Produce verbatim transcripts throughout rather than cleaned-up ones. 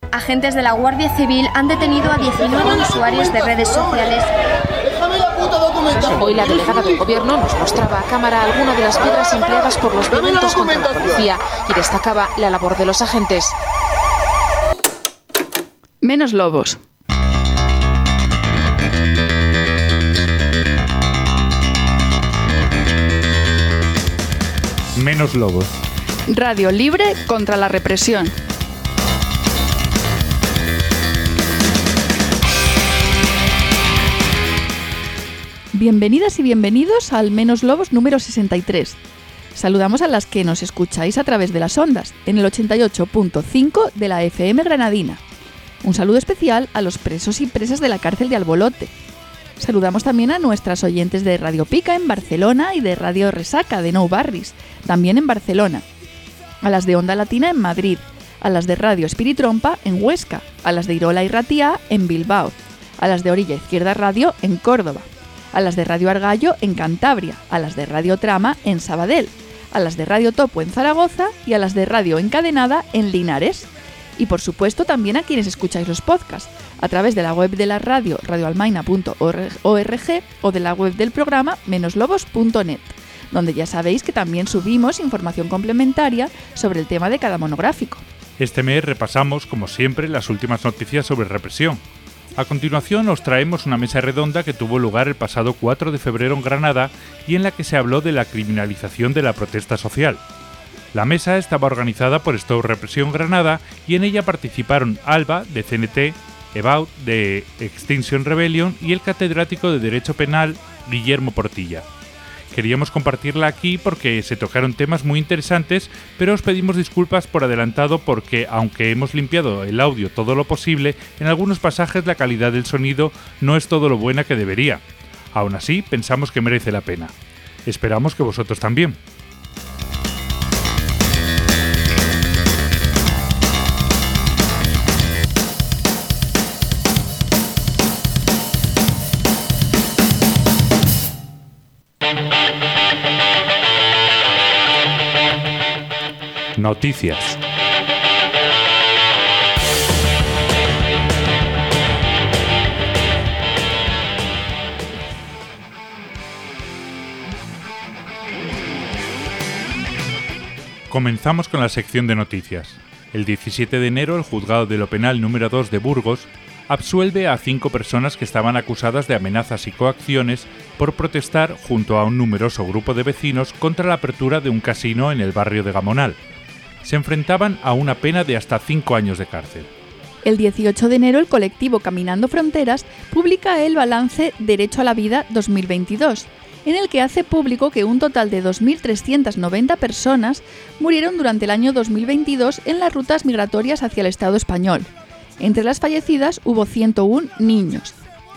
Agentes de la Guardia Civil han detenido a diecinueve usuarios de redes sociales. Hoy la delegada del gobierno nos mostraba a cámara algunas de las piedras empleadas por los violentos contra la policía y destacaba la labor de los agentes. Menos lobos. Menos lobos. Radio libre contra la represión. Bienvenidas y bienvenidos al Menos Lobos número sesenta y tres. Saludamos a las que nos escucháis a través de las ondas, en el ochenta y ocho punto cinco de la F M granadina. Un saludo especial a los presos y presas de la cárcel de Albolote. Saludamos también a nuestras oyentes de Radio Pica en Barcelona y de Radio Resaca de Nou Barris, también en Barcelona. A las de Onda Latina en Madrid, a las de Radio Espiritrompa en Huesca, a las de Irola y Ratia en Bilbao, a las de Orilla Izquierda Radio en Córdoba, a las de Radio Argallo en Cantabria, a las de Radio Trama en Sabadell, a las de Radio Topo en Zaragoza y a las de Radio Encadenada en Linares. Y por supuesto también a quienes escucháis los podcasts, a través de la web de la radio radioalmaina punto org o de la web del programa menos lobos punto net, donde ya sabéis que también subimos información complementaria sobre el tema de cada monográfico. Este mes repasamos, como siempre, las últimas noticias sobre represión. A continuación os traemos una mesa redonda que tuvo lugar el pasado cuatro de febrero en Granada y en la que se habló de la criminalización de la protesta social. La mesa estaba organizada por Stop Represión Granada y en ella participaron Alba, de C N T, Ebaut, de Extinction Rebellion y el catedrático de Derecho Penal, Guillermo Portilla. Queríamos compartirla aquí porque se tocaron temas muy interesantes, pero os pedimos disculpas por adelantado porque, aunque hemos limpiado el audio todo lo posible, en algunos pasajes la calidad del sonido no es todo lo buena que debería. Aún así, pensamos que merece la pena. Esperamos que vosotros también. Noticias. Comenzamos con la sección de noticias. El diecisiete de enero, el juzgado de lo penal número dos de Burgos absuelve a cinco personas que estaban acusadas de amenazas y coacciones por protestar junto a un numeroso grupo de vecinos contra la apertura de un casino en el barrio de Gamonal. Se enfrentaban a una pena de hasta cinco años de cárcel. El dieciocho de enero, el colectivo Caminando Fronteras publica el balance Derecho a la Vida dos mil veintidós, en el que hace público que un total de dos mil trescientas noventa personas murieron durante el año dos mil veintidós en las rutas migratorias hacia el Estado español. Entre las fallecidas hubo ciento uno niños.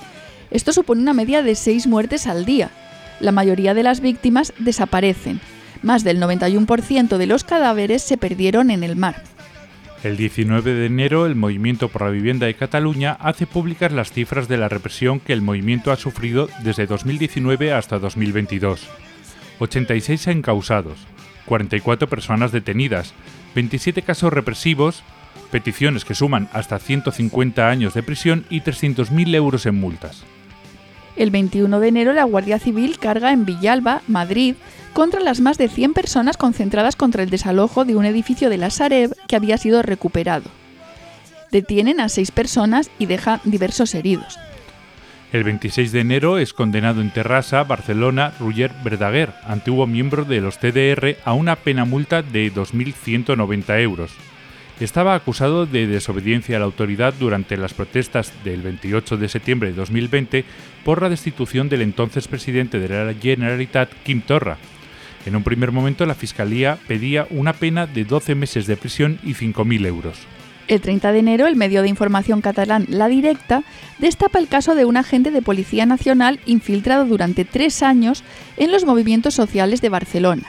Esto supone una media de seis muertes al día. La mayoría de las víctimas desaparecen. Más del noventa y uno por ciento de los cadáveres se perdieron en el mar. El diecinueve de enero, el Movimiento por la Vivienda de Cataluña hace públicas las cifras de la represión que el movimiento ha sufrido desde dos mil diecinueve hasta dos mil veintidós. ochenta y seis encausados, cuarenta y cuatro personas detenidas, veintisiete casos represivos, peticiones que suman hasta ciento cincuenta años de prisión y trescientos mil euros en multas. El veintiuno de enero, la Guardia Civil carga en Villalba, Madrid, contra las más de cien personas concentradas contra el desalojo de un edificio de la Sareb que había sido recuperado. Detienen a seis personas y dejan diversos heridos. El veintiséis de enero es condenado en Terrassa, Barcelona, Roger Verdaguer, antiguo miembro de los T D R, a una pena multa de dos mil ciento noventa euros. Estaba acusado de desobediencia a la autoridad durante las protestas del veintiocho de septiembre de dos mil veinte por la destitución del entonces presidente de la Generalitat, Quim Torra. En un primer momento, la Fiscalía pedía una pena de doce meses de prisión y cinco mil euros. El treinta de enero, el medio de información catalán La Directa destapa el caso de un agente de Policía Nacional infiltrado durante tres años en los movimientos sociales de Barcelona.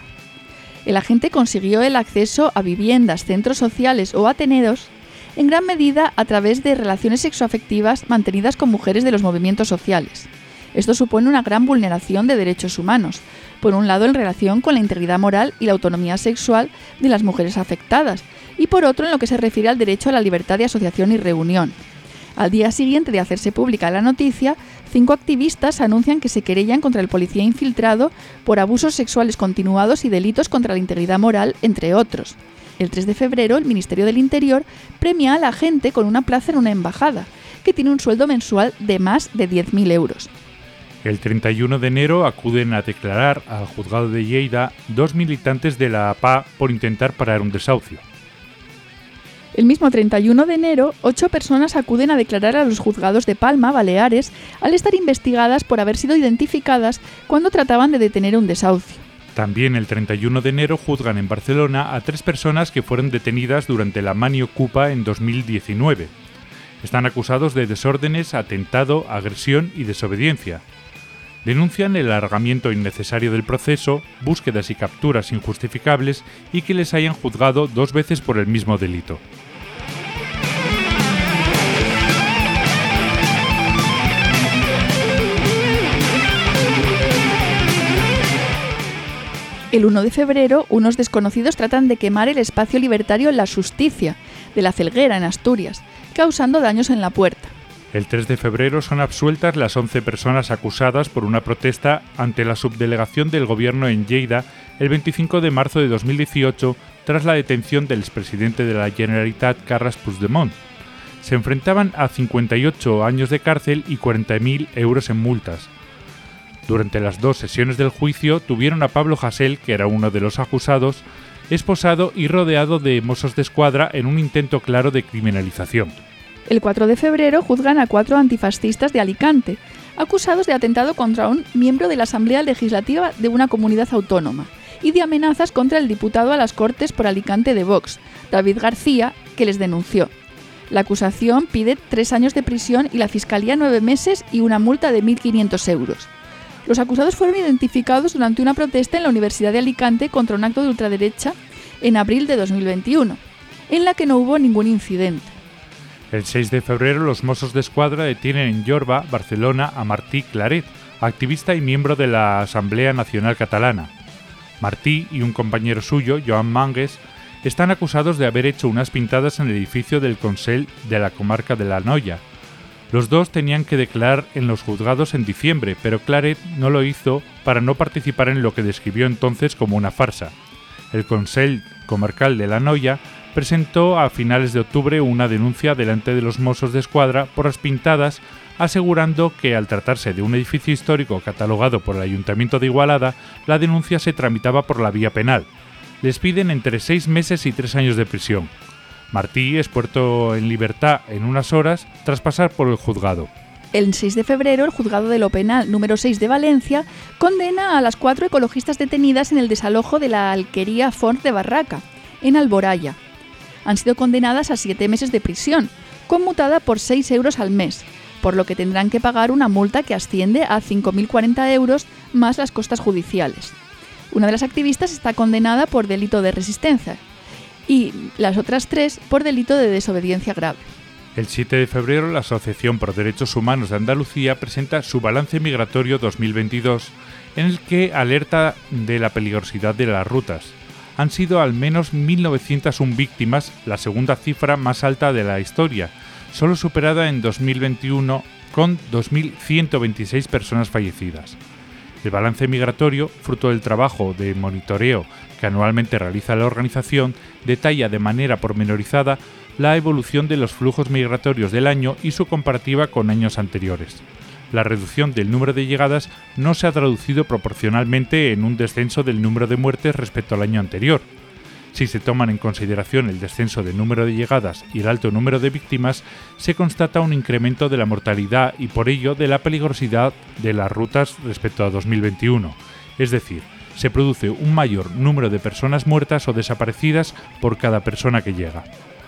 El agente consiguió el acceso a viviendas, centros sociales o ateneos en gran medida a través de relaciones sexoafectivas mantenidas con mujeres de los movimientos sociales. Esto supone una gran vulneración de derechos humanos, por un lado en relación con la integridad moral y la autonomía sexual de las mujeres afectadas, y por otro en lo que se refiere al derecho a la libertad de asociación y reunión. Al día siguiente de hacerse pública la noticia, cinco activistas anuncian que se querellan contra el policía infiltrado por abusos sexuales continuados y delitos contra la integridad moral, entre otros. El tres de febrero, el Ministerio del Interior premia al agente con una plaza en una embajada, que tiene un sueldo mensual de más de diez mil euros. El treinta y uno de enero acuden a declarar al juzgado de Lleida dos militantes de la A P A por intentar parar un desahucio. El mismo treinta y uno de enero, ocho personas acuden a declarar a los juzgados de Palma, Baleares, al estar investigadas por haber sido identificadas cuando trataban de detener un desahucio. También el treinta y uno de enero juzgan en Barcelona a tres personas que fueron detenidas durante la Mani Ocupa en dos mil diecinueve. Están acusados de desórdenes, atentado, agresión y desobediencia. Denuncian el alargamiento innecesario del proceso, búsquedas y capturas injustificables y que les hayan juzgado dos veces por el mismo delito. El uno de febrero, unos desconocidos tratan de quemar el espacio libertario La Justicia, de La Felguera, en Asturias, causando daños en la puerta. El tres de febrero son absueltas las once personas acusadas por una protesta ante la subdelegación del gobierno en Lleida el veinticinco de marzo de dos mil dieciocho tras la detención del expresidente de la Generalitat, Carles Puigdemont. Se enfrentaban a cincuenta y ocho años de cárcel y cuarenta mil euros en multas. Durante las dos sesiones del juicio tuvieron a Pablo Hasél, que era uno de los acusados, esposado y rodeado de Mossos d'Esquadra en un intento claro de criminalización. El cuatro de febrero juzgan a cuatro antifascistas de Alicante, acusados de atentado contra un miembro de la Asamblea Legislativa de una comunidad autónoma y de amenazas contra el diputado a las Cortes por Alicante de Vox, David García, que les denunció. La acusación pide tres años de prisión y la Fiscalía nueve meses y una multa de mil quinientos euros. Los acusados fueron identificados durante una protesta en la Universidad de Alicante contra un acto de ultraderecha en abril de dos mil veintiuno, en la que no hubo ningún incidente. El seis de febrero los Mossos d'Esquadra detienen en Jorba, Barcelona, a Martí Claret, activista y miembro de la Asamblea Nacional Catalana. Martí y un compañero suyo, Joan Mangues, están acusados de haber hecho unas pintadas en el edificio del Consell de la comarca de la Noia. Los dos tenían que declarar en los juzgados en diciembre, pero Claret no lo hizo para no participar en lo que describió entonces como una farsa. El Consell Comarcal de la Noia presentó a finales de octubre una denuncia delante de los Mossos d'Esquadra por las pintadas, asegurando que al tratarse de un edificio histórico catalogado por el Ayuntamiento de Igualada, la denuncia se tramitaba por la vía penal. Les piden entre seis meses y tres años de prisión. Martí es puesto en libertad en unas horas tras pasar por el juzgado. El seis de febrero, el juzgado de lo penal número seis de Valencia condena a las cuatro ecologistas detenidas en el desalojo de la alquería Font de Barraca, en Alboraya. Han sido condenadas a siete meses de prisión, conmutada por seis euros al mes, por lo que tendrán que pagar una multa que asciende a cinco mil cuarenta euros más las costas judiciales. Una de las activistas está condenada por delito de resistencia y las otras tres por delito de desobediencia grave. El siete de febrero, la Asociación por Derechos Humanos de Andalucía presenta su balance migratorio dos mil veintidós, en el que alerta de la peligrosidad de las rutas. Han sido al menos mil novecientas una víctimas, la segunda cifra más alta de la historia, solo superada en dos mil veintiuno con dos mil ciento veintiséis personas fallecidas. El balance migratorio, fruto del trabajo de monitoreo que anualmente realiza la organización, detalla de manera pormenorizada la evolución de los flujos migratorios del año y su comparativa con años anteriores. La reducción del número de llegadas no se ha traducido proporcionalmente en un descenso del número de muertes respecto al año anterior. Si se toman en consideración el descenso del número de llegadas y el alto número de víctimas, se constata un incremento de la mortalidad y por ello de la peligrosidad de las rutas respecto a dos mil veintiuno. Es decir, se produce un mayor número de personas muertas o desaparecidas por cada persona que llega.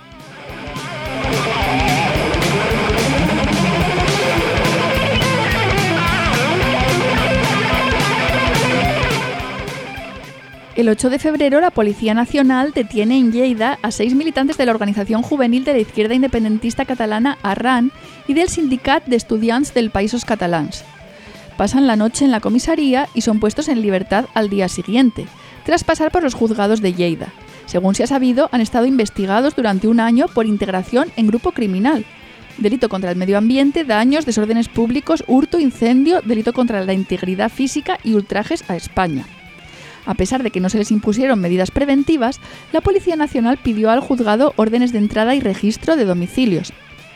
El ocho de febrero, la Policía Nacional detiene en Lleida a seis militantes de la organización juvenil de la izquierda independentista catalana Arran y del Sindicat d'Estudiants del Països Catalans. Pasan la noche en la comisaría y son puestos en libertad al día siguiente, tras pasar por los juzgados de Lleida. Según se ha sabido, han estado investigados durante un año por integración en grupo criminal, delito contra el medio ambiente, daños, desórdenes públicos, hurto, incendio, delito contra la integridad física y ultrajes a España. A pesar de que no se les impusieron medidas preventivas, la Policía Nacional pidió al juzgado órdenes de entrada y registro de domicilios.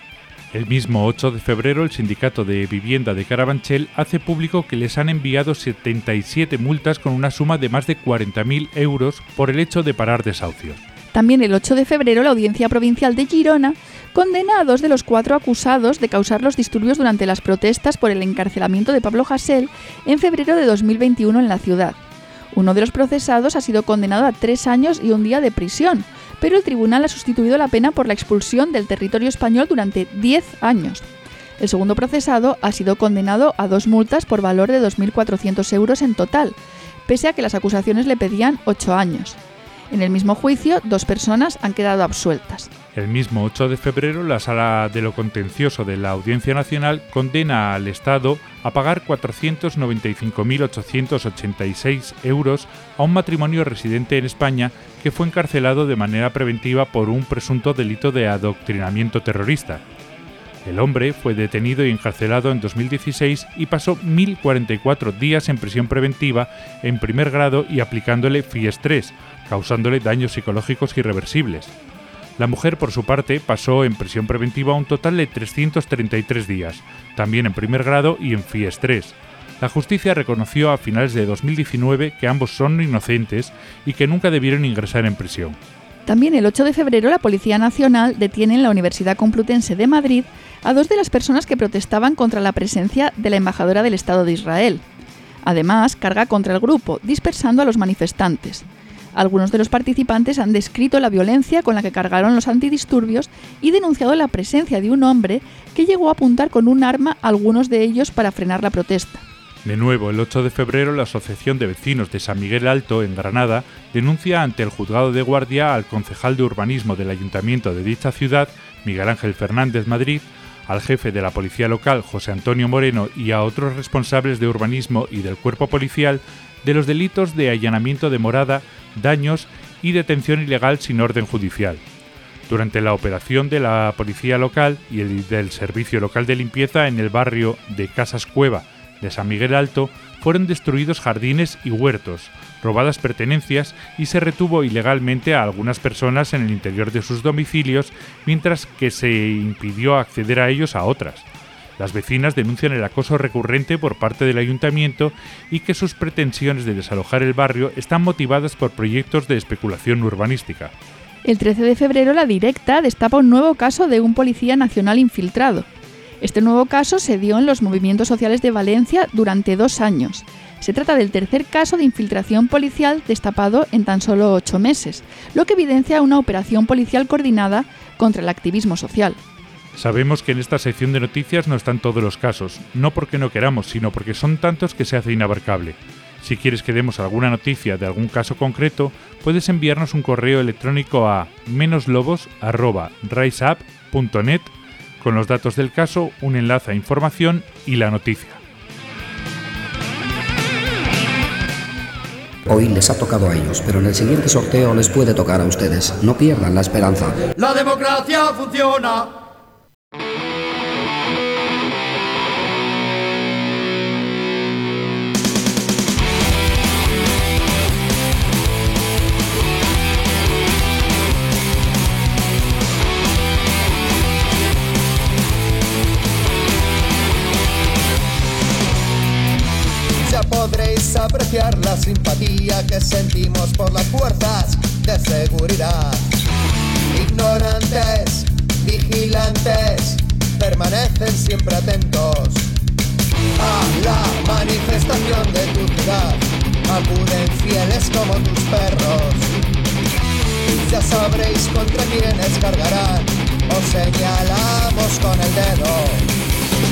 El mismo ocho de febrero, el Sindicato de Vivienda de Carabanchel hace público que les han enviado setenta y siete multas con una suma de más de cuarenta mil euros por el hecho de parar desahucios. También el ocho de febrero, la Audiencia Provincial de Girona condena a dos de los cuatro acusados de causar los disturbios durante las protestas por el encarcelamiento de Pablo Hasél en febrero de dos mil veintiuno en la ciudad. Uno de los procesados ha sido condenado a tres años y un día de prisión, pero el tribunal ha sustituido la pena por la expulsión del territorio español durante diez años. El segundo procesado ha sido condenado a dos multas por valor de dos mil cuatrocientos euros en total, pese a que las acusaciones le pedían ocho años. En el mismo juicio, dos personas han quedado absueltas. El mismo ocho de febrero, la Sala de lo Contencioso de la Audiencia Nacional condena al Estado a pagar cuatrocientos noventa y cinco mil ochocientos ochenta y seis euros a un matrimonio residente en España que fue encarcelado de manera preventiva por un presunto delito de adoctrinamiento terrorista. El hombre fue detenido y encarcelado en dos mil dieciséis y pasó mil cuarenta y cuatro días en prisión preventiva en primer grado y aplicándole FIES tres, causándole daños psicológicos irreversibles. La mujer, por su parte, pasó en prisión preventiva un total de trescientos treinta y tres días, también en primer grado y en FIES tres. La justicia reconoció a finales de dos mil diecinueve que ambos son inocentes y que nunca debieron ingresar en prisión. También el ocho de febrero, la Policía Nacional detiene en la Universidad Complutense de Madrid a dos de las personas que protestaban contra la presencia de la embajadora del Estado de Israel. Además, carga contra el grupo, dispersando a los manifestantes. Algunos de los participantes han descrito la violencia con la que cargaron los antidisturbios y denunciado la presencia de un hombre que llegó a apuntar con un arma a algunos de ellos para frenar la protesta. De nuevo, el ocho de febrero, la Asociación de Vecinos de San Miguel Alto, en Granada, denuncia ante el Juzgado de Guardia al concejal de urbanismo del Ayuntamiento de dicha ciudad, Miguel Ángel Fernández Madrid, al jefe de la Policía Local, José Antonio Moreno, y a otros responsables de urbanismo y del cuerpo policial de los delitos de allanamiento de morada, daños y detención ilegal sin orden judicial. Durante la operación de la Policía Local y el del Servicio Local de Limpieza en el barrio de Casas Cueva de San Miguel Alto, fueron destruidos jardines y huertos, robadas pertenencias y se retuvo ilegalmente a algunas personas en el interior de sus domicilios, mientras que se impidió acceder a ellos a otras. Las vecinas denuncian el acoso recurrente por parte del ayuntamiento y que sus pretensiones de desalojar el barrio están motivadas por proyectos de especulación urbanística. El trece de febrero, La Directa destapa un nuevo caso de un policía nacional infiltrado. Este nuevo caso se dio en los movimientos sociales de Valencia durante dos años. Se trata del tercer caso de infiltración policial destapado en tan solo ocho meses, lo que evidencia una operación policial coordinada contra el activismo social. Sabemos que en esta sección de noticias no están todos los casos, no porque no queramos, sino porque son tantos que se hace inabarcable. Si quieres que demos alguna noticia de algún caso concreto, puedes enviarnos un correo electrónico a menoslobos arroba riseup punto net con los datos del caso, un enlace a información y la noticia. Hoy les ha tocado a ellos, pero en el siguiente sorteo les puede tocar a ustedes. No pierdan la esperanza. ¡La democracia funciona! Podréis apreciar la simpatía que sentimos por las fuerzas de seguridad. Ignorantes, vigilantes, permanecen siempre atentos a la manifestación de tu ciudad. Acuden fieles como tus perros. Ya sabréis contra quiénes cargarán. Os señalamos con el dedo.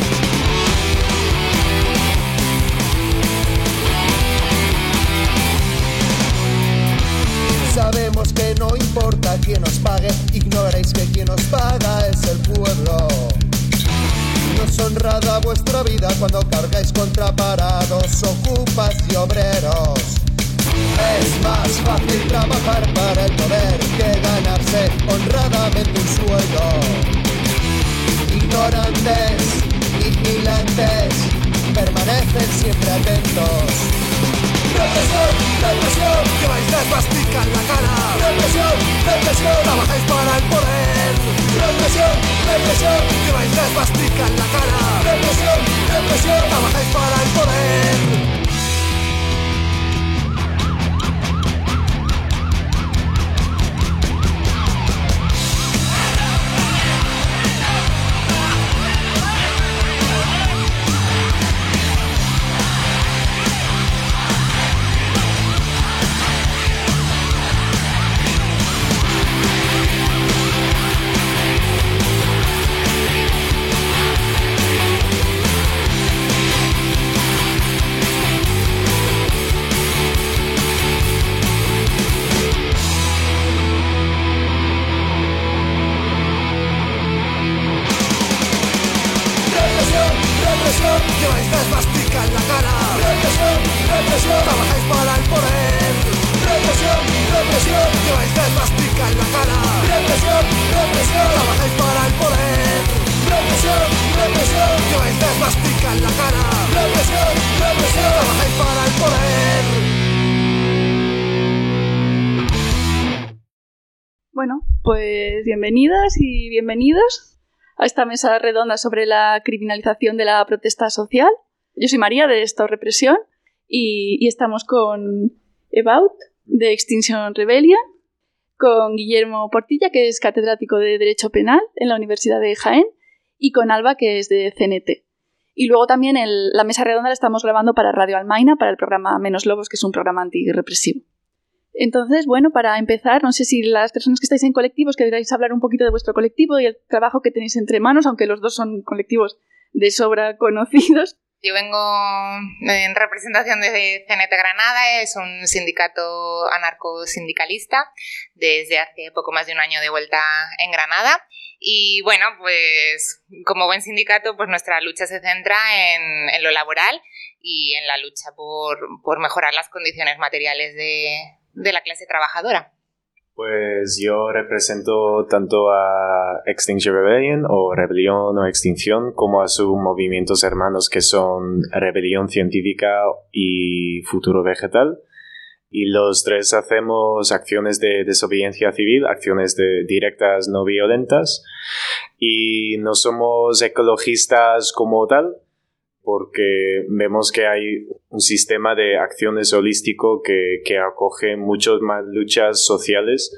Sabemos que no importa quién os pague, ignoréis que quien os paga es el pueblo. No es honrada vuestra vida cuando cargáis contra parados, ocupas y obreros. Es más fácil trabajar para el poder que ganarse honradamente un sueldo. Ignorantes, vigilantes, permanecen siempre atentos. Represión, represión, lleváis la esvástica en la cara. Represión, represión, trabajáis para el poder. Represión, represión, lleváis la esvástica en la cara. Represión, represión, trabajáis para el poder. Lleváis la esvástica en la cara. Represión, represión, trabajáis para el poder. Represión, represión, lleváis la esvástica en la cara. Represión, represión, trabajáis para el poder. Represión, represión, lleváis la esvástica en la cara. Represión, represión, trabajáis para el poder. Bueno, pues bienvenidas y bienvenidos a esta mesa redonda sobre la criminalización de la protesta social. Yo soy María, de Stop Represión, y, y estamos con Ebaut, de Extinction Rebellion, con Guillermo Portilla, que es catedrático de Derecho Penal en la Universidad de Jaén, y con Alba, que es de C N T. Y luego también el, la mesa redonda la estamos grabando para Radio Almaina, para el programa Menos Lobos, que es un programa antirrepresivo. Entonces, bueno, para empezar, no sé si las personas que estáis en colectivos queréis hablar un poquito de vuestro colectivo y el trabajo que tenéis entre manos, aunque los dos son colectivos de sobra conocidos. Yo vengo en representación de C N T Granada, es un sindicato anarcosindicalista desde hace poco más de un año de vuelta en Granada. Y bueno, pues como buen sindicato, pues nuestra lucha se centra en, en lo laboral y en la lucha por, por mejorar las condiciones materiales de de la clase trabajadora. Pues yo represento tanto a Extinction Rebellion o Rebelión o Extinción como a sus movimientos hermanos que son Rebelión Científica y Futuro Vegetal. Y los tres hacemos acciones de desobediencia civil, acciones de directas no violentas. Y no somos ecologistas como tal, porque vemos que hay un sistema de acciones holístico que, que acoge muchas más luchas sociales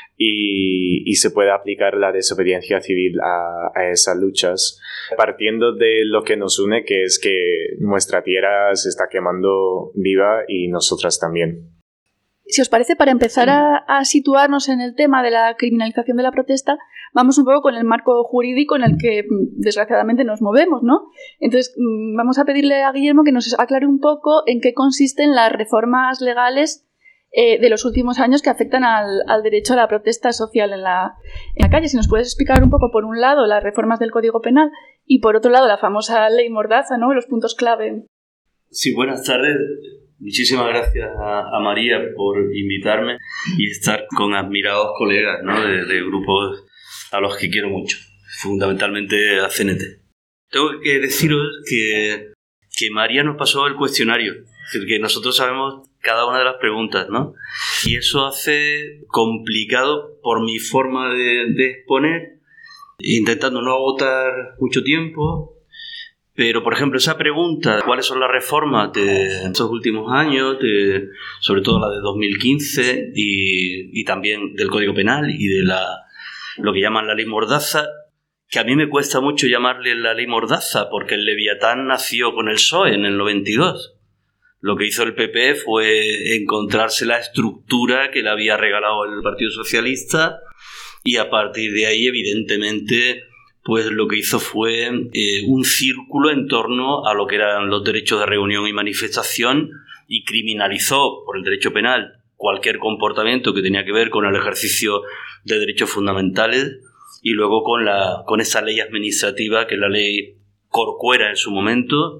y, y se puede aplicar la desobediencia civil a, a esas luchas, partiendo de lo que nos une, que es que nuestra tierra se está quemando viva y nosotras también. Si os parece, para empezar a, a situarnos en el tema de la criminalización de la protesta, vamos un poco con el marco jurídico en el que, desgraciadamente, nos movemos, ¿no? Entonces, vamos a pedirle a Guillermo que nos aclare un poco en qué consisten las reformas legales eh, de los últimos años que afectan al, al derecho a la protesta social en la, en la calle. Si nos puedes explicar un poco, por un lado, las reformas del Código Penal y, por otro lado, la famosa ley Mordaza, ¿no? Los puntos clave. Sí, buenas tardes. Muchísimas gracias a, a María por invitarme y estar con admirados colegas, ¿no? de, de grupos a los que quiero mucho, fundamentalmente a C N T. Tengo que deciros que, que María nos pasó el cuestionario, es decir, que nosotros sabemos cada una de las preguntas, ¿no? Y eso hace complicado por mi forma de, de exponer, intentando no agotar mucho tiempo. Pero, por ejemplo, esa pregunta, ¿cuáles son las reformas de estos últimos años, de, sobre todo la de dos mil quince y, y también del Código Penal y de la, lo que llaman la ley Mordaza, que a mí me cuesta mucho llamarle la ley Mordaza porque el Leviatán nació con el P S O E en el noventa y dos. Lo que hizo el P P fue encontrarse la estructura que le había regalado el Partido Socialista y a partir de ahí, evidentemente, pues lo que hizo fue eh, un círculo en torno a lo que eran los derechos de reunión y manifestación y criminalizó por el derecho penal cualquier comportamiento que tenía que ver con el ejercicio de derechos fundamentales y luego con, la, con esa ley administrativa que es la ley Corcuera en su momento,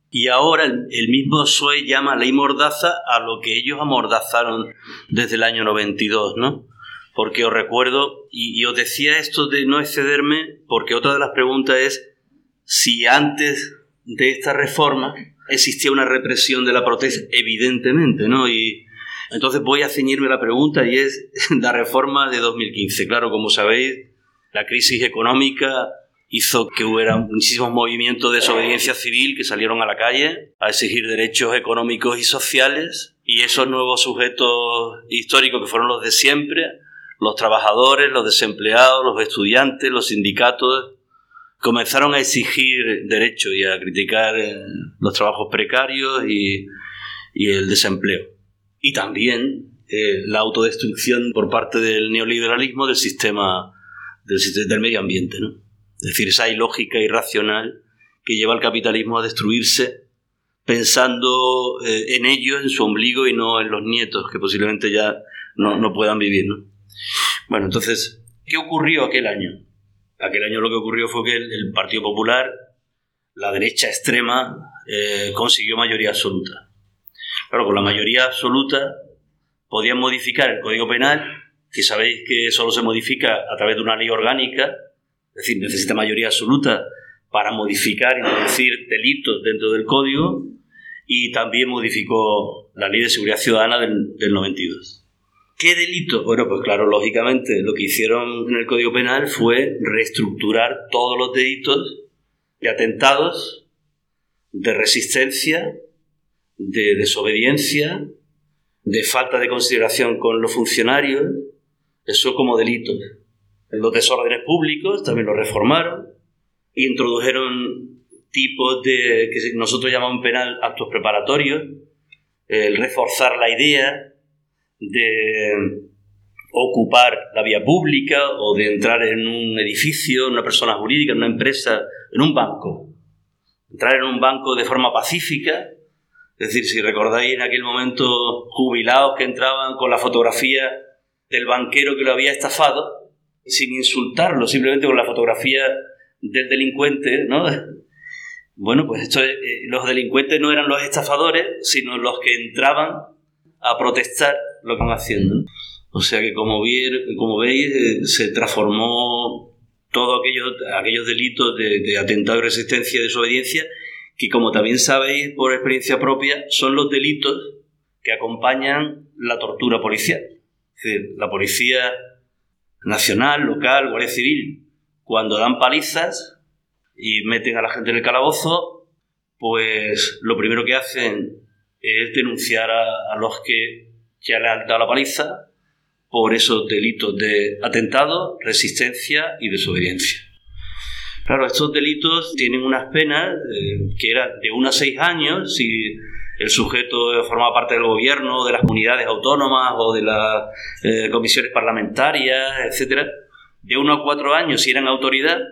Y ahora el, el mismo P S O E llama ley mordaza a lo que ellos amordazaron desde el año noventa y dos, ¿no? Porque os recuerdo, y, y os decía esto de no excederme, porque otra de las preguntas es si antes de esta reforma existía una represión de la protesta, evidentemente, ¿no? Y entonces voy a ceñirme la pregunta, y es la reforma de dos mil quince. Claro, como sabéis, la crisis económica hizo que hubiera muchísimos movimientos de desobediencia civil que salieron a la calle a exigir derechos económicos y sociales, y esos nuevos sujetos históricos que fueron los de siempre, los trabajadores, los desempleados, los estudiantes, los sindicatos, comenzaron a exigir derechos y a criticar los trabajos precarios y, y el desempleo. Y también eh, la autodestrucción por parte del neoliberalismo del sistema del, del medio ambiente, ¿no? Es decir, esa ilógica irracional que lleva al capitalismo a destruirse pensando eh, en ellos, en su ombligo, y no en los nietos, que posiblemente ya no, no puedan vivir, ¿no? Bueno, entonces, ¿qué ocurrió aquel año? Aquel año lo que ocurrió fue que el, el Partido Popular, la derecha extrema, eh, consiguió mayoría absoluta. Claro, con la mayoría absoluta podían modificar el Código Penal, que sabéis que solo se modifica a través de una ley orgánica, es decir, necesita mayoría absoluta para modificar y introducir delitos dentro del Código, y también modificó la Ley de Seguridad Ciudadana del, del noventa y dos. ¿Qué delitos? Bueno, pues claro, lógicamente lo que hicieron en el Código Penal fue reestructurar todos los delitos de atentados, de resistencia, de desobediencia, de falta de consideración con los funcionarios, eso como delitos. Los desórdenes públicos también los reformaron, e introdujeron tipos de, que nosotros llamamos penal, actos preparatorios, el reforzar la idea de ocupar la vía pública o de entrar en un edificio, en una persona jurídica, en una empresa, en un banco. Entrar en un banco de forma pacífica, es decir, si recordáis en aquel momento jubilados que entraban con la fotografía del banquero que lo había estafado, sin insultarlo, simplemente con la fotografía del delincuente, ¿no? Bueno, pues esto, eh, los delincuentes no eran los estafadores, sino los que entraban a protestar lo que van haciendo, ¿no? O sea que, como, vi, como veis, eh, se transformó todos aquellos, aquellos delitos de, de atentado y resistencia y desobediencia, que, como también sabéis por experiencia propia, son los delitos que acompañan la tortura policial. Es decir, la policía nacional, local, Guardia Civil, cuando dan palizas y meten a la gente en el calabozo, pues lo primero que hacen es denunciar a, a los que ya le han dado la paliza por esos delitos de atentado, resistencia y desobediencia. Claro, estos delitos tienen unas penas eh, que eran de uno a seis años si el sujeto formaba parte del gobierno, de las comunidades autónomas o de las eh, comisiones parlamentarias, etcétera. De uno a cuatro años si eran autoridad.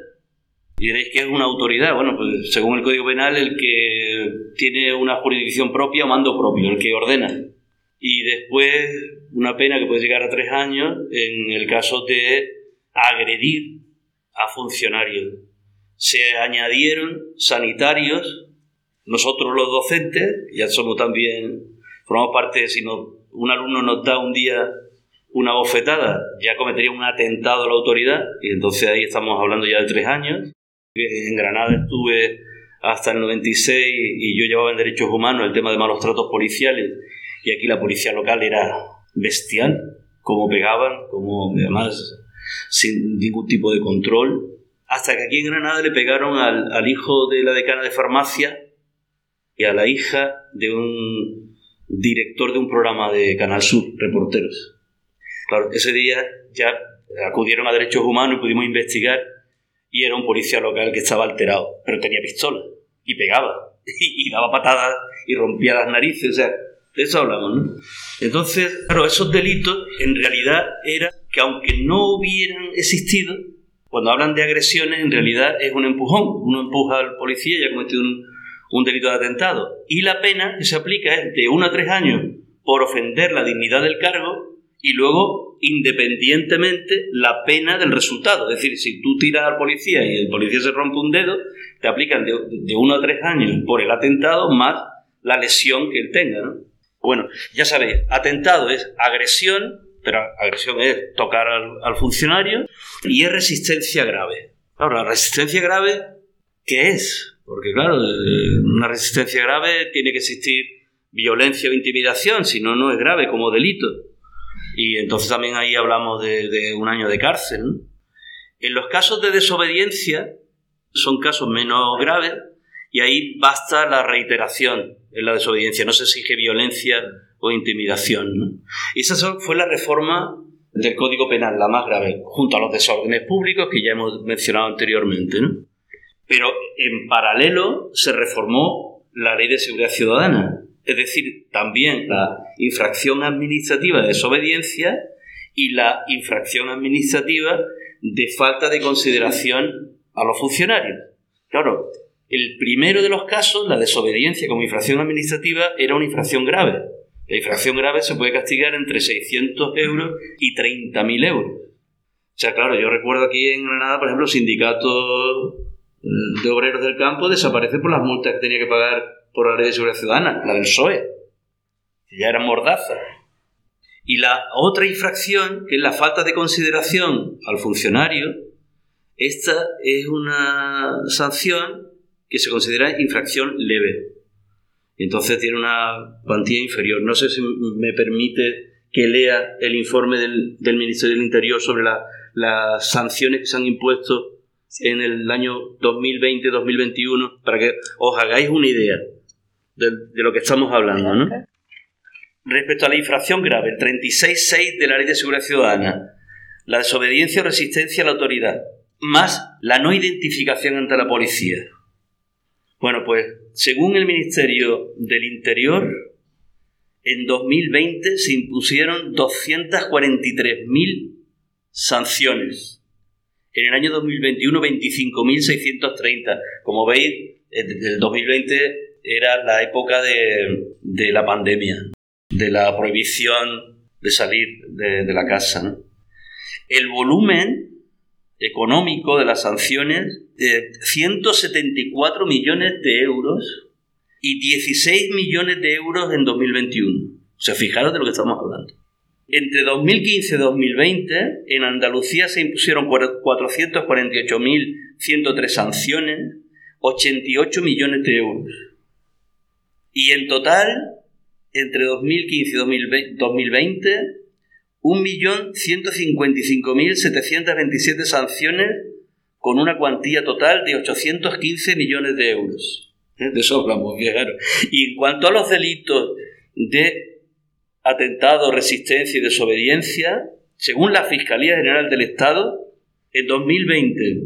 Y diréis, ¿qué es una autoridad? Bueno, pues según el Código Penal, el que tiene una jurisdicción propia o mando propio, el que ordena. Y después una pena que puede llegar a tres años en el caso de agredir a funcionarios. Se añadieron sanitarios, nosotros los docentes, ya somos también, formamos parte, si no, un alumno nos da un día una bofetada, ya cometería un atentado a la autoridad, y entonces ahí estamos hablando ya de tres años. En Granada estuve hasta el noventa y seis y yo llevaba en derechos humanos el tema de malos tratos policiales, y aquí la policía local era bestial, cómo pegaban, cómo, además sin ningún tipo de control, hasta que aquí en Granada le pegaron al, al hijo de la decana de farmacia y a la hija de un director de un programa de Canal Sur, Reporteros. Claro, ese día ya acudieron a derechos humanos y pudimos investigar, y era un policía local que estaba alterado, pero tenía pistola y pegaba y, y daba patadas y rompía las narices, o sea, de eso hablamos, ¿no? Entonces, claro, esos delitos en realidad era que, aunque no hubieran existido, cuando hablan de agresiones, en realidad es un empujón. Uno empuja al policía y ha cometido un, un delito de atentado. Y la pena que se aplica es de uno a tres años por ofender la dignidad del cargo y luego, independientemente, la pena del resultado. Es decir, si tú tiras al policía y el policía se rompe un dedo, te aplican de, de uno a tres años por el atentado más la lesión que él tenga, ¿no? Bueno, ya sabéis, atentado es agresión, pero agresión es tocar al, al funcionario, y es resistencia grave. Claro, la resistencia grave, ¿qué es? Porque claro, una resistencia grave tiene que existir violencia o intimidación, si no, no es grave como delito. Y entonces también ahí hablamos de, de un año de cárcel, ¿no? En los casos de desobediencia son casos menos graves y ahí basta la reiteración en la desobediencia, no se exige violencia o intimidación, ¿no? Y esa fue la reforma del Código Penal, la más grave, junto a los desórdenes públicos que ya hemos mencionado anteriormente, ¿no? Pero en paralelo se reformó la Ley de Seguridad Ciudadana, es decir, también la infracción administrativa de desobediencia y la infracción administrativa de falta de consideración a los funcionarios. Claro, el primero de los casos, la desobediencia como infracción administrativa, era una infracción grave. La infracción grave se puede castigar entre seiscientos euros y treinta mil euros. O sea, claro, yo recuerdo aquí en Granada, por ejemplo, el sindicato de obreros del campo desaparece por las multas que tenía que pagar por la Ley de Seguridad Ciudadana, la del P S O E, que ya eran mordazas. Y la otra infracción, que es la falta de consideración al funcionario, esta es una sanción que se considera infracción leve. Entonces tiene una cuantía inferior. No sé si me permite que lea el informe del, del Ministerio del Interior sobre la, las sanciones que se han impuesto en el año dos mil veinte dos mil veintiuno, para que os hagáis una idea de, de lo que estamos hablando, ¿no? Respecto a la infracción grave, el treinta y seis punto seis de la Ley de Seguridad Ciudadana, la desobediencia o resistencia a la autoridad, más la no identificación ante la policía. Bueno, pues, según el Ministerio del Interior, en dos mil veinte se impusieron doscientas cuarenta y tres mil sanciones. En el año dos mil veintiuno, veinticinco mil seiscientos treinta. Como veis, el dos mil veinte era la época de, de la pandemia, de la prohibición de salir de, de la casa, ¿no? El volumen económico de las sanciones, eh, ciento setenta y cuatro millones de euros y dieciséis millones de euros en dos mil veintiuno. O sea, fijaros de lo que estamos hablando. Entre dos mil quince y dos mil veinte, en Andalucía se impusieron cuatrocientos cuarenta y ocho mil ciento tres sanciones, ochenta y ocho millones de euros. Y en total, entre dos mil quince y dos mil veinte, un millón ciento cincuenta y cinco mil setecientos veintisiete sanciones con una cuantía total de ochocientos quince millones de euros. De eso hablamos, claro. Y en cuanto a los delitos de atentado, resistencia y desobediencia, según la Fiscalía General del Estado, en dos mil veinte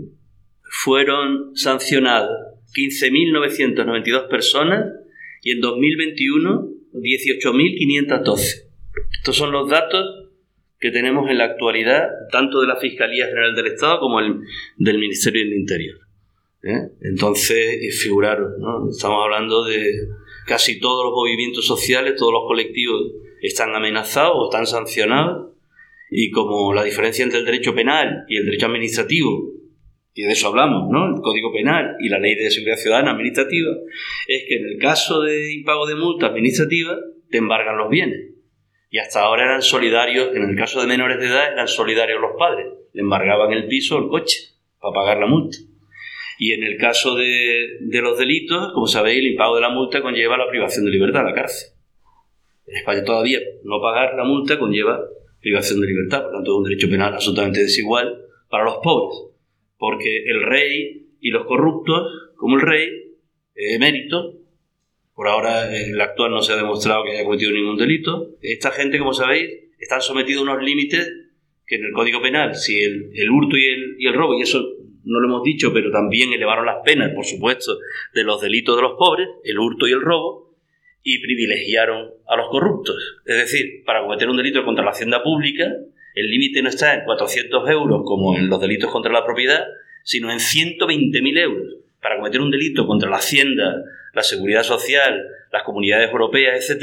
fueron sancionadas quince mil novecientas noventa y dos personas y en dos mil veintiuno dieciocho mil quinientos doce. Estos son los datos que tenemos en la actualidad, tanto de la Fiscalía General del Estado como el, del Ministerio del Interior. ¿Eh? Entonces, figuraros, ¿no? Estamos hablando de casi todos los movimientos sociales, todos los colectivos están amenazados o están sancionados, y como la diferencia entre el derecho penal y el derecho administrativo, y de eso hablamos, ¿no? El Código Penal y la Ley de Seguridad Ciudadana Administrativa, es que en el caso de impago de multa administrativa te embargan los bienes. Y hasta ahora eran solidarios, en el caso de menores de edad, eran solidarios los padres. Le embargaban el piso o el coche para pagar la multa. Y en el caso de, de los delitos, como sabéis, el impago de la multa conlleva la privación de libertad, la cárcel. En España todavía no pagar la multa conlleva privación de libertad, por tanto es un derecho penal absolutamente desigual para los pobres, porque el rey y los corruptos, como el rey, eh, emérito, por ahora el actual no se ha demostrado que haya cometido ningún delito, esta gente, como sabéis, están sometidos a unos límites que en el Código Penal, si el, el hurto y el, y el robo, y eso no lo hemos dicho, pero también elevaron las penas, por supuesto, de los delitos de los pobres, el hurto y el robo, y privilegiaron a los corruptos. Es decir, para cometer un delito contra la hacienda pública, el límite no está en cuatrocientos euros como en los delitos contra la propiedad, sino en ciento veinte mil euros. Para cometer un delito contra la hacienda, la seguridad social, las comunidades europeas, etcétera,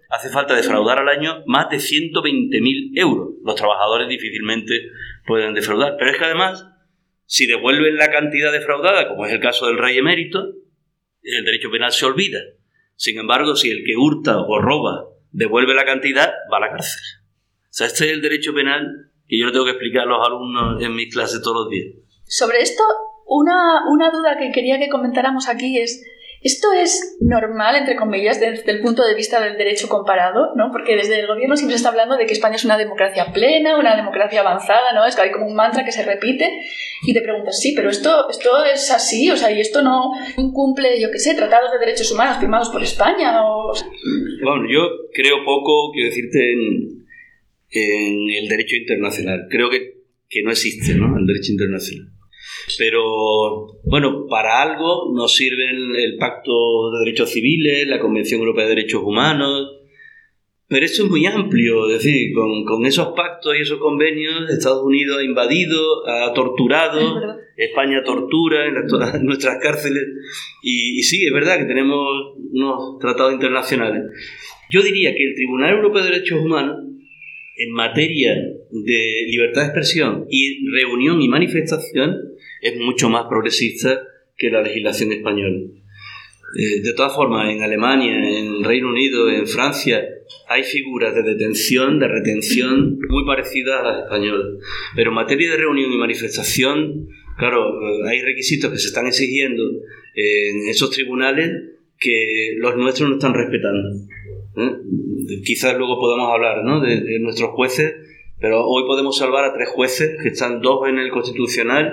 hace falta defraudar al año más de ciento veinte mil euros. Los trabajadores difícilmente pueden defraudar. Pero es que además, si devuelven la cantidad defraudada, como es el caso del rey emérito, el derecho penal se olvida. Sin embargo, si el que hurta o roba devuelve la cantidad, va a la cárcel. O sea, este es el derecho penal que yo le tengo que explicar a los alumnos en mis clases todos los días. Sobre esto, una, una duda que quería que comentáramos aquí es: ¿esto es normal, entre comillas, desde el punto de vista del derecho comparado, ¿no? Porque desde el gobierno siempre se está hablando de que España es una democracia plena, una democracia avanzada, ¿no? Es que hay como un mantra que se repite y te preguntas, sí, pero esto, esto es así, o sea, y esto no incumple, yo qué sé, tratados de derechos humanos firmados por España o... Bueno, yo creo poco, quiero decirte, en, en el derecho internacional. Creo que, que no existe, ¿no?, el derecho internacional. Pero, bueno, para algo nos sirven el Pacto de Derechos Civiles, la Convención Europea de Derechos Humanos, pero eso es muy amplio. Es decir, con, con esos pactos y esos convenios, Estados Unidos ha invadido, ha torturado, España tortura en, la, en nuestras cárceles, y, y sí, es verdad que tenemos unos tratados internacionales. Yo diría que el Tribunal Europeo de Derechos Humanos, en materia de libertad de expresión y reunión y manifestación, es mucho más progresista que la legislación española. Eh, de todas formas, en Alemania, en Reino Unido, en Francia, hay figuras de detención, de retención muy parecidas a las españolas. Pero en materia de reunión y manifestación, claro, eh, hay requisitos que se están exigiendo en esos tribunales que los nuestros no están respetando. ¿Eh? Quizás luego podamos hablar, ¿no?, de, de nuestros jueces, pero hoy podemos salvar a tres jueces, que están dos en el Constitucional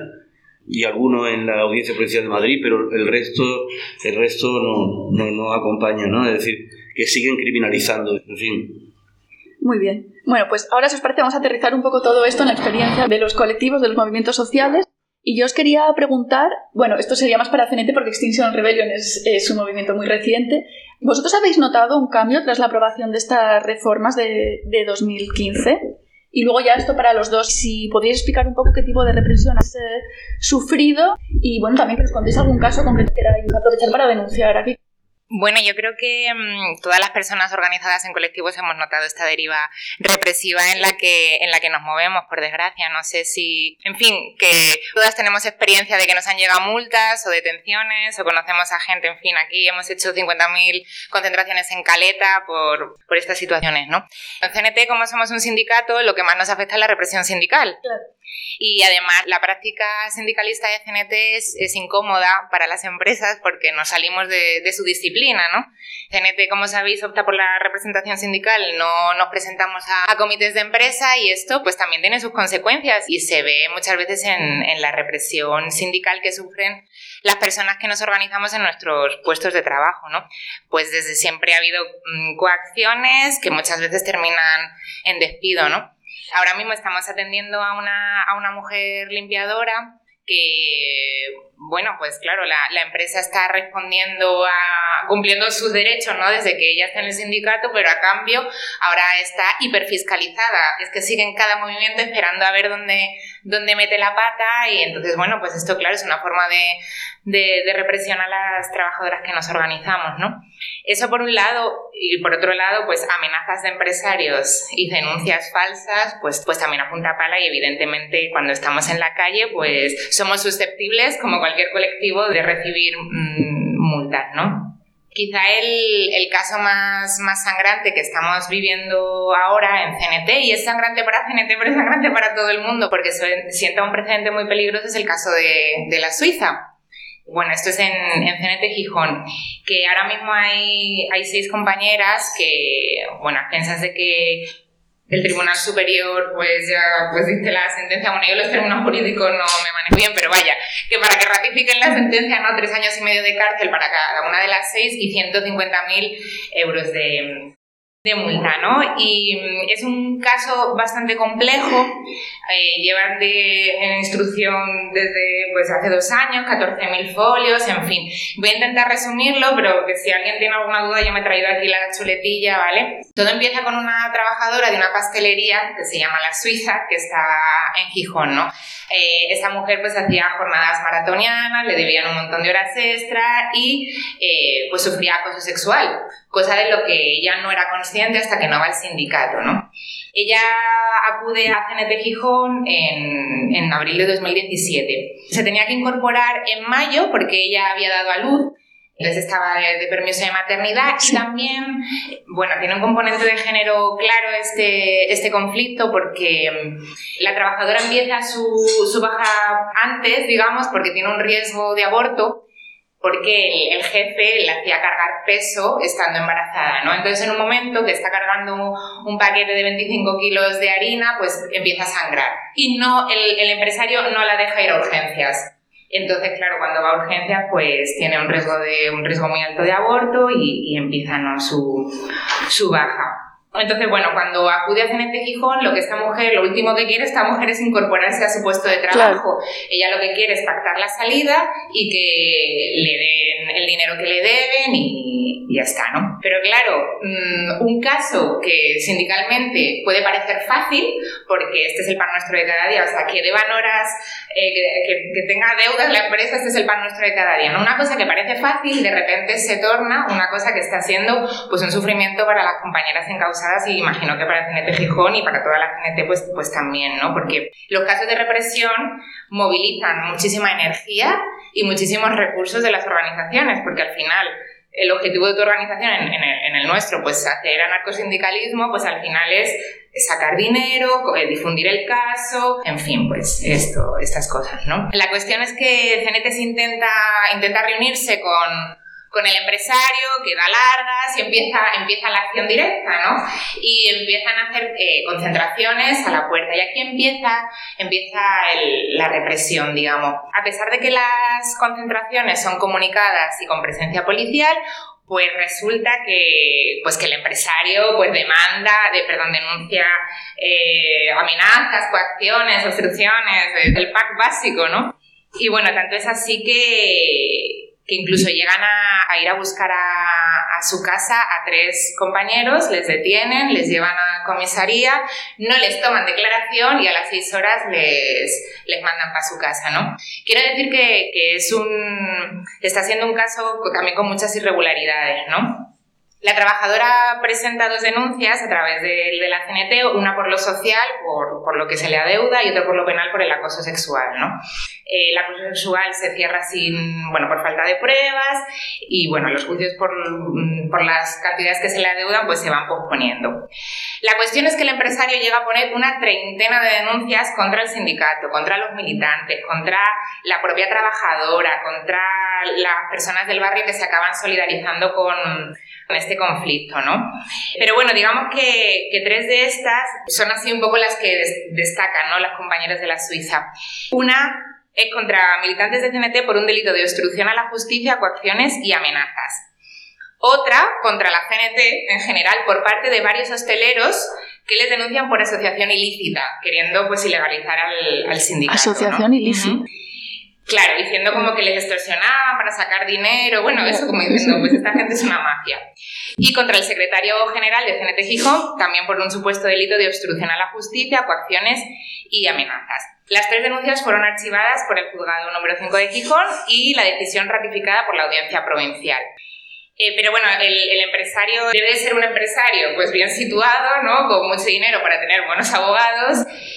y algunos en la Audiencia Provincial de Madrid, pero el resto el resto no, no, no acompaña, ¿no? Es decir, que siguen criminalizando, en fin. Muy bien. Bueno, pues ahora, si os parece, vamos a aterrizar un poco todo esto en la experiencia de los colectivos, de los movimientos sociales. Y yo os quería preguntar, bueno, esto sería más para C N T porque Extinction Rebellion es, es un movimiento muy reciente. ¿Vosotros habéis notado un cambio tras la aprobación de estas reformas de, de dos mil quince? Y luego ya esto para los dos, si podéis explicar un poco qué tipo de represión has eh, sufrido y, bueno, también que os contéis algún caso concreto que queráis aprovechar para denunciar aquí. Bueno, yo creo que mmm, todas las personas organizadas en colectivos hemos notado esta deriva represiva en la que en la que nos movemos, por desgracia. No sé si, en fin, que todas tenemos experiencia de que nos han llegado multas o detenciones, o conocemos a gente, en fin, aquí hemos hecho cincuenta mil concentraciones en Caleta por, por estas situaciones, ¿no? En C N T, como somos un sindicato, lo que más nos afecta es la represión sindical. Claro. Y además la práctica sindicalista de C N T es, es incómoda para las empresas porque nos salimos de, de su disciplina, ¿no? C N T, como sabéis, opta por la representación sindical, no nos presentamos a, a comités de empresa, y esto pues también tiene sus consecuencias y se ve muchas veces en, en la represión sindical que sufren las personas que nos organizamos en nuestros puestos de trabajo, ¿no? Pues desde siempre ha habido mmm, coacciones que muchas veces terminan en despido, ¿no? Ahora mismo estamos atendiendo a una, a una mujer limpiadora que, bueno, pues claro, la, la empresa está respondiendo a, cumpliendo sus derechos, ¿no?, desde que ella está en el sindicato, pero a cambio ahora está hiperfiscalizada. Es que sigue en cada movimiento esperando a ver dónde, dónde mete la pata, y entonces, bueno, pues esto, claro, es una forma de, de, de represión a las trabajadoras que nos organizamos, ¿no? Eso por un lado, y por otro lado, pues amenazas de empresarios y denuncias falsas, pues, pues también apunta a pala, y evidentemente cuando estamos en la calle, pues somos susceptibles, como cualquier colectivo, de recibir mmm, multas, ¿no? Quizá el, el caso más, más sangrante que estamos viviendo ahora en C N T, y es sangrante para C N T, pero es sangrante para todo el mundo, porque sienta un precedente muy peligroso, es el caso de, de la Suiza. Bueno, esto es en, en C N T Gijón, que ahora mismo hay, hay seis compañeras que, bueno, a expensas de que el Tribunal Superior pues ya pues dicte la sentencia. Bueno, yo los términos jurídicos no me manejo bien, pero vaya, que para que ratifiquen la sentencia, ¿no?, tres años y medio de cárcel para cada una de las seis y ciento cincuenta mil euros de, de multa, ¿no? Y es un caso bastante complejo. Eh, llevan de, en instrucción desde pues hace dos años, catorce mil folios, en fin. Voy a intentar resumirlo, pero que si alguien tiene alguna duda, yo me he traído aquí la chuletilla, ¿vale? Todo empieza con una trabajadora de una pastelería que se llama La Suiza, que está en Gijón, ¿no? Eh, esta mujer pues hacía jornadas maratonianas, le debían un montón de horas extra y eh, pues sufría acoso sexual, cosa de lo que ella no era consciente inconsciente hasta que no va al sindicato, ¿no? Ella acude a C N T Gijón en, en abril de dos mil diecisiete. Se tenía que incorporar en mayo porque ella había dado a luz, entonces estaba de, de permiso de maternidad y también, bueno, tiene un componente de género claro este, este conflicto porque la trabajadora empieza su, su baja antes, digamos, porque tiene un riesgo de aborto, porque el, el jefe le hacía cargar peso estando embarazada, ¿no? Entonces, en un momento que está cargando un paquete de veinticinco kilos de harina, pues empieza a sangrar. Y no, el, el empresario no la deja ir a urgencias. Entonces, claro, cuando va a urgencias, pues tiene un riesgo, de, un riesgo muy alto de aborto y, y empieza, ¿no?, su, su baja. Entonces, bueno, cuando acude a C N T Gijón, lo que esta mujer, lo último que quiere esta mujer es incorporarse a su puesto de trabajo. Claro. Ella lo que quiere es pactar la salida y que le den el dinero que le deben y, y ya está, ¿no? Pero claro, un caso que sindicalmente puede parecer fácil, porque este es el pan nuestro de cada día, o sea, que deban horas, eh, que, que, que tenga deudas la empresa, este es el pan nuestro de cada día, ¿no? Una cosa que parece fácil, de repente se torna una cosa que está siendo pues un sufrimiento para las compañeras encausadas y imagino que para C N T Gijón y para toda la C N T pues, pues también, ¿no? Porque los casos de represión movilizan muchísima energía y muchísimos recursos de las organizaciones, porque al final el objetivo de tu organización, en, en, el, en el nuestro, pues hacer anarcosindicalismo, pues al final es sacar dinero, difundir el caso, en fin, pues esto, estas cosas, ¿no? La cuestión es que C N T se intenta, intenta reunirse con con el empresario, que da largas y empieza, empieza la acción directa, ¿no? Y empiezan a hacer eh, concentraciones a la puerta. Y aquí empieza, empieza el, la represión, digamos. A pesar de que las concentraciones son comunicadas y con presencia policial, pues resulta que, pues que el empresario pues demanda, de, perdón, denuncia eh, amenazas, coacciones, obstrucciones, del pack básico, ¿no? Y bueno, tanto es así que... que incluso llegan a, a ir a buscar a, a su casa a tres compañeros, les detienen, les llevan a comisaría, no les toman declaración y a las seis horas les, les mandan para su casa, ¿no? Quiero decir que, que es un, está siendo un caso también con muchas irregularidades, ¿no? La trabajadora presenta dos denuncias a través de, de la C N T, una por lo social, por, por lo que se le adeuda, y otra por lo penal, por el acoso sexual, ¿no? Eh, el acoso sexual se cierra sin, bueno, por falta de pruebas y, bueno, los juicios por, por las cantidades que se le adeudan pues se van posponiendo. La cuestión es que el empresario llega a poner una treintena de denuncias contra el sindicato, contra los militantes, contra la propia trabajadora, contra las personas del barrio que se acaban solidarizando con, con este conflicto, ¿no? Pero bueno, digamos que, que tres de estas son así un poco las que des, destacan, ¿no?, las compañeras de la Suiza. Una es contra militantes de C N T por un delito de obstrucción a la justicia, coacciones y amenazas. Otra contra la C N T en general por parte de varios hosteleros que les denuncian por asociación ilícita, queriendo pues ilegalizar al, al sindicato. Asociación, ¿no?, ilícita. Uh-huh. Claro, diciendo como que les extorsionaban para sacar dinero, bueno, eso como diciendo, pues esta gente es una mafia. Y contra el secretario general de C N T Gijón, también por un supuesto delito de obstrucción a la justicia, coacciones y amenazas. Las tres denuncias fueron archivadas por el juzgado número cinco de Gijón y la decisión ratificada por la audiencia provincial. Eh, pero bueno, el, el empresario debe de ser un empresario pues bien situado, ¿no?, con mucho dinero para tener buenos abogados,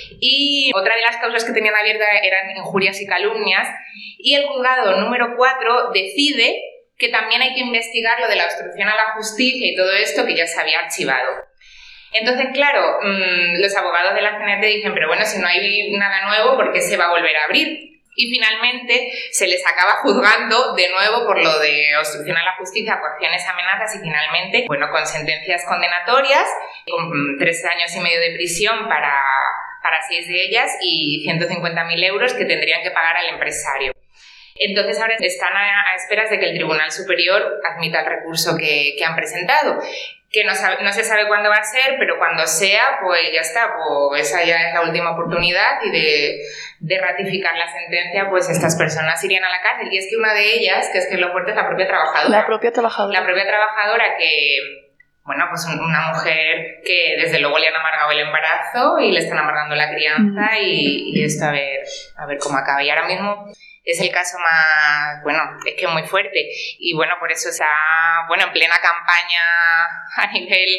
y otra de las causas que tenían abierta eran injurias y calumnias, y el juzgado número cuatro decide que también hay que investigar lo de la obstrucción a la justicia y todo esto que ya se había archivado. Entonces, claro, mmm, los abogados de la C N T dicen, pero bueno, si no hay nada nuevo, ¿por qué se va a volver a abrir? Y finalmente se les acaba juzgando de nuevo por lo de obstrucción a la justicia, coacciones, amenazas y finalmente, bueno, con sentencias condenatorias, con tres años y medio de prisión para, para seis de ellas y ciento cincuenta mil euros que tendrían que pagar al empresario. Entonces ahora están a, a esperas de que el Tribunal Superior admita el recurso que, que han presentado, que no, sabe, no se sabe cuándo va a ser, pero cuando sea, pues ya está, pues esa ya es la última oportunidad y de, de ratificar la sentencia, pues estas personas irían a la cárcel. Y es que una de ellas, que es que lo fuerte es la propia trabajadora. La propia trabajadora. La propia trabajadora que, bueno, pues una mujer que desde luego le han amargado el embarazo y le están amargando la crianza mm. y, y esto a ver, a ver cómo acaba. Y ahora mismo es el caso más, bueno, es que muy fuerte y bueno, por eso está, bueno, en plena campaña a nivel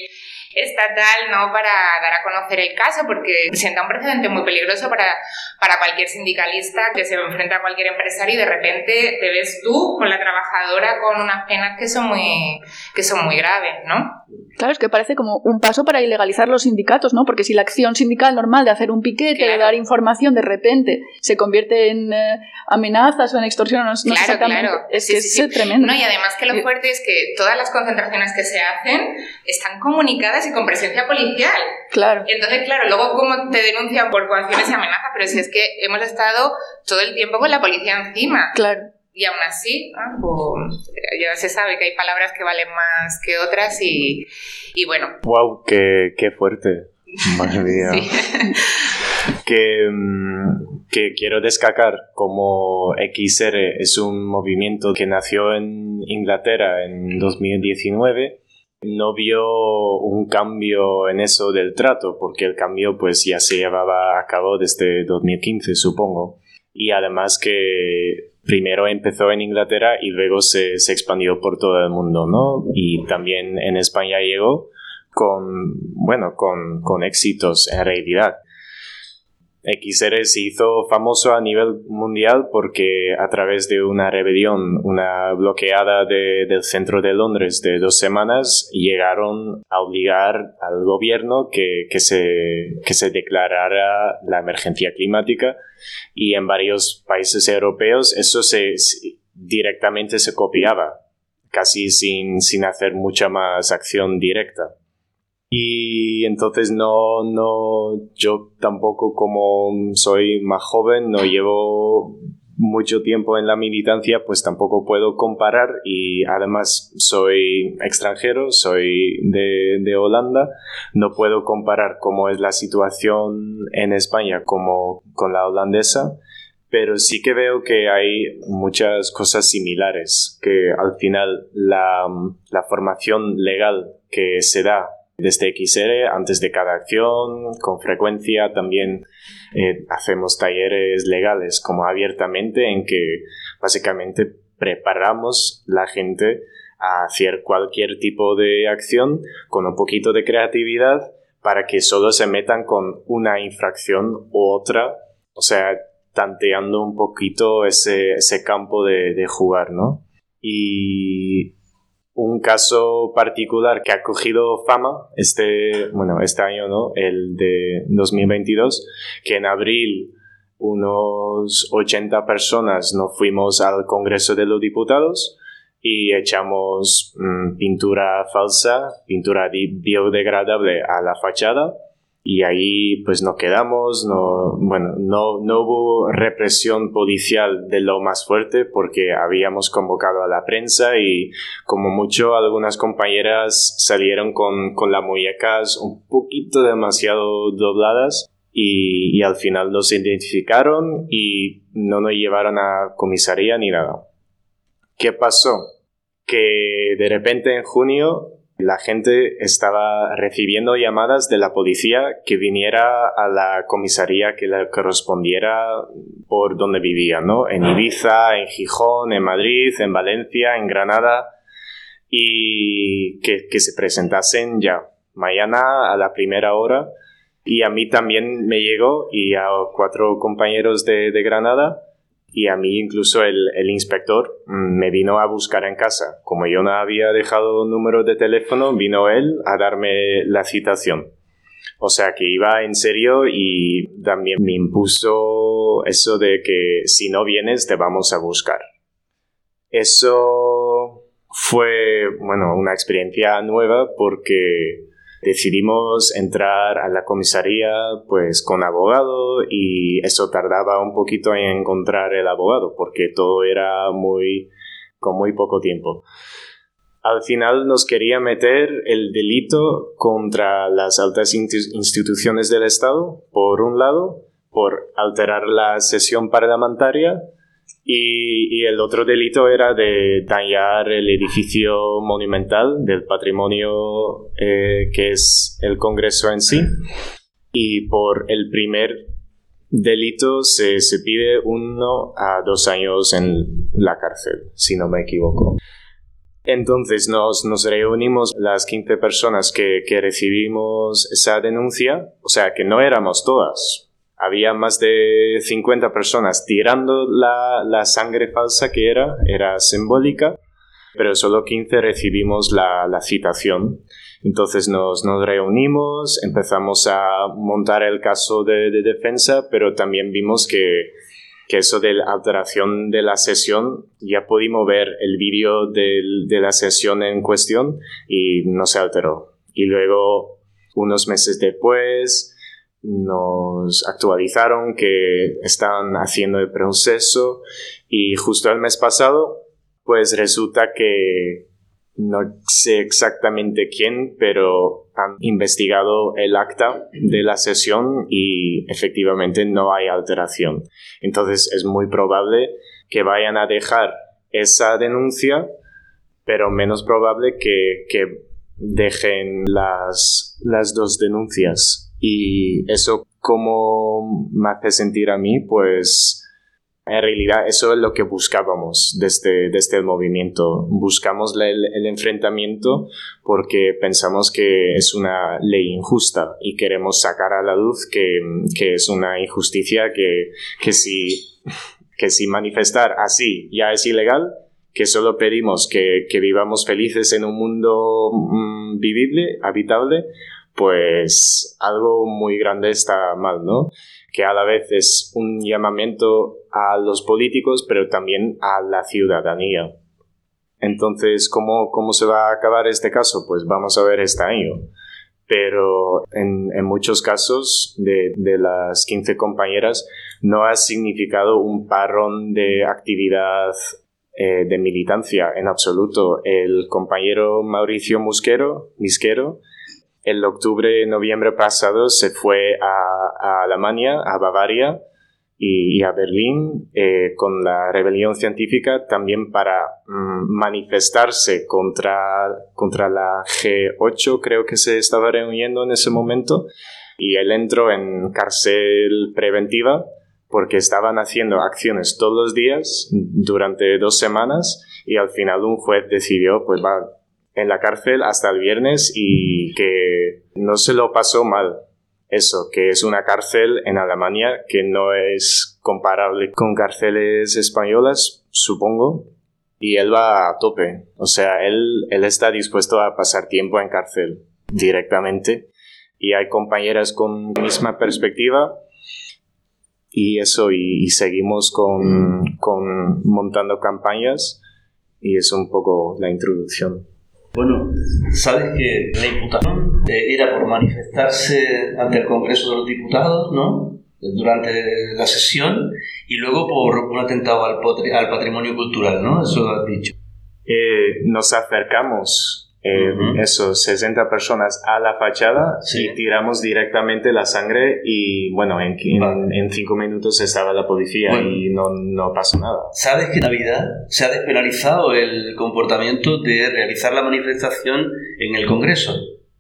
estatal, ¿no?, para dar a conocer el caso, porque sienta un precedente muy peligroso para, para cualquier sindicalista que se enfrenta a cualquier empresario y de repente te ves tú con la trabajadora con unas penas que son muy, que son muy graves, ¿no? Claro, es que parece como un paso para ilegalizar los sindicatos, ¿no? Porque si la acción sindical normal de hacer un piquete, claro, de dar información, de repente se convierte en eh, amenazas o en extorsión, no, no claro, sé exactamente. Claro. Es sí, que sí, es sí. tremendo. No, y además que lo fuerte es que todas las concentraciones que se hacen están comunicadas y con presencia policial. Claro. Entonces, claro, luego cómo te denuncian por coacciones y amenazas, pero si es que hemos estado todo el tiempo con la policía encima. Claro. Y aún así, ¿no?, pues, ya se sabe que hay palabras que valen más que otras y, y bueno. ¡Wow! ¡Qué, qué fuerte! Madre mía. Sí. Que, que quiero destacar como X R es un movimiento que nació en Inglaterra en dos mil diecinueve. No vio un cambio en eso del trato, porque el cambio pues ya se llevaba a cabo desde dos mil quince, supongo. Y además que primero empezó en Inglaterra y luego se, se expandió por todo el mundo, ¿no? Y también en España llegó con, bueno, con, con éxitos en realidad. X R se hizo famoso a nivel mundial porque a través de una rebelión, una bloqueada de, del centro de Londres de dos semanas, llegaron a obligar al gobierno que, que, se, que se declarara la emergencia climática, y en varios países europeos eso se, directamente se copiaba, casi sin, sin hacer mucha más acción directa. Y entonces no, no, yo tampoco, como soy más joven, no llevo mucho tiempo en la militancia, pues tampoco puedo comparar, y además soy extranjero, soy de, de Holanda, no puedo comparar cómo es la situación en España como con la holandesa, pero sí que veo que hay muchas cosas similares, que al final la, la formación legal que se da desde X R antes de cada acción, con frecuencia también eh, hacemos talleres legales como abiertamente, en que básicamente preparamos la gente a hacer cualquier tipo de acción con un poquito de creatividad para que solo se metan con una infracción u otra, o sea, tanteando un poquito ese, ese campo de, de jugar, ¿no? Y un caso particular que ha cogido fama este, bueno, este año, ¿no?, el de dos mil veintidós, que en abril unos ochenta personas nos fuimos al Congreso de los Diputados y echamos mmm, pintura falsa, pintura biodegradable a la fachada, y ahí pues nos quedamos. No, bueno, no, no hubo represión policial de lo más fuerte porque habíamos convocado a la prensa y como mucho algunas compañeras salieron con, con las muñecas un poquito demasiado dobladas y, y al final nos identificaron y no nos llevaron a comisaría ni nada. ¿Qué pasó? Que de repente en junio la gente estaba recibiendo llamadas de la policía que viniera a la comisaría que le correspondiera por donde vivía, ¿no? En Ibiza, en Gijón, en Madrid, en Valencia, en Granada, y que, que se presentasen ya mañana a la primera hora. Y a mí también me llegó, y a cuatro compañeros de, de Granada, y a mí incluso el, el inspector me vino a buscar en casa. Como yo no había dejado un número de teléfono, vino él a darme la citación. O sea que iba en serio, y también me impuso eso de que si no vienes te vamos a buscar. Eso fue, bueno, una experiencia nueva porque decidimos entrar a la comisaría pues con abogado, y eso tardaba un poquito en encontrar el abogado porque todo era muy con muy poco tiempo. Al final nos quería meter el delito contra las altas instituciones del Estado, por un lado, por alterar la sesión parlamentaria, y, y el otro delito era de dañar el edificio monumental del patrimonio eh, que es el Congreso en sí. Y por el primer delito se, se pide uno a dos años en la cárcel, si no me equivoco. Entonces nos, nos reunimos las quince personas que, que recibimos esa denuncia, o sea que no éramos todas. Había más de cincuenta personas tirando la, la sangre falsa que era, era simbólica, pero solo quince recibimos la, la citación. Entonces nos, nos reunimos, empezamos a montar el caso de, de defensa, pero también vimos que que eso de la alteración de la sesión, ya pudimos ver el vídeo de, de la sesión en cuestión y no se alteró. Y luego, unos meses después, nos actualizaron que estaban haciendo el proceso y justo el mes pasado, pues resulta que no sé exactamente quién, pero han investigado el acta de la sesión y efectivamente no hay alteración. Entonces es muy probable que vayan a dejar esa denuncia, pero menos probable que, que dejen las, las dos denuncias. Y eso, ¿cómo me hace sentir a mí? Pues en realidad eso es lo que buscábamos desde, desde el movimiento. Buscamos la, el, el enfrentamiento porque pensamos que es una ley injusta y queremos sacar a la luz que, que es una injusticia que, que, si, que si manifestar así ya es ilegal, que solo pedimos que, que vivamos felices en un mundo mm, vivible, habitable, pues algo muy grande está mal, ¿no? Que a la vez es un llamamiento a los políticos, pero también a la ciudadanía. Entonces, ¿cómo, cómo se va a acabar este caso? Pues vamos a ver este año. Pero en, en muchos casos de, de las quince compañeras no ha significado un parón de actividad eh, de militancia en absoluto. El compañero Mauricio Musquero, Misquero, el octubre, noviembre pasado se fue a, a Alemania, a Bavaria y, y a Berlín eh, con la rebelión científica también para mm, manifestarse contra, contra la G ocho, creo que se estaba reuniendo en ese momento. Y él entró en cárcel preventiva porque estaban haciendo acciones todos los días durante dos semanas y al final un juez decidió, pues va en la cárcel hasta el viernes y que no se lo pasó mal. Eso, que es una cárcel en Alemania que no es comparable con cárceles españolas, supongo, y él va a tope. O sea, él, él está dispuesto a pasar tiempo en cárcel directamente y hay compañeras con misma perspectiva y eso, y, y seguimos con, con montando campañas y es un poco la introducción. Bueno, sabes que la imputación era por manifestarse ante el Congreso de los Diputados, ¿no?, durante la sesión, y luego por un atentado al, potri- al patrimonio cultural, ¿no? Eso lo has dicho. Eh, nos acercamos, eh, uh-huh. esos sesenta personas a la fachada, sí, y tiramos directamente la sangre y, bueno, en, en, vale. en cinco minutos estaba la policía, bueno, y no, no pasó nada. ¿Sabes que en Navidad se ha despenalizado el comportamiento de realizar la manifestación en el Congreso?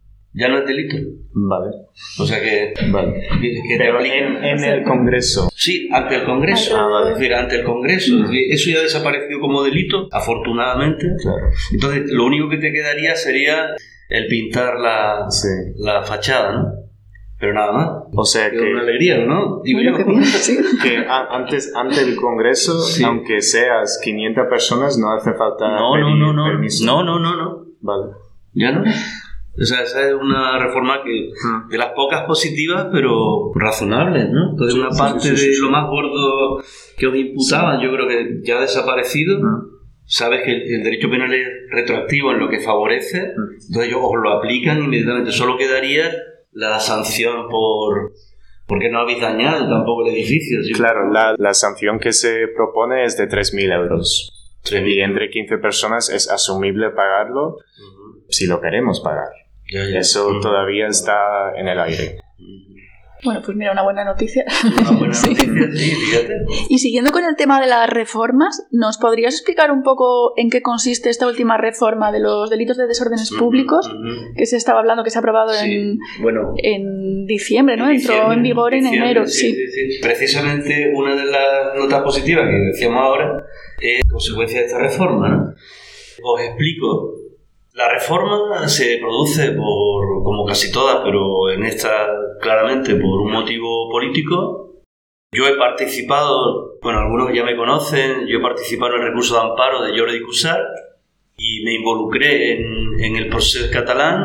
Ya no es delito. Vale. O sea que... Vale. que Pero en, en el Congreso. Sí, ante el Congreso. Ah, vale. Es decir, ante el Congreso. Mm. Eso ya desapareció como delito, afortunadamente. Claro. Entonces, lo único que te quedaría sería el pintar la, sí. la fachada, ¿no? Pero nada más. O sea que... una alegría, ¿no? Digo bueno, yo. Que, bien, sí. que a, antes, ante el Congreso, sí, aunque seas quinientas personas, no hace falta no, pedir no, no, no. permiso. No, no, no, no. Vale. ¿Ya no? O sea, esa es una reforma que de las pocas positivas, pero razonables, ¿no? Entonces, una parte sí, sí, sí, sí. de lo más gordo que os imputaban, yo creo que ya ha desaparecido. Sabes que el, el derecho penal es retroactivo en lo que favorece, entonces ellos os lo aplican inmediatamente. Solo quedaría la sanción por... porque no habéis dañado tampoco el edificio. ¿Sí? Claro, la, la sanción que se propone es de tres mil euros. tres mil. Y entre quince personas es asumible pagarlo, uh-huh, si lo queremos pagar. Ya, ya. Eso uh-huh. todavía está en el aire. Bueno, pues mira, una buena noticia. Una buena sí. noticia, sí, fíjate. Y siguiendo con el tema de las reformas, ¿nos podrías explicar un poco en qué consiste esta última reforma de los delitos de desórdenes uh-huh, públicos? Uh-huh. Que se estaba hablando, que se ha aprobado sí. en, bueno, en diciembre, ¿no? En diciembre, Entró en vigor en diciembre, enero. Sí, sí. Sí, sí. Precisamente una de las notas positivas que decíamos ahora es consecuencia de esta reforma, ¿no? Os explico. La reforma se produce por, como casi todas, pero en esta claramente por un motivo político. Yo he participado, bueno, algunos ya me conocen, yo he participado en el recurso de amparo de Jordi Cuixart y me involucré en, en el proceso catalán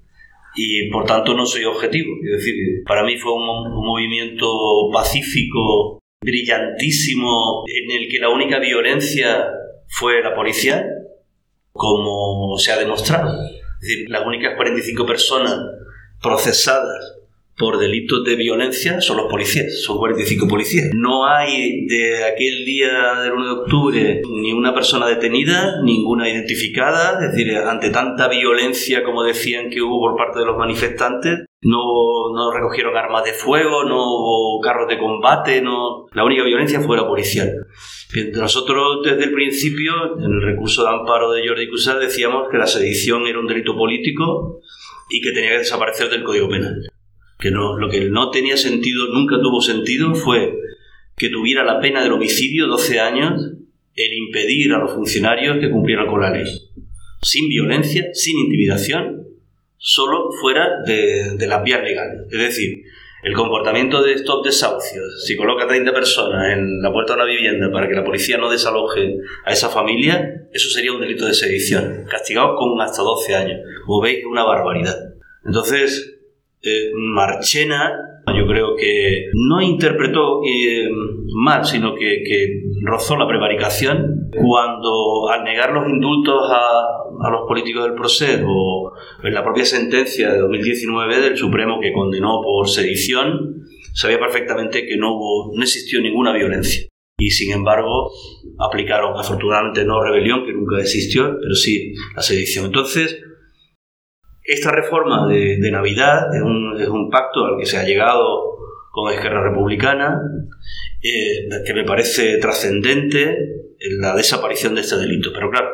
y por tanto no soy objetivo. Es decir, para mí fue un, un movimiento pacífico, brillantísimo, en el que la única violencia fue la policial, como se ha demostrado. Es decir, las únicas cuarenta y cinco personas procesadas por delitos de violencia son los policías, son cuarenta y cinco policías. No hay de aquel día del uno de octubre ni una persona detenida, ninguna identificada, es decir, ante tanta violencia como decían que hubo por parte de los manifestantes, no, no recogieron armas de fuego, no hubo carros de combate, no, la única violencia fue la policial. Nosotros desde el principio, en el recurso de amparo de Jordi Cuixart, decíamos que la sedición era un delito político y que tenía que desaparecer del Código Penal. Que no, lo que no tenía sentido, nunca tuvo sentido, fue que tuviera la pena del homicidio, doce años, el impedir a los funcionarios que cumplieran con la ley. Sin violencia, sin intimidación, solo fuera de, de las vías legales. Es decir, el comportamiento de stop desahucios, si coloca treinta personas en la puerta de una vivienda para que la policía no desaloje a esa familia, eso sería un delito de sedición, castigado con hasta doce años. Como veis, es una barbaridad. Entonces, Eh, Marchena, yo creo que no interpretó eh, mal, sino que, que rozó la prevaricación cuando, al negar los indultos a, a los políticos del Procés, o en la propia sentencia de dos mil diecinueve del Supremo que condenó por sedición, sabía perfectamente que no hubo, no existió ninguna violencia. Y sin embargo, aplicaron, afortunadamente no rebelión, que nunca existió, pero sí la sedición. Entonces, esta reforma de, de Navidad es un, es un pacto al que se ha llegado con Esquerra Republicana, eh, que me parece trascendente en la desaparición de este delito. Pero claro,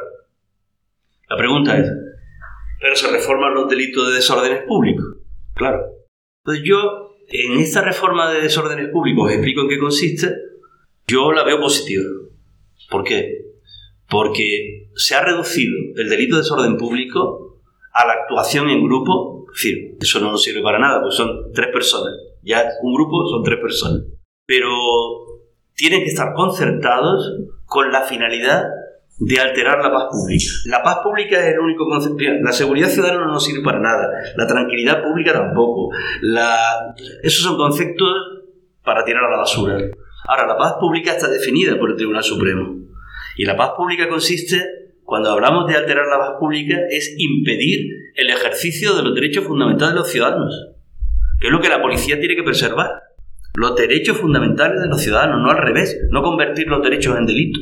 la pregunta es, ¿pero se reforman los delitos de desórdenes públicos? Claro. Entonces yo, en esta reforma de desórdenes públicos, os explico en qué consiste, yo la veo positiva. ¿Por qué? Porque se ha reducido el delito de desorden público a la actuación en grupo. Es decir, eso no nos sirve para nada, porque son tres personas. Ya un grupo son tres personas. Pero tienen que estar concertados con la finalidad de alterar la paz pública. La paz pública es el único concepto. La seguridad ciudadana no nos sirve para nada. La tranquilidad pública tampoco. La... Esos son conceptos para tirar a la basura. Ahora, la paz pública está definida por el Tribunal Supremo. Y la paz pública consiste, cuando hablamos de alterar la paz pública, es impedir el ejercicio de los derechos fundamentales de los ciudadanos, que es lo que la policía tiene que preservar. Los derechos fundamentales de los ciudadanos, no al revés, no convertir los derechos en delitos.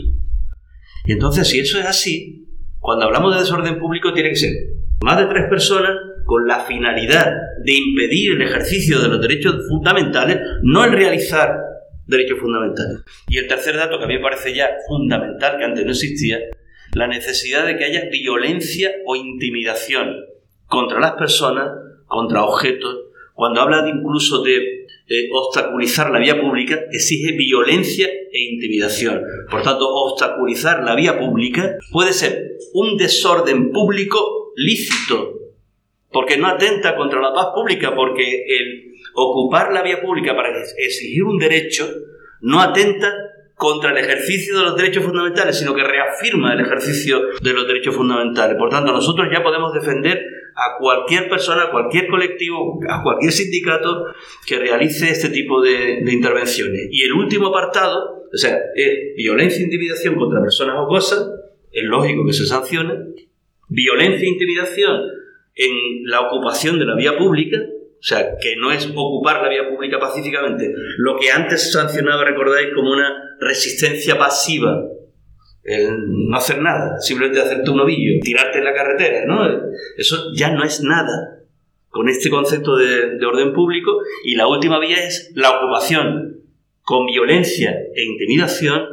Y entonces, si eso es así, cuando hablamos de desorden público tiene que ser más de tres personas con la finalidad de impedir el ejercicio de los derechos fundamentales, no el realizar derechos fundamentales. Y el tercer dato, que a mí me parece ya fundamental, que antes no existía, la necesidad de que haya violencia o intimidación contra las personas, contra objetos. Cuando habla de incluso de eh, obstaculizar la vía pública, exige violencia e intimidación. Por tanto, obstaculizar la vía pública puede ser un desorden público lícito, porque no atenta contra la paz pública, porque el ocupar la vía pública para exigir un derecho no atenta contra el ejercicio de los derechos fundamentales, sino que reafirma el ejercicio de los derechos fundamentales. Por tanto, nosotros ya podemos defender a cualquier persona, a cualquier colectivo, a cualquier sindicato que realice este tipo de, de intervenciones. Y el último apartado, o sea, es violencia e intimidación contra personas o cosas, es lógico que se sancione. Violencia e intimidación en la ocupación de la vía pública, o sea, que no es ocupar la vía pública pacíficamente, lo que antes se sancionaba, recordáis, como una resistencia pasiva, el no hacer nada, simplemente hacerte un ovillo, tirarte en la carretera, ¿no? Eso ya no es nada con este concepto de, de orden público. Y la última vía es la ocupación con violencia e intimidación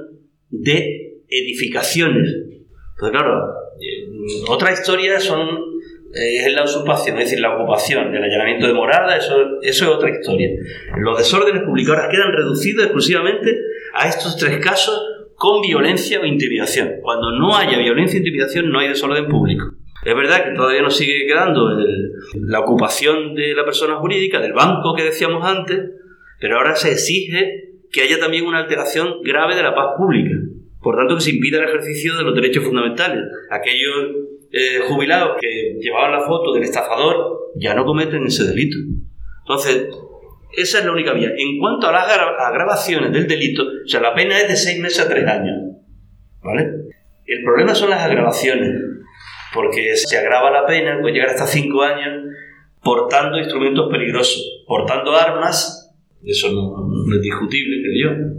de edificaciones. Entonces, claro, eh, otra historia son... es la usurpación, es decir, la ocupación, el allanamiento de morada, eso, eso es otra historia. Los desórdenes públicos ahora quedan reducidos exclusivamente a estos tres casos con violencia o intimidación. Cuando no haya violencia o intimidación, no hay desorden público. Es verdad que todavía nos sigue quedando el, la ocupación de la persona jurídica, del banco que decíamos antes, pero ahora se exige que haya también una alteración grave de la paz pública. Por tanto, que se impida el ejercicio de los derechos fundamentales. Aquellos eh, jubilados que llevaban la foto del estafador ya no cometen ese delito. Entonces, esa es la única vía. En cuanto a las agravaciones del delito, o sea, la pena es de seis meses a tres años. ¿Vale? El problema son las agravaciones, porque se agrava la pena, puede llegar hasta cinco años, portando instrumentos peligrosos, portando armas, eso no, no es discutible, creo yo,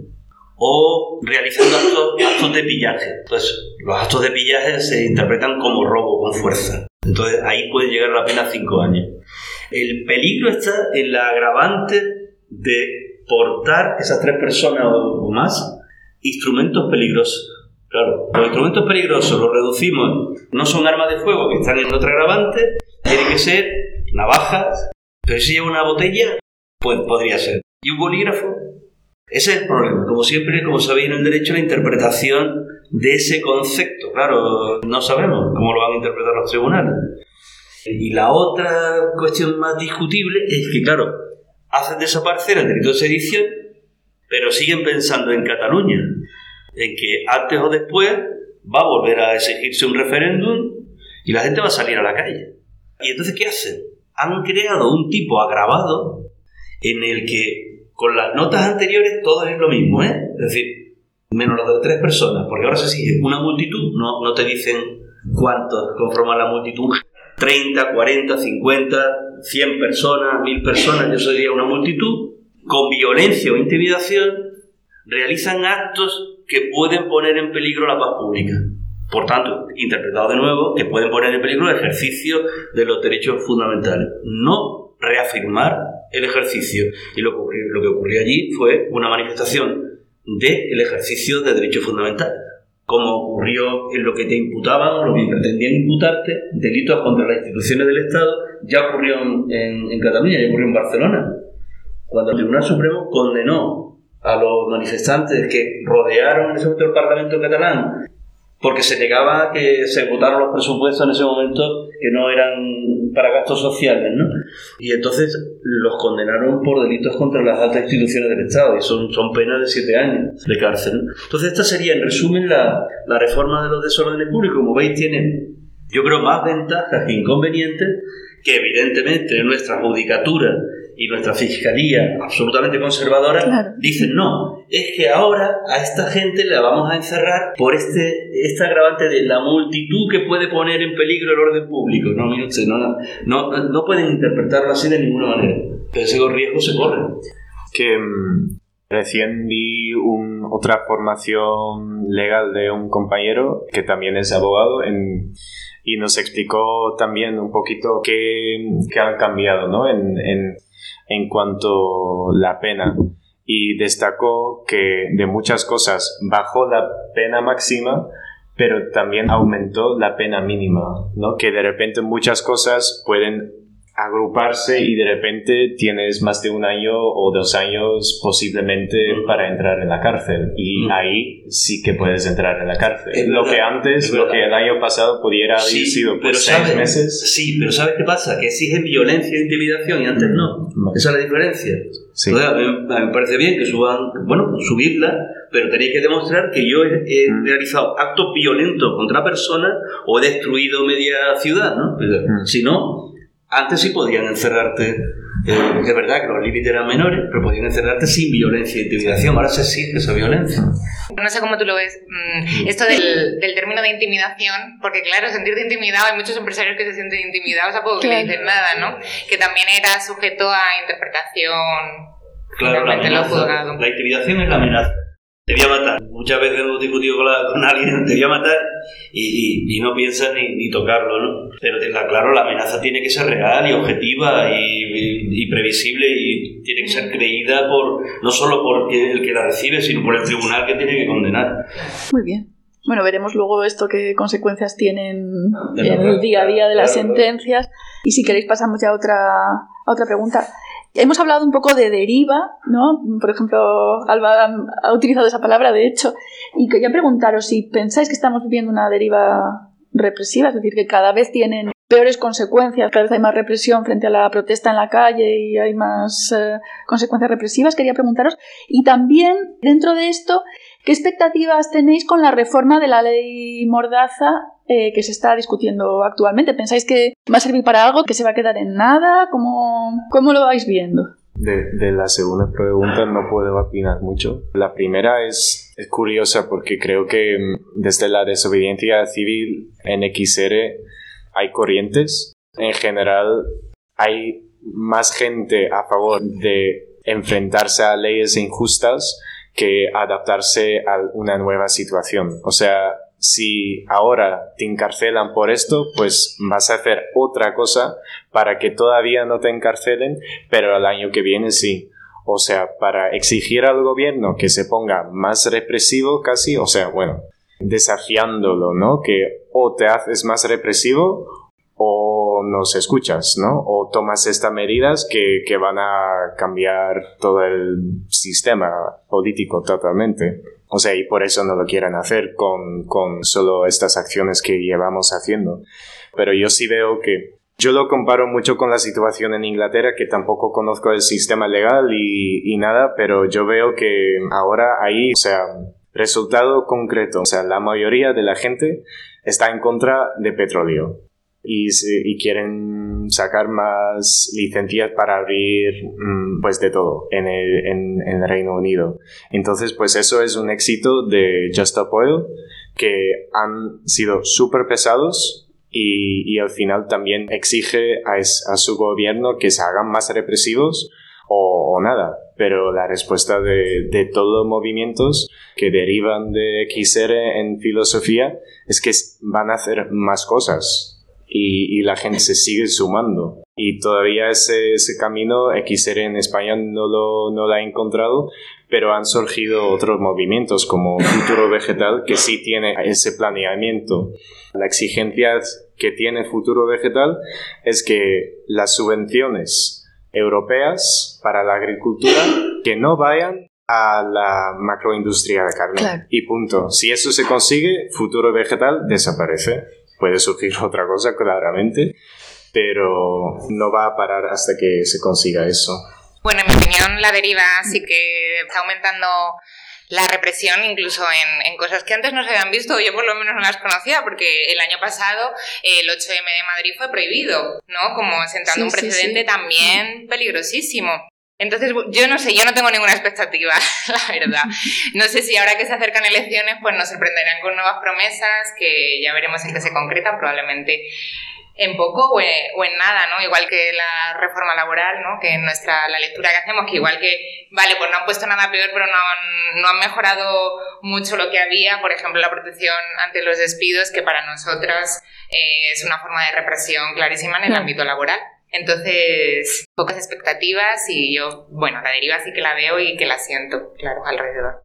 o realizando actos, actos de pillaje. Entonces, los actos de pillaje se interpretan como robo con fuerza. Entonces, ahí puede llegar la pena a cinco años. El peligro está en la agravante de portar esas tres personas o, o más instrumentos peligrosos. Claro, los instrumentos peligrosos los reducimos, no son armas de fuego que están en otra agravante, tiene que ser navajas, pero si lleva una botella, pues podría ser. ¿Y un bolígrafo? Ese es el problema. Como siempre, como sabéis en el derecho, la interpretación de ese concepto. Claro, no sabemos cómo lo van a interpretar los tribunales. Y la otra cuestión más discutible es que, claro, hacen desaparecer el delito de sedición, pero siguen pensando en Cataluña, en que antes o después va a volver a exigirse un referéndum y la gente va a salir a la calle. ¿Y entonces qué hacen? Han creado un tipo agravado en el que con las notas anteriores todo es lo mismo, ¿eh? Es decir, menos las de tres personas, porque ahora se exige una multitud, no, no te dicen cuántos conforman la multitud, treinta, cuarenta, cincuenta, cien personas, mil personas, eso sería una multitud, con violencia o intimidación, realizan actos que pueden poner en peligro la paz pública. Por tanto, interpretado de nuevo, que pueden poner en peligro el ejercicio de los derechos fundamentales. No reafirmar el ejercicio. Y lo que ocurrió, lo que ocurrió allí fue una manifestación del ejercicio de derechos fundamentales. Como ocurrió en lo que te imputaban o lo que pretendían imputarte, delitos contra las instituciones del Estado, ya ocurrió en, en, en Cataluña, ya ocurrió en Barcelona. Cuando el Tribunal Supremo condenó a los manifestantes que rodearon en ese momento el Parlamento catalán porque se negaba que se votaron los presupuestos en ese momento que no eran para gastos sociales, ¿no? Y entonces los condenaron por delitos contra las altas instituciones del Estado y son, son penas de siete años de cárcel, ¿no? Entonces esta sería en resumen la, la reforma de los desórdenes públicos. Como veis, tiene, yo creo, más ventajas que inconvenientes, que evidentemente nuestra judicatura y nuestra fiscalía absolutamente conservadora, claro, dicen no, es que ahora a esta gente la vamos a encerrar por este, este agravante de la multitud que puede poner en peligro el orden público. No, mire usted, no, no, no pueden interpretarlo así de ninguna manera, pero ese riesgo se corre. Que um, recién vi un, otra formación legal de un compañero que también es abogado en... y nos explicó también un poquito qué, qué han cambiado, ¿no? en, en, en cuanto a la pena, y destacó que de muchas cosas bajó la pena máxima, pero también aumentó la pena mínima, ¿no? Que de repente muchas cosas pueden agruparse y de repente tienes más de un año o dos años posiblemente para entrar en la cárcel, y mm. ahí sí que puedes entrar en la cárcel. Es lo verdad, que antes, lo que el año pasado pudiera haber sí, sido por seis sabes, meses. Sí, pero ¿sabes qué pasa? Que exigen violencia e intimidación y antes no. Mm. Esa es la diferencia. Sí. Entonces, a mí, a mí me parece bien que suban, bueno, subirla, pero tenéis que demostrar que yo he, he mm. realizado actos violentos contra personas o he destruido media ciudad, ¿no? Pero, mm. si no, antes sí podían encerrarte, eh, es verdad que los límites eran menores, pero podían encerrarte sin violencia e intimidación. Ahora se exige esa violencia. No sé cómo tú lo ves, mm, esto del, del término de intimidación, porque claro, sentirte intimidado, hay muchos empresarios que se sienten intimidados a poco que claro. le dicen nada, ¿no? Que también era sujeto a interpretación. Claro, la, amenaza, la intimidación es la amenaza. Te voy a matar. Muchas veces hemos discutido con, la, con alguien, te voy a matar, y, y, y no piensas ni, ni tocarlo, ¿no? Pero la, claro, la amenaza tiene que ser real y objetiva y, y, y previsible, y tiene que ser creída por no solo por el que la recibe, sino por el tribunal que tiene que condenar. Muy bien. Bueno, veremos luego esto qué consecuencias tienen en el día a día de las sentencias. Y si queréis pasamos ya a otra, a otra pregunta. Hemos hablado un poco de deriva, ¿no? Por ejemplo, Alba ha utilizado esa palabra, de hecho, y quería preguntaros si pensáis que estamos viviendo una deriva represiva, es decir, que cada vez tienen peores consecuencias, cada vez hay más represión frente a la protesta en la calle y hay más eh, consecuencias represivas. Quería preguntaros, y también, dentro de esto, ¿qué expectativas tenéis con la reforma de la ley Mordaza eh, que se está discutiendo actualmente? ¿Pensáis que va a servir para algo, que se va a quedar en nada? ¿Cómo, cómo lo vais viendo? De, de la segunda pregunta no puedo opinar mucho. La primera es, es curiosa porque creo que desde la desobediencia civil en X R hay corrientes. En general hay más gente a favor de enfrentarse a leyes injustas que adaptarse a una nueva situación. O sea, si ahora te encarcelan por esto, pues vas a hacer otra cosa para que todavía no te encarcelen, pero el año que viene sí. O sea, para exigir al gobierno que se ponga más represivo casi, o sea, bueno, desafiándolo, ¿no? Que o te haces más represivo o nos escuchas, ¿no? O tomas estas medidas que, que van a cambiar todo el sistema político totalmente. O sea, y por eso no lo quieren hacer con, con solo estas acciones que llevamos haciendo. Pero yo sí veo que... Yo lo comparo mucho con la situación en Inglaterra, que tampoco conozco el sistema legal y, y nada, pero yo veo que ahora ahí, o sea, resultado concreto. O sea, la mayoría de la gente está en contra de petróleo. Y, y quieren sacar más licencias para abrir pues de todo en el, en, en el Reino Unido. Entonces pues eso es un éxito de Just Stop Oil, que han sido súper pesados y, y al final también exige a, es, a su gobierno que se hagan más represivos o, o nada. Pero la respuesta de, de todos los movimientos que derivan de X R en filosofía es que van a hacer más cosas. Y, y la gente se sigue sumando. Y todavía ese, ese camino X R en España no lo, no lo ha encontrado, pero han surgido otros movimientos como Futuro Vegetal, que sí tiene ese planeamiento. La exigencia que tiene Futuro Vegetal es que las subvenciones europeas para la agricultura que no vayan a la macroindustria de carne. Claro. Y punto. Si eso se consigue, Futuro Vegetal desaparece. Puede surgir otra cosa, claramente, pero no va a parar hasta que se consiga eso. Bueno, en mi opinión, la deriva sí que está aumentando la represión, incluso en, en cosas que antes no se habían visto, yo por lo menos no las conocía, porque el año pasado el ocho eme de Madrid fue prohibido, ¿no? Como sentando sí, un precedente sí, sí. también peligrosísimo. Entonces, yo no sé, yo no tengo ninguna expectativa, la verdad. No sé si ahora que se acercan elecciones, pues nos sorprenderán con nuevas promesas, que ya veremos en qué se concretan, probablemente en poco o en, o en nada, ¿no? Igual que la reforma laboral, ¿no? Que en nuestra, la lectura que hacemos, que igual que, vale, pues no han puesto nada peor, pero no han, no han mejorado mucho lo que había, por ejemplo, la protección ante los despidos, que para nosotras eh, es una forma de represión clarísima en el Claro. ámbito laboral. Entonces, pocas expectativas y yo, bueno, la deriva sí que la veo y que la siento, claro, alrededor.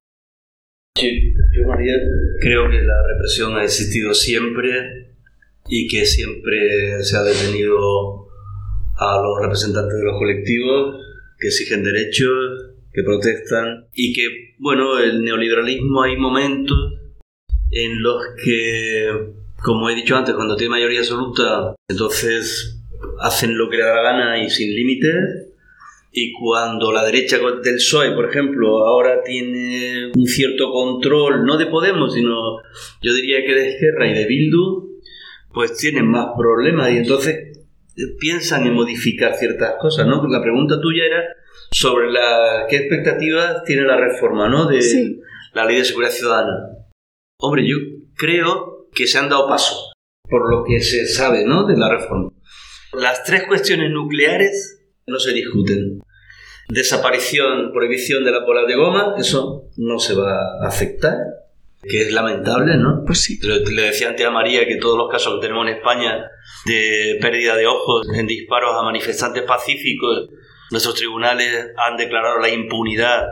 Sí, yo, María, creo que la represión ha existido siempre y que siempre se ha detenido a los representantes de los colectivos que exigen derechos, que protestan y que, bueno, el neoliberalismo hay momentos en los que, como he dicho antes, cuando tiene mayoría absoluta, entonces hacen lo que le da la gana y sin límites, y cuando la derecha del P S O E, por ejemplo, ahora tiene un cierto control, no de Podemos, sino yo diría que de Esquerra y de Bildu, pues tienen más problemas y entonces piensan en modificar ciertas cosas, ¿no? Porque la pregunta tuya era sobre la, qué expectativas tiene la reforma, ¿no? De sí. la Ley de Seguridad Ciudadana. Hombre, yo creo que se han dado pasos, por lo que se sabe, ¿no? de la reforma. Las tres cuestiones nucleares no se discuten. Desaparición, prohibición de las bolas de goma, eso no se va a aceptar, que es lamentable, ¿no? Pues sí. Le, le decía antes a María que todos los casos que tenemos en España de pérdida de ojos en disparos a manifestantes pacíficos, nuestros tribunales han declarado la impunidad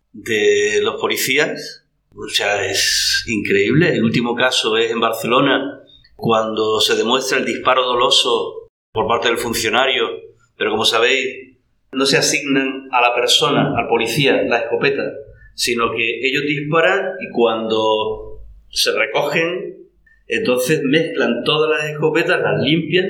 de los policías. O sea, es increíble. El último caso es en Barcelona, cuando se demuestra el disparo doloso por parte del funcionario, pero como sabéis, no se asignan a la persona, al policía, la escopeta, sino que ellos disparan y cuando se recogen, entonces mezclan todas las escopetas, las limpian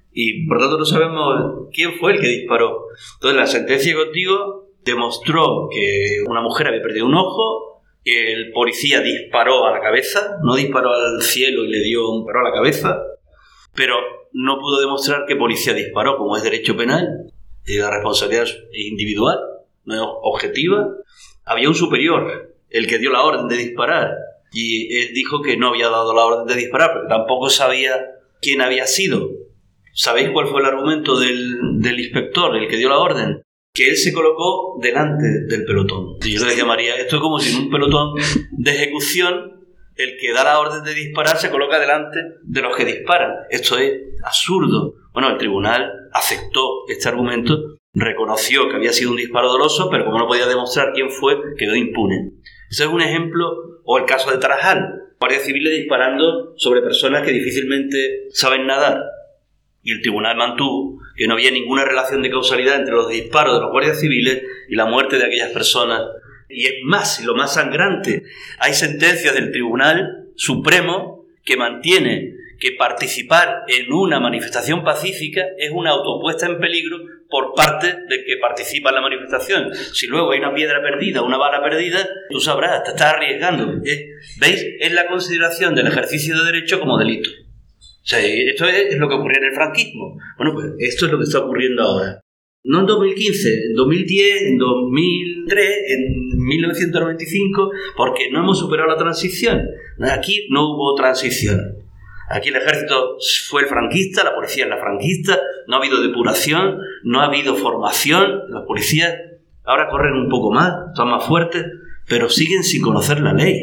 y por tanto no sabemos quién fue el que disparó. Entonces la sentencia que os digo demostró que una mujer había perdido un ojo, que el policía disparó a la cabeza, no disparó al cielo y le dio un paro a la cabeza, pero no pudo demostrar que policía disparó, como es derecho penal, y la responsabilidad es individual, no es objetiva. Había un superior, el que dio la orden de disparar, y él dijo que no había dado la orden de disparar, porque tampoco sabía quién había sido. ¿Sabéis cuál fue el argumento del, del inspector, el que dio la orden? Que él se colocó delante del pelotón. Y yo le decía a María, esto es como si en un pelotón de ejecución el que da la orden de disparar se coloca delante de los que disparan. Esto es absurdo. Bueno, el tribunal aceptó este argumento, reconoció que había sido un disparo doloso, pero como no podía demostrar quién fue, quedó impune. Ese es un ejemplo, o el caso de Tarajal, guardias civiles disparando sobre personas que difícilmente saben nadar. Y el tribunal mantuvo que no había ninguna relación de causalidad entre los disparos de los guardias civiles y la muerte de aquellas personas. Y es más, y lo más sangrante, hay sentencias del Tribunal Supremo que mantiene que participar en una manifestación pacífica es una autopuesta en peligro por parte del que participa en la manifestación. Si luego hay una piedra perdida, una bala perdida, tú sabrás, te estás arriesgando. ¿Eh? ¿Veis? Es la consideración del ejercicio de derecho como delito. O sea, esto es lo que ocurrió en el franquismo. Bueno, pues esto es lo que está ocurriendo ahora. No en dos mil quince, en dos mil diez, en dos mil tres, en mil novecientos noventa y cinco, porque no hemos superado la transición. Aquí no hubo transición. Aquí el ejército fue el franquista, la policía es la franquista, no ha habido depuración, no ha habido formación, los policías ahora corren un poco más, están más fuertes, pero siguen sin conocer la ley.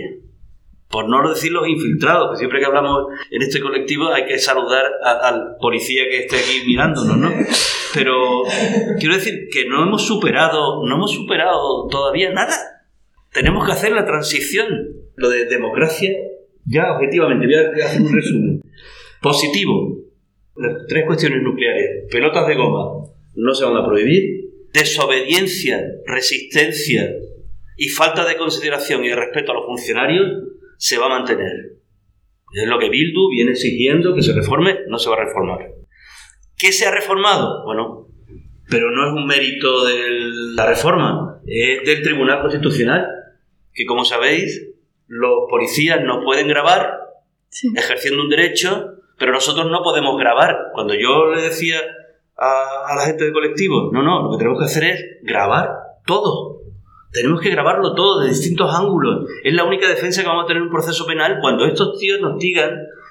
Por no decir los infiltrados, que siempre que hablamos en este colectivo hay que saludar a, al policía que esté aquí mirándonos, ¿no? Pero quiero decir que no hemos superado, no hemos superado todavía nada. Tenemos que hacer la transición. Lo de democracia, ya objetivamente, voy a hacer un resumen. Positivo, las tres cuestiones nucleares. Pelotas de goma no se van a prohibir. Desobediencia, resistencia y falta de consideración y de respeto a los funcionarios se va a mantener. Es lo que Bildu viene exigiendo que se reforme, no se va a reformar. ¿Qué se ha reformado? Bueno, pero no es un mérito de la reforma, es del Tribunal Constitucional, que como sabéis, los policías no pueden grabar, sí, ejerciendo un derecho, pero nosotros no podemos grabar. Cuando yo le decía a, a la gente de colectivo, no, no, lo que tenemos que hacer es grabar todo. Tenemos que grabarlo todo de distintos ángulos. Es la única defensa que vamos a tener en un proceso penal cuando estos tíos nos digan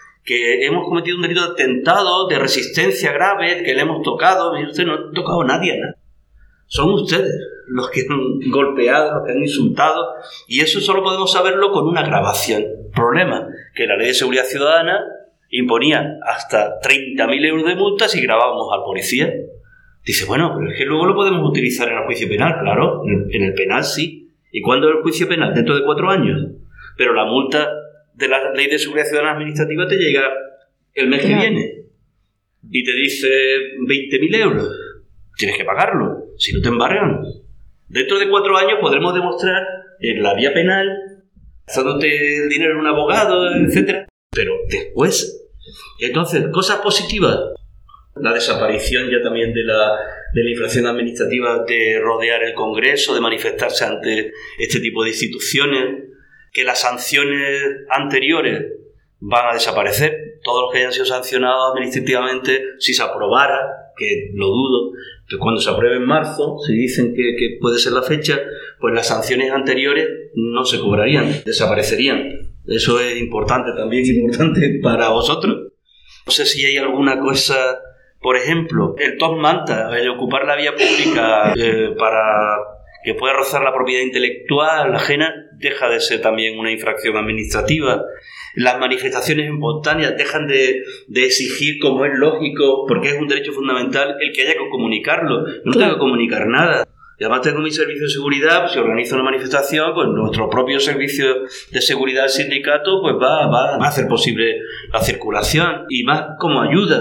que hemos cometido un delito de atentado, de resistencia grave, que le hemos tocado. Y usted no ha tocado a nadie, ¿no? Son ustedes los que han golpeado, los que han insultado, y eso solo podemos saberlo con una grabación. Problema, que la Ley de Seguridad Ciudadana imponía hasta treinta mil euros de multa si grabábamos al policía. Dice, bueno, pero es que luego lo podemos utilizar en el juicio penal, claro, en el, en el penal sí. ¿Y cuándo es el juicio penal? Dentro de cuatro años. Pero la multa de la Ley de Seguridad Ciudadana Administrativa te llega el mes que viene y te dice veinte mil euros. Tienes que pagarlo, si no te embargan. Dentro de cuatro años podremos demostrar en la vía penal, gastándote el dinero en un abogado, etcétera. Pero después, entonces, cosas positivas. La desaparición ya también de la, de la infracción administrativa de rodear el Congreso, de manifestarse ante este tipo de instituciones, que las sanciones anteriores van a desaparecer. Todos los que hayan sido sancionados administrativamente, si se aprobara, que lo dudo, que cuando se apruebe en marzo, si dicen que, que puede ser la fecha, pues las sanciones anteriores no se cobrarían, desaparecerían. Eso es importante también, importante para vosotros. No sé si hay alguna cosa. Por ejemplo, el top manta, el ocupar la vía pública eh, para que pueda rozar la propiedad intelectual ajena, deja de ser también una infracción administrativa. Las manifestaciones espontáneas dejan de, de exigir, como es lógico, porque es un derecho fundamental, el que haya que comunicarlo. No claro. tengo que comunicar nada. Y además tengo mi servicio de seguridad, pues, si organizo una manifestación, pues nuestro propio servicio de seguridad del sindicato pues va, va a hacer posible la circulación y más como ayuda.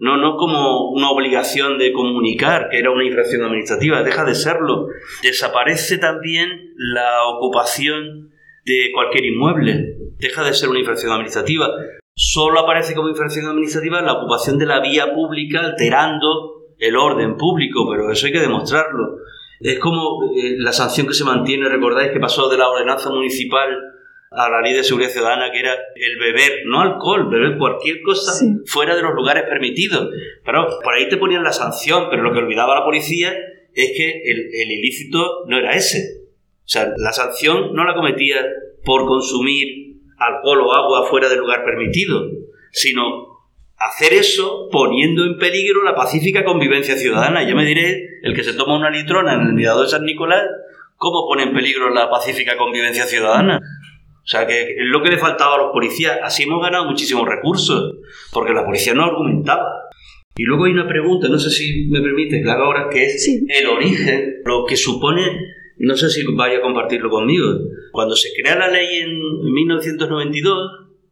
no, no como una obligación de comunicar que era una infracción administrativa, deja de serlo. Desaparece también la ocupación de cualquier inmueble, deja de ser una infracción administrativa. Solo aparece como infracción administrativa la ocupación de la vía pública alterando el orden público, pero eso hay que demostrarlo. Es como eh, la sanción que se mantiene, recordáis que pasó de la ordenanza municipal a la ley de seguridad ciudadana, que era el beber, no alcohol, beber cualquier cosa sí. fuera de los lugares permitidos. Pero por ahí te ponían la sanción, pero lo que olvidaba la policía es que el, el ilícito no era ese. O sea, la sanción no la cometía por consumir alcohol o agua fuera del lugar permitido, sino hacer eso poniendo en peligro la pacífica convivencia ciudadana. Ya me diré, el que se toma una litrona en el mirador de San Nicolás, ¿cómo pone en peligro la pacífica convivencia ciudadana? O sea, que es lo que le faltaba a los policías. Así hemos ganado muchísimos recursos, porque la policía no argumentaba. Y luego hay una pregunta, no sé si me permites que haga ahora, que es sí. el origen, lo que supone, no sé si vaya a compartirlo conmigo. Cuando se crea la ley en mil novecientos noventa y dos,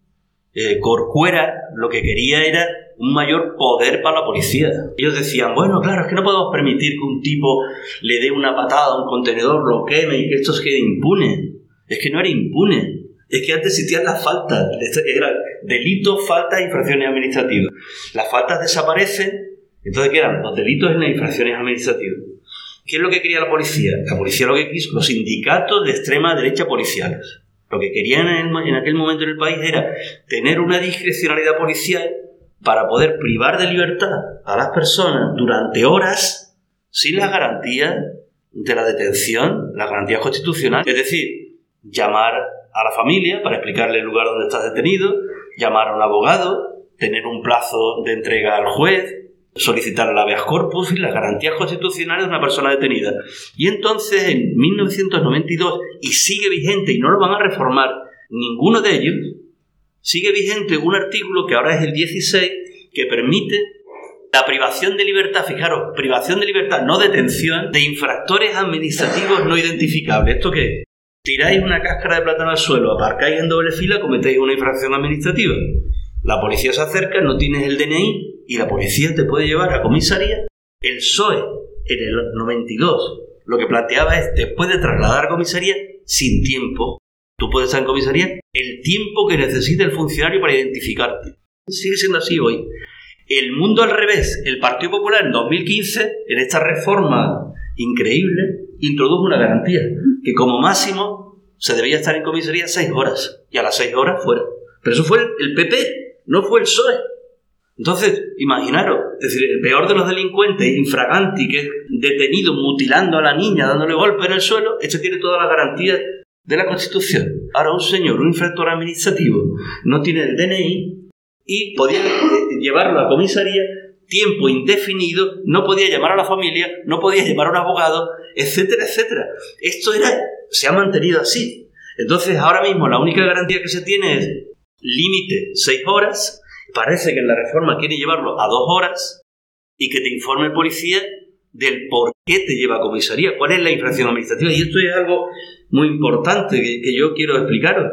eh, Corcuera lo que quería era un mayor poder para la policía. Ellos decían, bueno, claro, es que no podemos permitir que un tipo le dé una patada a un contenedor, lo queme y que esto se quede impune. Es que no era impune. Es que antes existían las faltas. Eran delitos, faltas e infracciones administrativas. Las faltas desaparecen, entonces quedan los delitos y las infracciones administrativas. ¿Qué es lo que quería la policía? La policía lo que quiso, los sindicatos de extrema derecha policiales. Lo que querían en, el, en aquel momento en el país era tener una discrecionalidad policial para poder privar de libertad a las personas durante horas sin las garantías de la detención, las garantías constitucionales. Es decir, llamar a la familia para explicarle el lugar donde estás detenido, llamar a un abogado, tener un plazo de entrega al juez, solicitar el habeas corpus y las garantías constitucionales de una persona detenida. Y entonces, en mil novecientos noventa y dos, y sigue vigente, y no lo van a reformar ninguno de ellos, sigue vigente un artículo que ahora es el dieciséis, que permite la privación de libertad, fijaros, privación de libertad, no detención, de infractores administrativos no identificables. ¿Esto qué es? Tiráis una cáscara de plátano al suelo, aparcáis en doble fila, cometéis una infracción administrativa. La policía se acerca, no tienes el D N I y la policía te puede llevar a comisaría. El P S O E en el noventa y dos lo que planteaba es, te puede trasladar a comisaría sin tiempo. Tú puedes estar en comisaría el tiempo que necesite el funcionario para identificarte. Sigue siendo así hoy. El mundo al revés. El Partido Popular en dos mil quince, en esta reforma increíble, introdujo una garantía, que como máximo se debía estar en comisaría seis horas, y a las seis horas fuera. Pero eso fue el P P, no fue el P S O E. Entonces, imaginaros, es decir, el peor de los delincuentes, infraganti, que es detenido mutilando a la niña, dándole golpe en el suelo, este tiene todas las garantías de la Constitución. Ahora un señor, un infractor administrativo, no tiene el D N I y podía llevarlo a comisaría tiempo indefinido, no podía llamar a la familia, no podía llamar a un abogado, etcétera, etcétera. Esto era, se ha mantenido así. Entonces, ahora mismo la única garantía que se tiene es límite seis horas. Parece que en la reforma quiere llevarlo a dos horas y que te informe el policía del por qué te lleva a comisaría, cuál es la infracción administrativa. Y esto es algo muy importante que, que yo quiero explicaros.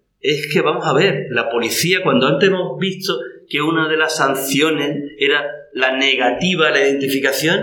Es que, vamos a ver, la policía, cuando antes hemos visto que una de las sanciones era la negativa a la identificación,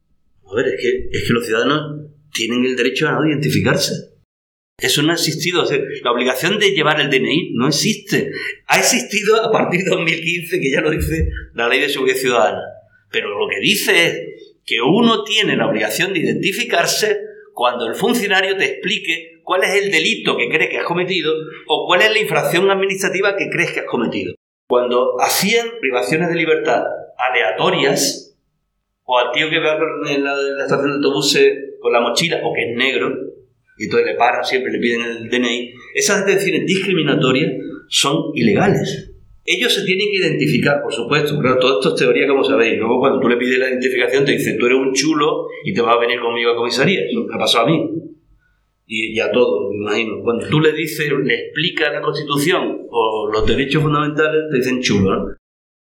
a ver, es que, es que los ciudadanos tienen el derecho a no identificarse. Eso no ha existido. O sea, la obligación de llevar el D N I no existe. Ha existido a partir de dos mil quince, que ya lo dice la Ley de Seguridad Ciudadana. Pero lo que dice es que uno tiene la obligación de identificarse cuando el funcionario te explique cuál es el delito que cree que has cometido o cuál es la infracción administrativa que crees que has cometido. Cuando hacían privaciones de libertad aleatorias, o al tío que va en la, en la estación de autobuses con la mochila, o que es negro, y entonces le paran siempre, le piden el D N I, esas detenciones discriminatorias son ilegales. Ellos se tienen que identificar, por supuesto, pero todo esto es teoría, como sabéis. Luego, cuando tú le pides la identificación, te dicen, tú eres un chulo y te vas a venir conmigo a comisaría. Eso me ha pasado a mí. Y, y a todos, me imagino. Cuando tú le dices, le explicas la Constitución o los derechos fundamentales, te dicen chulo, ¿no?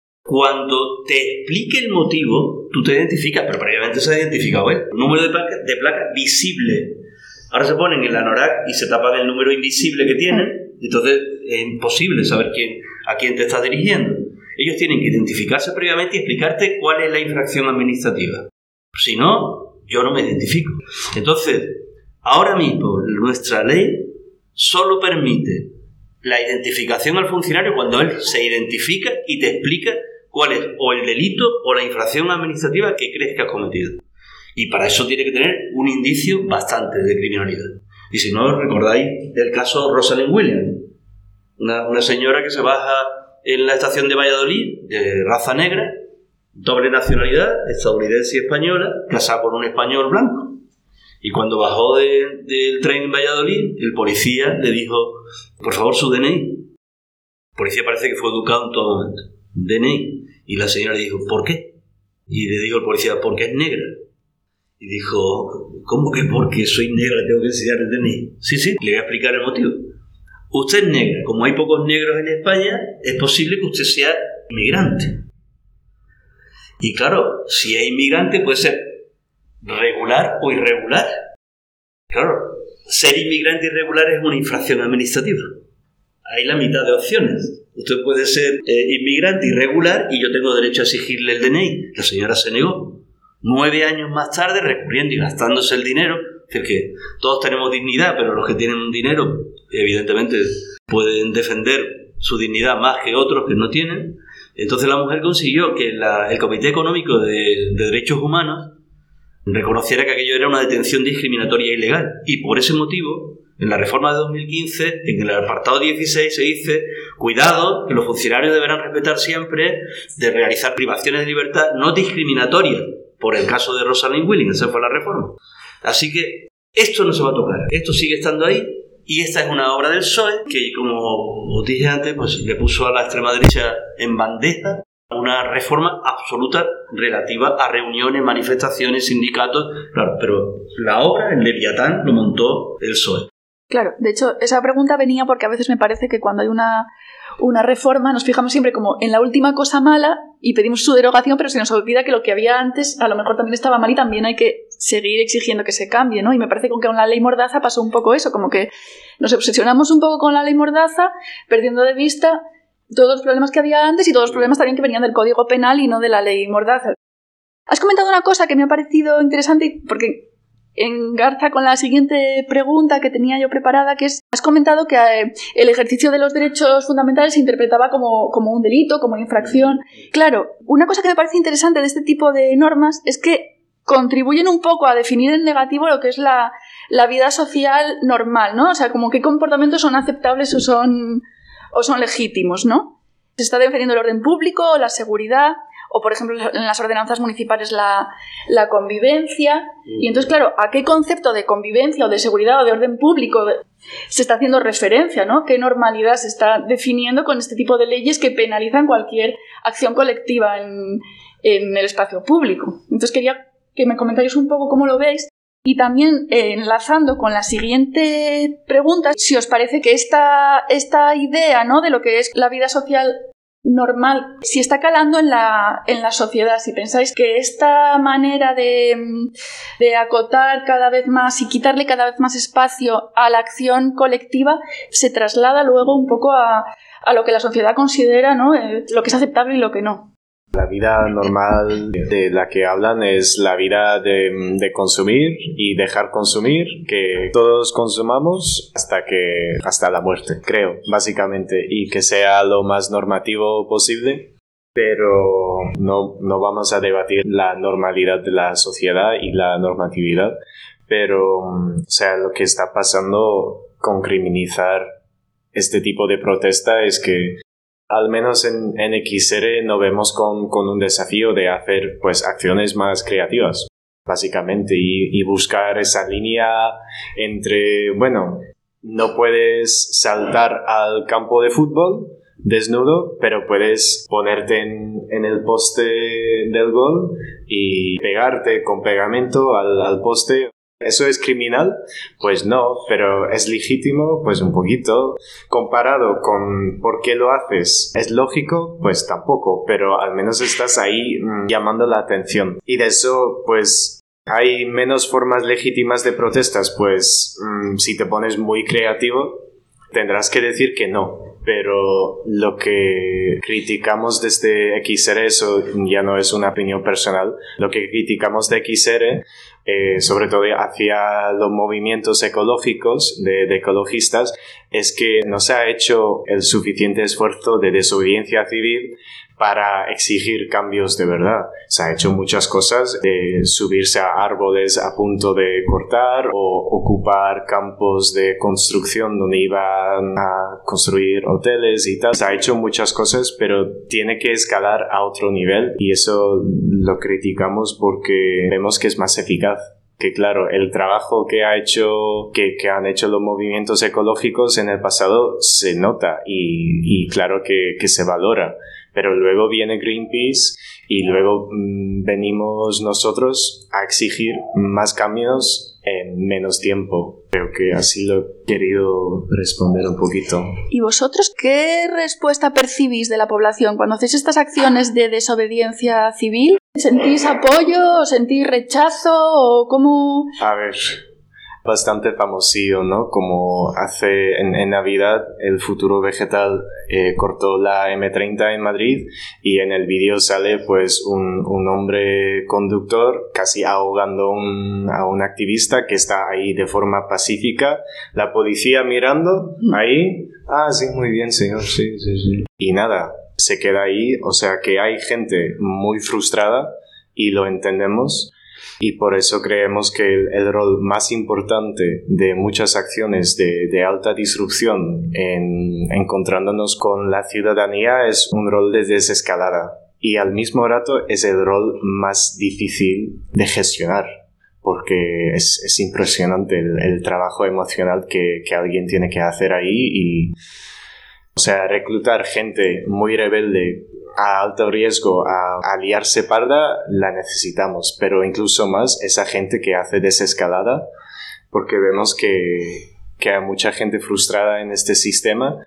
Cuando te explique el motivo, tú te identificas, pero previamente se ha identificado él. Número de placa, de placa visible. Ahora se ponen en la anorak y se tapan el número invisible que tienen, entonces es imposible saber quién, a quién te estás dirigiendo. Ellos tienen que identificarse previamente y explicarte cuál es la infracción administrativa. Si no, yo no me identifico. Entonces, ahora mismo nuestra ley solo permite la identificación al funcionario cuando él se identifica y te explica cuál es o el delito o la infracción administrativa que crees que has cometido. Y para eso tiene que tener un indicio bastante de criminalidad. Y si no, recordáis el caso Rosalind Williams, una, una señora que se baja en la estación de Valladolid, de raza negra, doble nacionalidad, estadounidense y española, casada con un español blanco. Y cuando bajó de, del tren en Valladolid, el policía le dijo, por favor, su D N I. El policía parece que fue educado en todo momento. D N I. Y la señora le dijo, ¿por qué? Y le dijo el policía, porque es negra. Y dijo, ¿cómo que porque soy negra tengo que enseñar el D N I? Sí, sí, le voy a explicar el motivo. Usted es negra. Como hay pocos negros en España, es posible que usted sea inmigrante. Y claro, si es inmigrante puede ser regular o irregular. Claro, ser inmigrante irregular es una infracción administrativa. Hay la mitad de opciones. Usted puede ser eh, inmigrante irregular y yo tengo derecho a exigirle el D N I. La señora se negó. Nueve años más tarde, recurriendo y gastándose el dinero, es decir, que todos tenemos dignidad, pero los que tienen dinero, evidentemente, pueden defender su dignidad más que otros que no tienen. Entonces la mujer consiguió que la, el Comité Económico de, de Derechos Humanos reconociera que aquello era una detención discriminatoria e ilegal. Y por ese motivo, en la reforma de dos mil quince, en el apartado dieciséis se dice, cuidado, que los funcionarios deberán respetar siempre de realizar privaciones de libertad no discriminatorias, por el caso de Rosalind Williams, esa fue la reforma. Así que esto no se va a tocar, esto sigue estando ahí, y esta es una obra del P S O E que, como os dije antes, pues le puso a la extrema derecha en bandeja una reforma absoluta relativa a reuniones, manifestaciones, sindicatos, claro, pero la obra, el Leviatán, lo montó el P S O E. Claro, de hecho, esa pregunta venía porque a veces me parece que cuando hay una, una reforma nos fijamos siempre como en la última cosa mala y pedimos su derogación, pero se nos olvida que lo que había antes a lo mejor también estaba mal y también hay que seguir exigiendo que se cambie, ¿no? Y me parece que con la ley Mordaza pasó un poco eso, como que nos obsesionamos un poco con la ley Mordaza, perdiendo de vista todos los problemas que había antes y todos los problemas también que venían del Código Penal y no de la ley Mordaza. Has comentado una cosa que me ha parecido interesante porque engarza con la siguiente pregunta que tenía yo preparada, que es, has comentado que eh, el ejercicio de los derechos fundamentales se interpretaba como, como un delito, como infracción. Claro, una cosa que me parece interesante de este tipo de normas es que contribuyen un poco a definir en negativo lo que es la, la vida social normal, ¿no? O sea, como qué comportamientos son aceptables o son, o son legítimos, ¿no? Se está defendiendo el orden público, la seguridad, o por ejemplo en las ordenanzas municipales la, la convivencia. Y entonces, claro, ¿a qué concepto de convivencia o de seguridad o de orden público se está haciendo referencia, ¿no? ¿Qué normalidad se está definiendo con este tipo de leyes que penalizan cualquier acción colectiva en, en el espacio público? Entonces quería que me comentáis un poco cómo lo veis. Y también, eh, enlazando con la siguiente pregunta, si os parece que esta, esta idea, ¿no?, de lo que es la vida social normal, si está calando en la, en la sociedad, si pensáis que esta manera de, de acotar cada vez más y quitarle cada vez más espacio a la acción colectiva se traslada luego un poco a, a lo que la sociedad considera, ¿no?, eh, lo que es aceptable y lo que no. La vida normal de la que hablan es la vida de, de consumir y dejar consumir, que todos consumamos hasta que hasta la muerte, creo, básicamente, y que sea lo más normativo posible, pero no, no vamos a debatir la normalidad de la sociedad y la normatividad, pero, o sea, lo que está pasando con criminalizar este tipo de protesta es que al menos en, en X R nos vemos con, con un desafío de hacer pues acciones más creativas, básicamente, y, y buscar esa línea entre, bueno, no puedes saltar al campo de fútbol desnudo, pero puedes ponerte en, en el poste del gol y pegarte con pegamento al, al poste. ¿Eso es criminal? Pues no, pero ¿es legítimo? Pues un poquito. Comparado con ¿por qué lo haces? ¿Es lógico? Pues tampoco, pero al menos estás ahí mmm, llamando la atención. Y de eso, pues, hay menos formas legítimas de protestas, pues mmm, si te pones muy creativo, tendrás que decir que no. pero lo que criticamos desde X R, eso ya no es una opinión personal, lo que criticamos de X R, eh, sobre todo hacia los movimientos ecológicos de, de ecologistas, es que no se ha hecho el suficiente esfuerzo de desobediencia civil para exigir cambios de verdad. Se ha hecho muchas cosas, de subirse a árboles a punto de cortar o ocupar campos de construcción donde iban a construir hoteles y tal. Se ha hecho muchas cosas, pero tiene que escalar a otro nivel y eso lo criticamos porque vemos que es más eficaz. Que claro, el trabajo que ha hecho, que, que han hecho los movimientos ecológicos en el pasado se nota y, y claro que, que se valora. Pero luego viene Greenpeace y luego mmm, venimos nosotros a exigir más cambios en menos tiempo. Creo que así lo he querido responder un poquito. ¿Y vosotros qué respuesta percibís de la población cuando hacéis estas acciones de desobediencia civil? ¿Sentís apoyo o sentís rechazo o cómo...? A ver... bastante famosillo, ¿no? Como hace en, en Navidad el Futuro Vegetal eh, cortó la eme treinta en Madrid y en el vídeo sale pues un, un hombre conductor casi ahogando un, a un activista que está ahí de forma pacífica, la policía mirando ahí, ah sí, muy bien señor, sí, sí, sí. Y nada, se queda ahí, o sea que hay gente muy frustrada y lo entendemos. Y por eso creemos que el, el rol más importante de muchas acciones de, de alta disrupción en encontrándonos con la ciudadanía es un rol de desescalada. Y al mismo rato es el rol más difícil de gestionar, porque es, es impresionante el, el trabajo emocional que, que alguien tiene que hacer ahí. Y, o sea, reclutar gente muy rebelde a alto riesgo a, a liarse parda la necesitamos, pero incluso más esa gente que hace desescalada, porque vemos que, que hay mucha gente frustrada en este sistema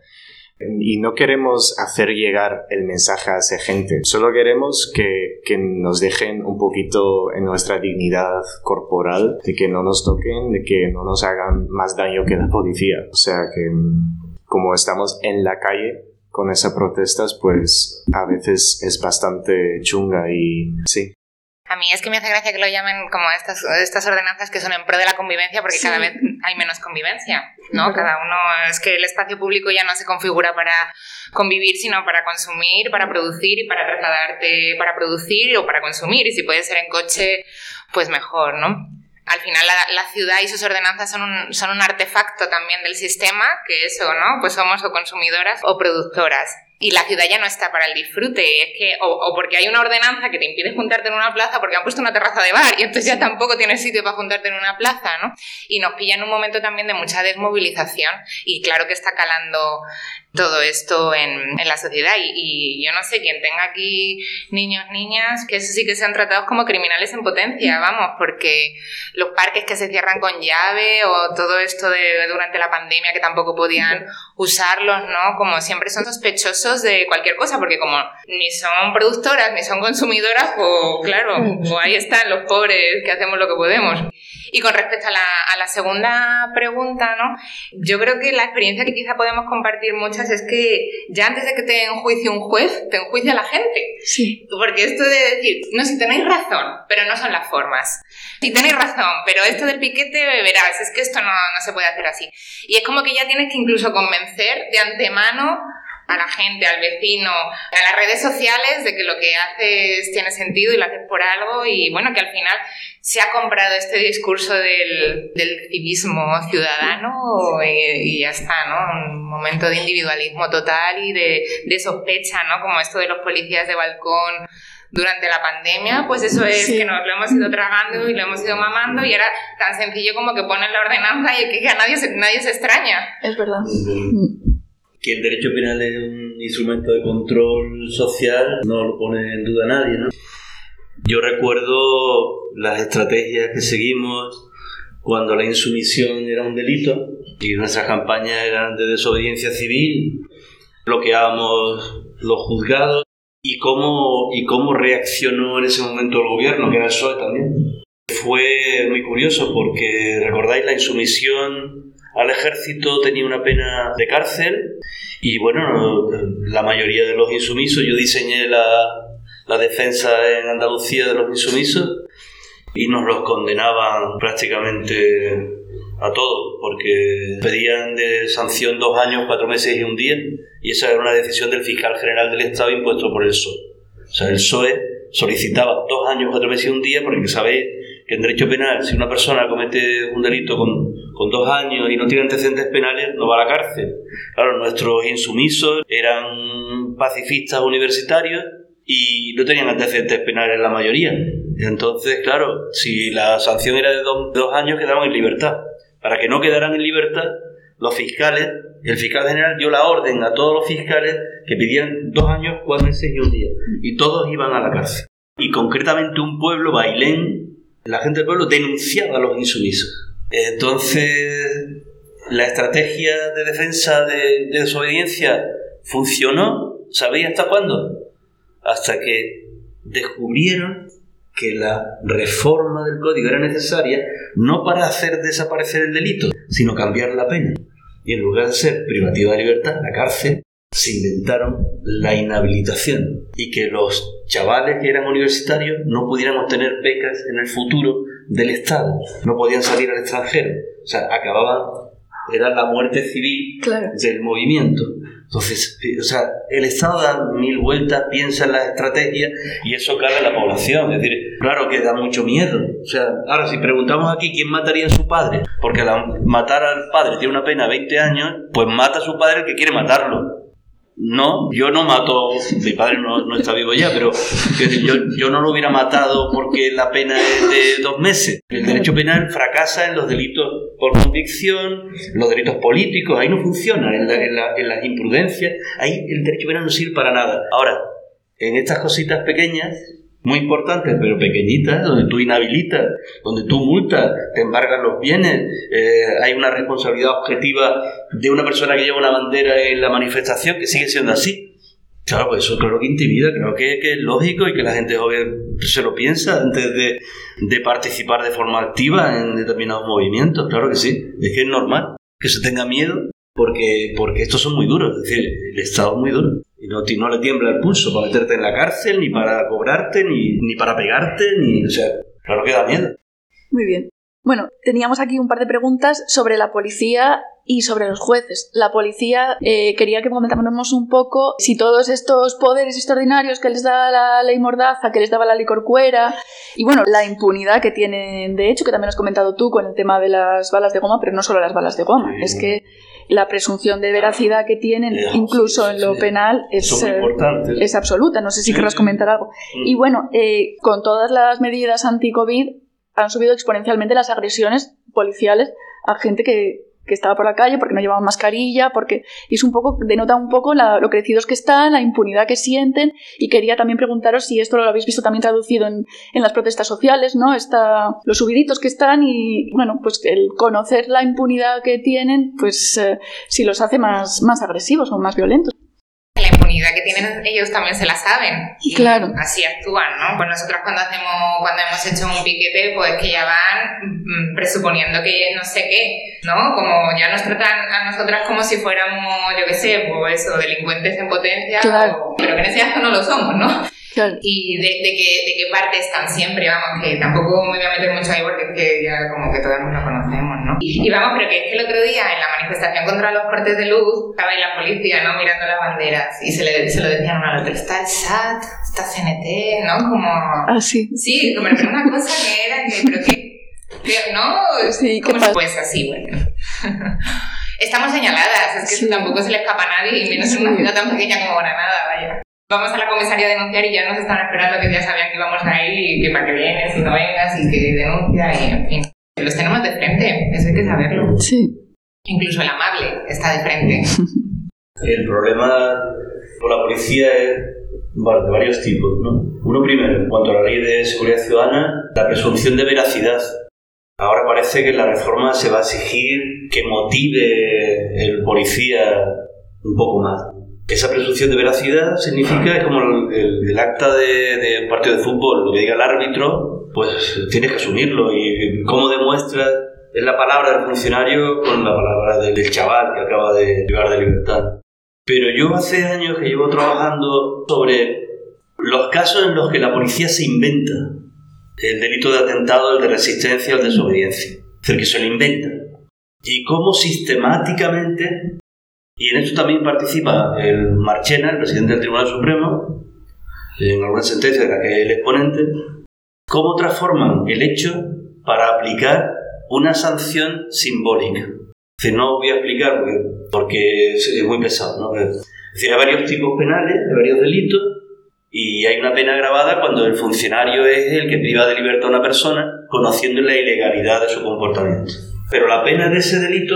y no queremos hacer llegar el mensaje a esa gente, solo queremos que, que nos dejen un poquito en nuestra dignidad corporal, de que no nos toquen, de que no nos hagan más daño que la policía. O sea que como estamos en la calle con esas protestas, pues a veces es bastante chunga y sí. A mí es que me hace gracia que lo llamen como estas, estas ordenanzas que son en pro de la convivencia, porque sí, cada vez hay menos convivencia, ¿no? Cada uno, es que el espacio público ya no se configura para convivir, sino para consumir, para producir y para trasladarte, para producir o para consumir, y si puede ser en coche, pues mejor, ¿no? Al final la, la ciudad y sus ordenanzas son un, son un artefacto también del sistema, que eso, ¿no? Pues somos o consumidoras o productoras. Y la ciudad ya no está para el disfrute, es que o, o porque hay una ordenanza que te impide juntarte en una plaza porque han puesto una terraza de bar y entonces ya tampoco tienes sitio para juntarte en una plaza, ¿no? Y nos pilla en un momento también de mucha desmovilización y claro que está calando todo esto en, en la sociedad y, y yo no sé, quien tenga aquí niños, niñas, que eso sí que sean tratados como criminales en potencia, vamos, porque los parques que se cierran con llave o todo esto de durante la pandemia que tampoco podían usarlos, ¿no? Como siempre son sospechosos de cualquier cosa, porque como ni son productoras ni son consumidoras, pues claro, pues ahí están los pobres que hacemos lo que podemos. Y con respecto a la, a la segunda pregunta, ¿no? Yo creo que la experiencia que quizá podemos compartir muchas es que ya antes de que te enjuicie un juez, te enjuicia la gente. Sí. Porque esto de decir, no, si tenéis razón, pero no son las formas. Si tenéis razón, pero esto del piquete, verás, es que esto no, no se puede hacer así. Y es como que ya tienes que incluso convencer de antemano a la gente, al vecino, a las redes sociales de que lo que haces tiene sentido y lo haces por algo y bueno, que al final se ha comprado este discurso del, del civismo ciudadano y, y ya está, ¿no? Un momento de individualismo total y de, de sospecha, ¿no? Como esto de los policías de balcón durante la pandemia, pues eso es sí. Que nos lo hemos ido tragando y lo hemos ido mamando y era tan sencillo como que ponen la ordenanza y que a nadie se, nadie se extraña. Es verdad. Que el derecho penal es un instrumento de control social no lo pone en duda nadie, ¿no? Yo recuerdo las estrategias que seguimos cuando la insumisión era un delito y nuestras campañas eran de desobediencia civil, bloqueábamos los juzgados y cómo, y cómo reaccionó en ese momento el gobierno, que era el P S O E también. Fue muy curioso porque, ¿recordáis la insumisión al ejército tenía una pena de cárcel y bueno, la mayoría de los insumisos, yo diseñé la, la defensa en Andalucía de los insumisos y nos los condenaban prácticamente a todos, porque pedían de sanción dos años, cuatro meses y un día, y esa era una decisión del fiscal general del Estado impuesto por el P S O E. O sea, el P S O E solicitaba dos años, cuatro meses y un día, porque sabéis que en derecho penal, si una persona comete un delito con, con dos años y no tiene antecedentes penales, no va a la cárcel. Claro, nuestros insumisos eran pacifistas universitarios y no tenían antecedentes penales la mayoría. Entonces, claro, si la sanción era de dos, dos años, quedaban en libertad. Para que no quedaran en libertad, los fiscales, el fiscal general dio la orden a todos los fiscales que pidieran dos años, cuatro meses y un día. Y todos iban a la cárcel. Y concretamente un pueblo, Bailén, la gente del pueblo denunciaba a los insumisos. Entonces, la estrategia de defensa de, de desobediencia funcionó. ¿Sabéis hasta cuándo? Hasta que descubrieron que la reforma del código era necesaria no para hacer desaparecer el delito, sino cambiar la pena. Y en lugar de ser privativa de libertad, la cárcel, se inventaron la inhabilitación y que los chavales que eran universitarios no pudieran obtener becas en el futuro del Estado, no podían salir al extranjero. O sea, acababan, era la muerte civil, claro, del movimiento. Entonces, o sea, el Estado da mil vueltas, piensa en las estrategias y eso cala en la población. Es decir, claro que da mucho miedo. O sea, ahora si preguntamos aquí quién mataría a su padre, porque al matar al padre tiene una pena de veinte años, pues mata a su padre el que quiere matarlo. No, yo no mato, mi padre no, no está vivo ya, pero yo, yo no lo hubiera matado porque la pena es de dos meses. El derecho penal fracasa en los delitos por convicción, los delitos políticos, ahí no funciona, en, la, en, la, en las imprudencias, ahí el derecho penal no sirve para nada. Ahora, en estas cositas pequeñas, muy importantes, pero pequeñitas, donde tú inhabilitas, donde tú multas, te embargan los bienes, eh, hay una responsabilidad objetiva de una persona que lleva una bandera en la manifestación, que sigue siendo así. Claro, pues eso claro que intimida, creo que, que es lógico y que la gente joven se lo piensa antes de, de participar de forma activa en determinados movimientos. Claro que sí, es que es normal que se tenga miedo porque, porque estos son muy duros, es decir, el Estado es muy duro. Y no, no le tiembla el pulso para meterte en la cárcel, ni para cobrarte, ni, ni para pegarte, ni... O sea, claro que da miedo. Muy bien. Bueno, teníamos aquí un par de preguntas sobre la policía y sobre los jueces. La policía, eh, quería que comentáramos un poco si todos estos poderes extraordinarios que les da la ley Mordaza, que les daba la ley Corcuera, y bueno, la impunidad que tienen, de hecho, que también has comentado tú con el tema de las balas de goma, pero no solo las balas de goma, sí, es que la presunción de veracidad que tienen, sí, incluso sí, en lo sí, penal, es, eh, es absoluta. No sé si sí, querrás comentar algo. Sí. Y bueno, eh, con todas las medidas anti-COVID han subido exponencialmente las agresiones policiales a gente que, que estaba por la calle porque no llevaban mascarilla, porque y es un poco, denota un poco la, lo crecidos que están, la impunidad que sienten, y quería también preguntaros si esto lo habéis visto también traducido en, en las protestas sociales, ¿no? Está, los subiditos que están y, bueno, pues el conocer la impunidad que tienen, pues eh, si los hace más, más agresivos o más violentos. La impunidad que tienen ellos también se la saben y claro, así actúan, ¿no? Pues nosotros cuando hacemos cuando hemos hecho un piquete, pues que ya van mm, presuponiendo que no sé qué, ¿no? Como ya nos tratan a nosotras como si fuéramos, yo qué sé, pues eso, delincuentes en potencia, claro, o, pero que en ese acto no lo somos, ¿no? Claro. Y de, de, qué, de qué parte están siempre, vamos, que tampoco me voy a meter mucho ahí porque es que ya como que todos nos conocemos, ¿no? Y, y vamos, pero que es que el otro día en la manifestación contra los cortes de luz estaba ahí la policía, ¿no? Mirando las banderas y se, le, se lo decían uno al otro, está el S A T, está C N T, ¿no? Como... Ah, sí. Sí, como pero una cosa que era que, pero que, que ¿no? Sí, ¿cómo se puede ser así, bueno? Estamos señaladas, es que sí, eso tampoco se le escapa a nadie, y menos en una ciudad tan pequeña como Granada, vaya. Vamos a la comisaría a denunciar y ya nos estaban esperando, que ya sabían que íbamos a ir y que para que vienes y no vengas y que denuncia y en fin. Los tenemos de frente, eso hay que saberlo. Sí. Incluso el amable está de frente. El problema con la policía es bueno, de varios tipos, ¿no? Uno primero, en cuanto a la ley de seguridad ciudadana, la presunción de veracidad. Ahora parece que en la reforma se va a exigir que motive el policía un poco más. Esa presunción de veracidad significa, es como el, el, el acta de, de un partido de fútbol, lo que diga el árbitro, pues tienes que asumirlo. ¿Y cómo demuestras es la palabra del funcionario con la palabra del, del chaval que acaba de llegar de libertad. Pero yo hace años que llevo trabajando sobre los casos en los que la policía se inventa el delito de atentado, el de resistencia, el de desobediencia. Es decir, que se lo inventa. Y cómo sistemáticamente, y en esto también participa el Marchena, el presidente del Tribunal Supremo, en alguna sentencia de la que es el exponente, cómo transforman el hecho para aplicar una sanción simbólica. Es decir, no voy a explicar porque, porque es muy pesado, ¿no? Es decir, hay varios tipos penales, hay varios delitos, y hay una pena agravada cuando el funcionario es el que priva de libertad a una persona conociendo la ilegalidad de su comportamiento. Pero la pena de ese delito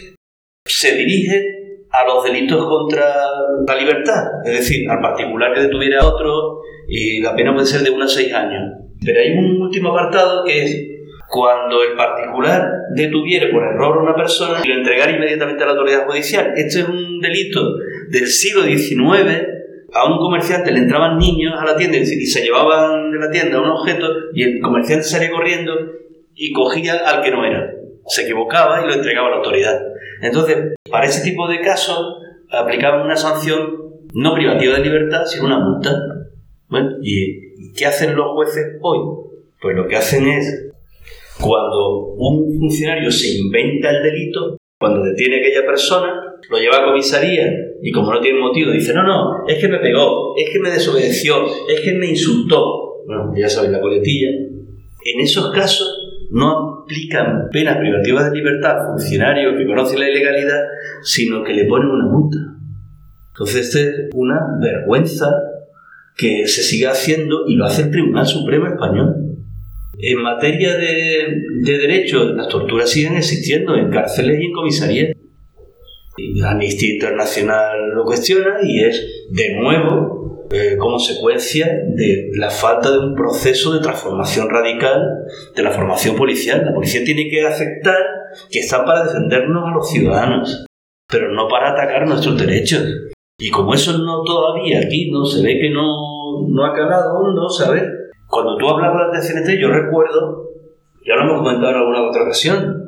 se dirige a los delitos contra la libertad, es decir, al particular que detuviera a otro, y la pena puede ser de uno a seis años. Pero hay un último apartado que es cuando el particular detuviere por error a una persona y lo entregara inmediatamente a la autoridad judicial. Este es un delito del siglo diecinueve. A un comerciante le entraban niños a la tienda y se llevaban de la tienda un objeto y el comerciante salía corriendo y cogía al que no era. Se equivocaba y lo entregaba a la autoridad. Entonces, para ese tipo de casos aplicaban una sanción no privativa de libertad, sino una multa. Bueno, ¿y qué hacen los jueces hoy? Pues lo que hacen es, cuando un funcionario se inventa el delito, cuando detiene a aquella persona, lo lleva a comisaría y como no tiene motivo, dice, no, no, es que me pegó, es que me desobedeció, es que me insultó. Bueno, ya sabéis la coletilla. En esos casos no aplican penas privativas de libertad al funcionario que conoce la ilegalidad, sino que le ponen una multa. Entonces, esta es una vergüenza que se siga haciendo y lo hace el Tribunal Supremo Español. En materia de, de derechos, las torturas siguen existiendo en cárceles y en comisarías. La Amnistía Internacional lo cuestiona y es, de nuevo, eh, consecuencia de la falta de un proceso de transformación radical de la formación policial. La policía tiene que aceptar que están para defendernos a los ciudadanos, pero no para atacar nuestros derechos. Y como eso no todavía aquí no se ve que no, no ha calado hondo, ¿sabes? Cuando tú hablabas de C N T, yo recuerdo, ya lo hemos comentado en alguna otra ocasión,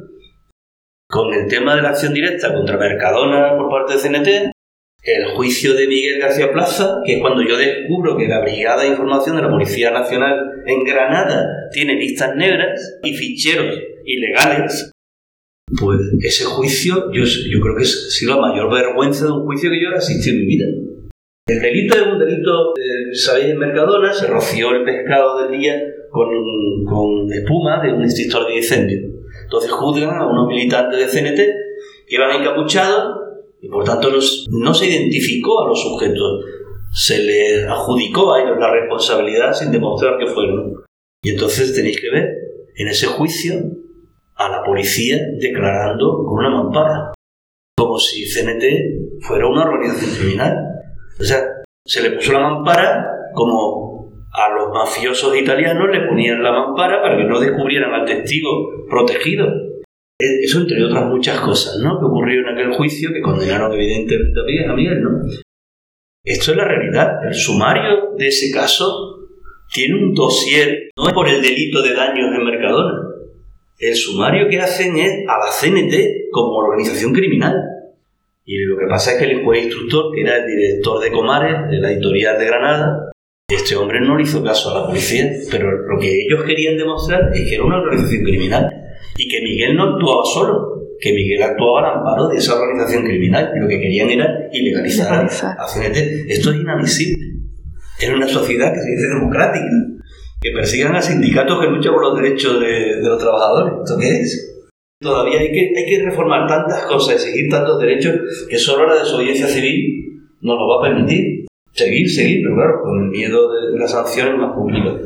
con el tema de la acción directa contra Mercadona por parte de C N T, el juicio de Miguel García Plaza, que es cuando yo descubro que la Brigada de Información de la Policía Nacional en Granada tiene listas negras y ficheros ilegales, pues ese juicio yo, yo creo que es sí, la mayor vergüenza de un juicio que yo he asistido en mi vida. El delito es un delito, eh, sabéis, en Mercadona se roció el pescado del día con, con espuma de un extintor de incendio. Entonces juzgan a unos militantes de C N T que iban encapuchados y por tanto los, no se identificó a los sujetos, se les adjudicó a ellos la responsabilidad sin demostrar que fueron. Y entonces tenéis que ver en ese juicio a la policía declarando con una mampara, como si C N T fuera una organización criminal. O sea, se le puso la mampara como a los mafiosos italianos le ponían la mampara para que no descubrieran al testigo protegido. Eso entre otras muchas cosas, ¿no?, que ocurrió en aquel juicio, que condenaron evidentemente a Miguel, ¿no? Esto es la realidad. El sumario de ese caso tiene un dossier, no es por el delito de daños en Mercadona. El sumario que hacen es a la C N T como organización criminal. Y lo que pasa es que el juez instructor, que era el director de Comares, de la editorial de Granada, este hombre no le hizo caso a la policía, pero lo que ellos querían demostrar es que era una organización criminal y que Miguel no actuaba solo, que Miguel actuaba al amparo de esa organización criminal y lo que querían era ilegalizar a C N T. Esto es inadmisible en una sociedad que se dice democrática, que persigan a sindicatos que luchan por los derechos de, de los trabajadores. ¿Esto qué es? Todavía hay que, hay que reformar tantas cosas y seguir tantos derechos que solo la desobediencia civil nos lo va a permitir. Seguir, seguir, pero claro, con el miedo de las sanciones más complicado.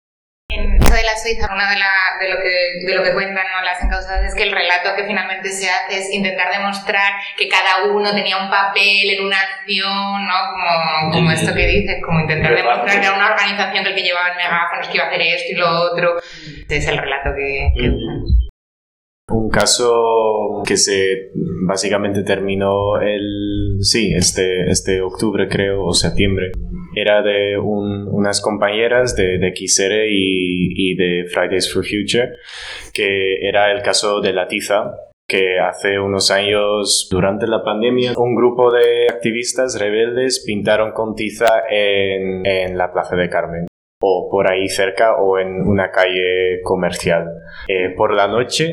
En eso de la Suiza, una de, la, de, lo que, de lo que cuentan, ¿no?, las encausadas, es que el relato que finalmente se hace es intentar demostrar que cada uno tenía un papel en una acción, ¿no?, como, como esto que dices, como intentar demostrar que era una organización que el que llevaba el megáfono, que iba a hacer esto y lo otro. Ese es el relato que, que usan. Un caso que se básicamente terminó el sí este este octubre creo o septiembre era de un, unas compañeras de, de X R y, y de Fridays for Future, que era el caso de la tiza, que hace unos años, durante la pandemia, un grupo de activistas rebeldes pintaron con tiza en, en la Plaza de Carmen, o por ahí cerca, o en una calle comercial, eh, por la noche,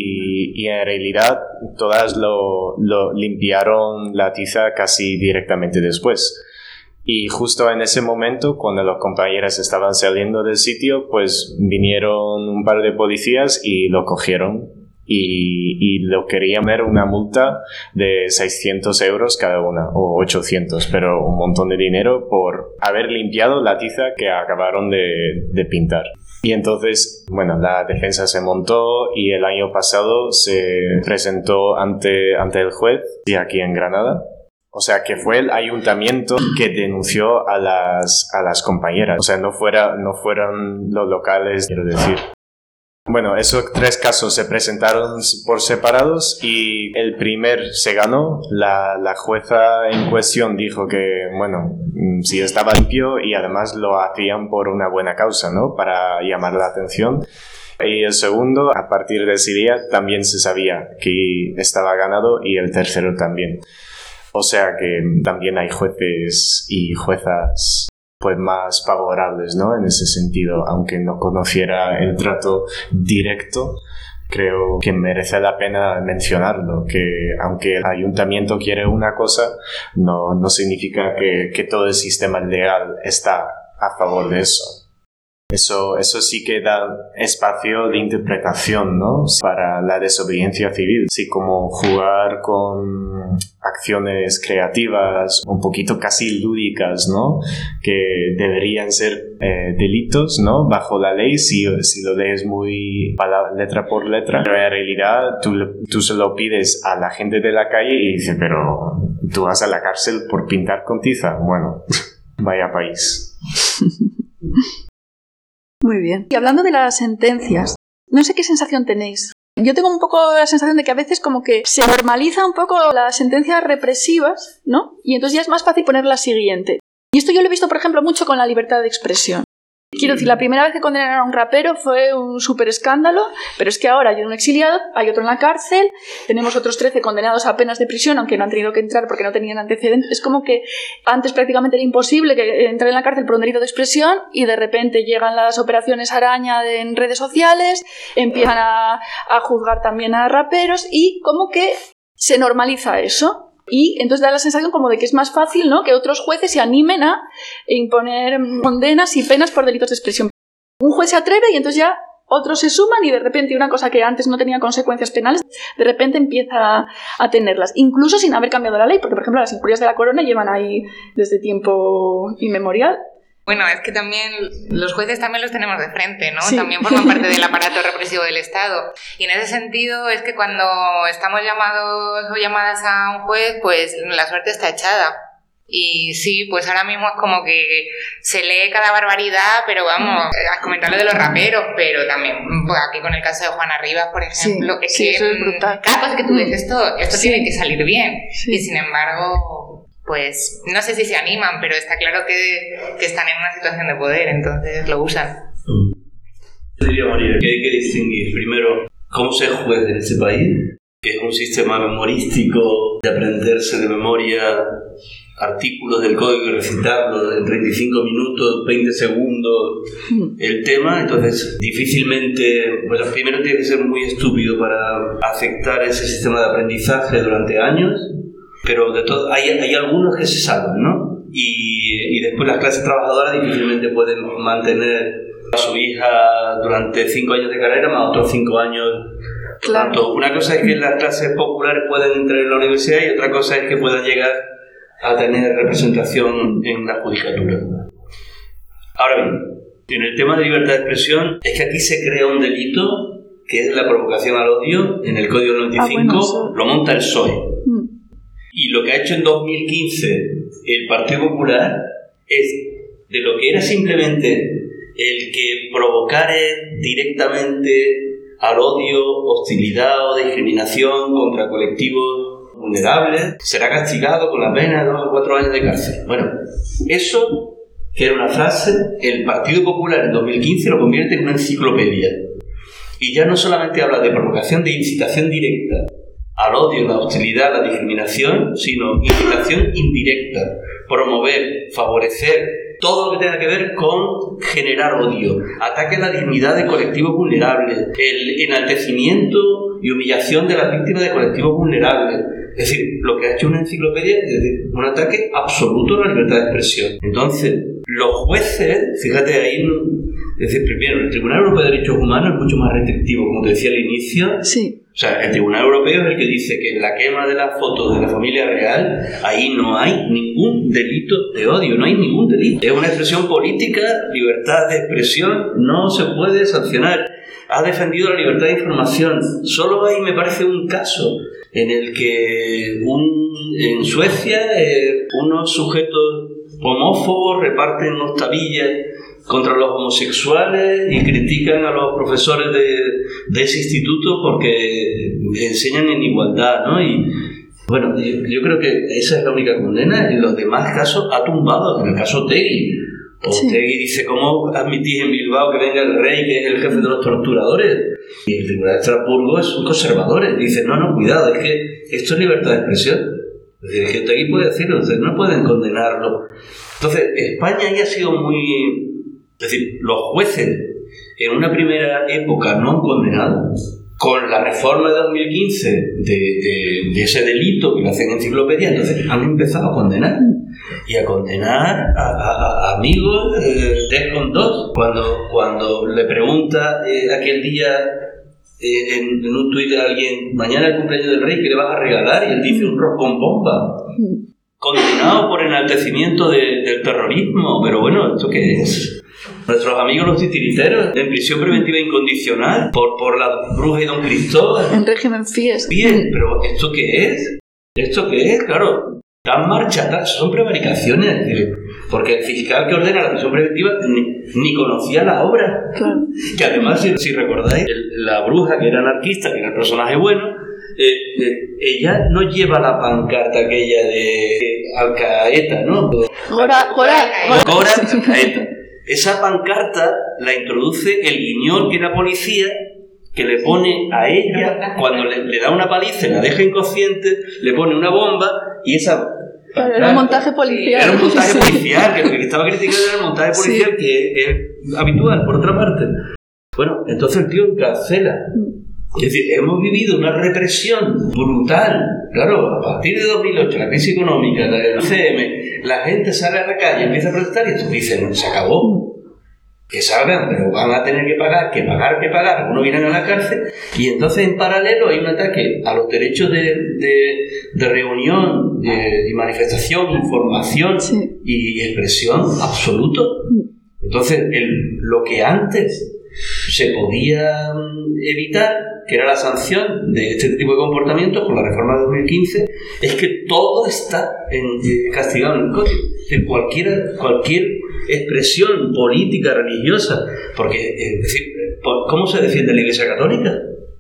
y, y en realidad todas lo, lo limpiaron la tiza casi directamente después. Y justo en ese momento, cuando los compañeros estaban saliendo del sitio, pues vinieron un par de policías y lo cogieron. Y, y lo querían ver una multa de seiscientos euros cada una, o ochocientos, pero un montón de dinero por haber limpiado la tiza que acabaron de, de pintar. Y entonces, bueno, la defensa se montó y el año pasado se presentó ante, ante el juez, y aquí en Granada. O sea, que fue el ayuntamiento que denunció a las, a las compañeras. O sea, no, fuera, no fueron los locales, quiero decir. Bueno, esos tres casos se presentaron por separados y el primer se ganó. La, la jueza en cuestión dijo que, bueno, sí estaba limpio y además lo hacían por una buena causa, ¿no? Para llamar la atención. Y el segundo, a partir de ese día, también se sabía que estaba ganado, y el tercero también. O sea que también hay jueces y juezas pues más favorables, ¿no? En ese sentido, aunque no conociera el trato directo, creo que merece la pena mencionarlo, que aunque el ayuntamiento quiere una cosa, no, no significa que, que todo el sistema legal está a favor de eso. Eso, eso sí que da espacio de interpretación, ¿no? Para la desobediencia civil. Sí, como jugar con acciones creativas, un poquito casi lúdicas, ¿no? Que deberían ser eh, delitos, ¿no? Bajo la ley, si, si lo lees muy letra por letra. Pero en realidad tú, tú se lo pides a la gente de la calle y dices, pero tú vas a la cárcel por pintar con tiza. Bueno, vaya país. Muy bien. Y hablando de las sentencias, no sé qué sensación tenéis. Yo tengo un poco la sensación de que a veces como que se normaliza un poco las sentencias represivas, ¿no? Y entonces ya es más fácil poner la siguiente. Y esto yo lo he visto, por ejemplo, mucho con la libertad de expresión. Quiero decir, la primera vez que condenaron a un rapero fue un súper escándalo, pero es que ahora hay un exiliado, hay otro en la cárcel, tenemos otros trece condenados a penas de prisión, aunque no han tenido que entrar porque no tenían antecedentes. Es como que antes prácticamente era imposible que entrar en la cárcel por un delito de expresión, y de repente llegan las operaciones araña en redes sociales, empiezan a, a juzgar también a raperos, y como que se normaliza eso. Y entonces da la sensación como de que es más fácil, ¿no?, que otros jueces se animen a imponer condenas y penas por delitos de expresión. Un juez se atreve y entonces ya otros se suman, y de repente una cosa que antes no tenía consecuencias penales, de repente empieza a tenerlas, incluso sin haber cambiado la ley, porque por ejemplo las injurias de la corona llevan ahí desde tiempo inmemorial. Bueno, es que también los jueces también los tenemos de frente, ¿no? Sí. También forman parte del aparato represivo del Estado. Y en ese sentido es que cuando estamos llamados o llamadas a un juez, pues la suerte está echada. Y sí, pues ahora mismo es como que se lee cada barbaridad, pero vamos, has comentado lo de los raperos, pero también pues aquí con el caso de Juana Rivas, por ejemplo, sí, es sí, que eso es brutal. cada cosa que tú dices, esto, esto Sí. tiene que salir bien. Sí. Y sin embargo, pues no sé si se animan, pero está claro que, que están en una situación de poder, entonces lo usan. Yo diría, María, que hay que distinguir primero cómo ser juez en este país, que es un sistema memorístico de aprenderse de memoria artículos del código y recitarlos en treinta y cinco minutos, veinte segundos el tema. Entonces difícilmente, pues primero tienes que ser muy estúpido para aceptar ese sistema de aprendizaje durante años, pero de todo, hay, hay algunos que se salvan, ¿no? Y, y después las clases trabajadoras difícilmente pueden mantener a su hija durante cinco años de carrera más otros cinco años. Claro. Tanto, una cosa es que las clases populares pueden entrar en la universidad y otra cosa es que puedan llegar a tener representación en la judicatura. Ahora bien, en el tema de libertad de expresión es que aquí se crea un delito que es la provocación al odio. En el Código noventa y cinco ah, bueno, lo monta el P S O E. Mm. Y lo que ha hecho en dos mil quince el Partido Popular es de lo que era simplemente el que provocare directamente al odio, hostilidad o discriminación contra colectivos vulnerables, será castigado con la pena de dos o cuatro años de cárcel. Bueno, eso que era una frase, el Partido Popular en dos mil quince lo convierte en una enciclopedia. Y ya no solamente habla de provocación, de incitación directa al odio, la hostilidad, la discriminación, sino incitación indirecta, promover, favorecer todo lo que tenga que ver con generar odio, ataque a la dignidad de colectivos vulnerables, el enaltecimiento y humillación de las víctimas de colectivos vulnerables. Es decir, lo que ha hecho una enciclopedia es un ataque absoluto a la libertad de expresión. Entonces, los jueces, fíjate ahí, es decir, primero, el Tribunal Europeo de Derechos Humanos es mucho más restrictivo, como te decía al inicio. Sí. O sea, el Tribunal Europeo es el que dice que en la quema de las fotos de la familia real, ahí no hay ningún delito de odio, no hay ningún delito. Es una expresión política, libertad de expresión, no se puede sancionar. Ha defendido la libertad de información. Solo hay, me parece, un caso en el que un, en Suecia eh, unos sujetos homófobos reparten unos tabillas contra los homosexuales y critican a los profesores de, de ese instituto porque enseñan en igualdad, ¿no? Y bueno, yo, yo creo que esa es la única condena. En los demás casos ha tumbado. En el caso Otegi, Otegi sí. Dice, ¿cómo admitís en Bilbao que venga el rey, que es el jefe de los torturadores? Y el Tribunal de Estrasburgo son conservadores. Dice, no, no, cuidado, es que esto es libertad de expresión. Es decir, que Otegi puede decirlo, ustedes no pueden condenarlo. Entonces, España ahí ha sido muy... Es decir, los jueces en una primera época no han condenado. Con la reforma de dos mil quince de, de, de ese delito que lo hacen en enciclopedia, entonces han empezado a condenar. Y a condenar a, a, a amigos eh, tres con dos. Cuando, cuando le pregunta eh, aquel día eh, en, en un tuit a alguien, mañana es el cumpleaños del rey, ¿qué le vas a regalar? Y él dice un rock con bomba. Condenado por enaltecimiento de, del terrorismo. Pero bueno, ¿esto qué es? Nuestros amigos los titiriteros en prisión preventiva incondicional por, por la bruja y don Cristóbal. En régimen FIES. Bien, pero ¿esto qué es? ¿Esto qué es? Claro, dan marcha atrás, son prevaricaciones. Porque el fiscal que ordena la prisión preventiva ni, ni conocía la obra. Claro. Que además, si, si recordáis, el, la bruja que era anarquista, que era el personaje bueno, eh, eh, ella no lleva la pancarta aquella de, de Alcaeta, ¿no? Gora, Gora, Gora, Alcaeta. Esa pancarta la introduce el guiñol, que era policía, que le pone a ella, cuando le, le da una paliza y la deja inconsciente, le pone una bomba y esa... Claro, era un montaje policial. Era un montaje policial, que lo que estaba criticando era el montaje policial, sí. Que es habitual, por otra parte. Bueno, entonces el tío encarcela. Es decir, hemos vivido una represión brutal. Claro, a partir de dos mil ocho, la crisis económica, la del C M, la gente sale a la calle, empieza a protestar y estos dicen, se acabó. Que salgan, pero van a tener que pagar, que pagar, que pagar. Algunos vienen a la cárcel y entonces en paralelo hay un ataque a los derechos de, de, de reunión de, y manifestación, información, sí. Y expresión absoluto. Entonces, el, lo que antes se podía evitar, que era la sanción de este tipo de comportamientos con la reforma de dos mil quince, es que todo está en, eh, castigado en el código. En cualquier, cualquier expresión política, religiosa, porque, es decir, ¿cómo se defiende la Iglesia Católica?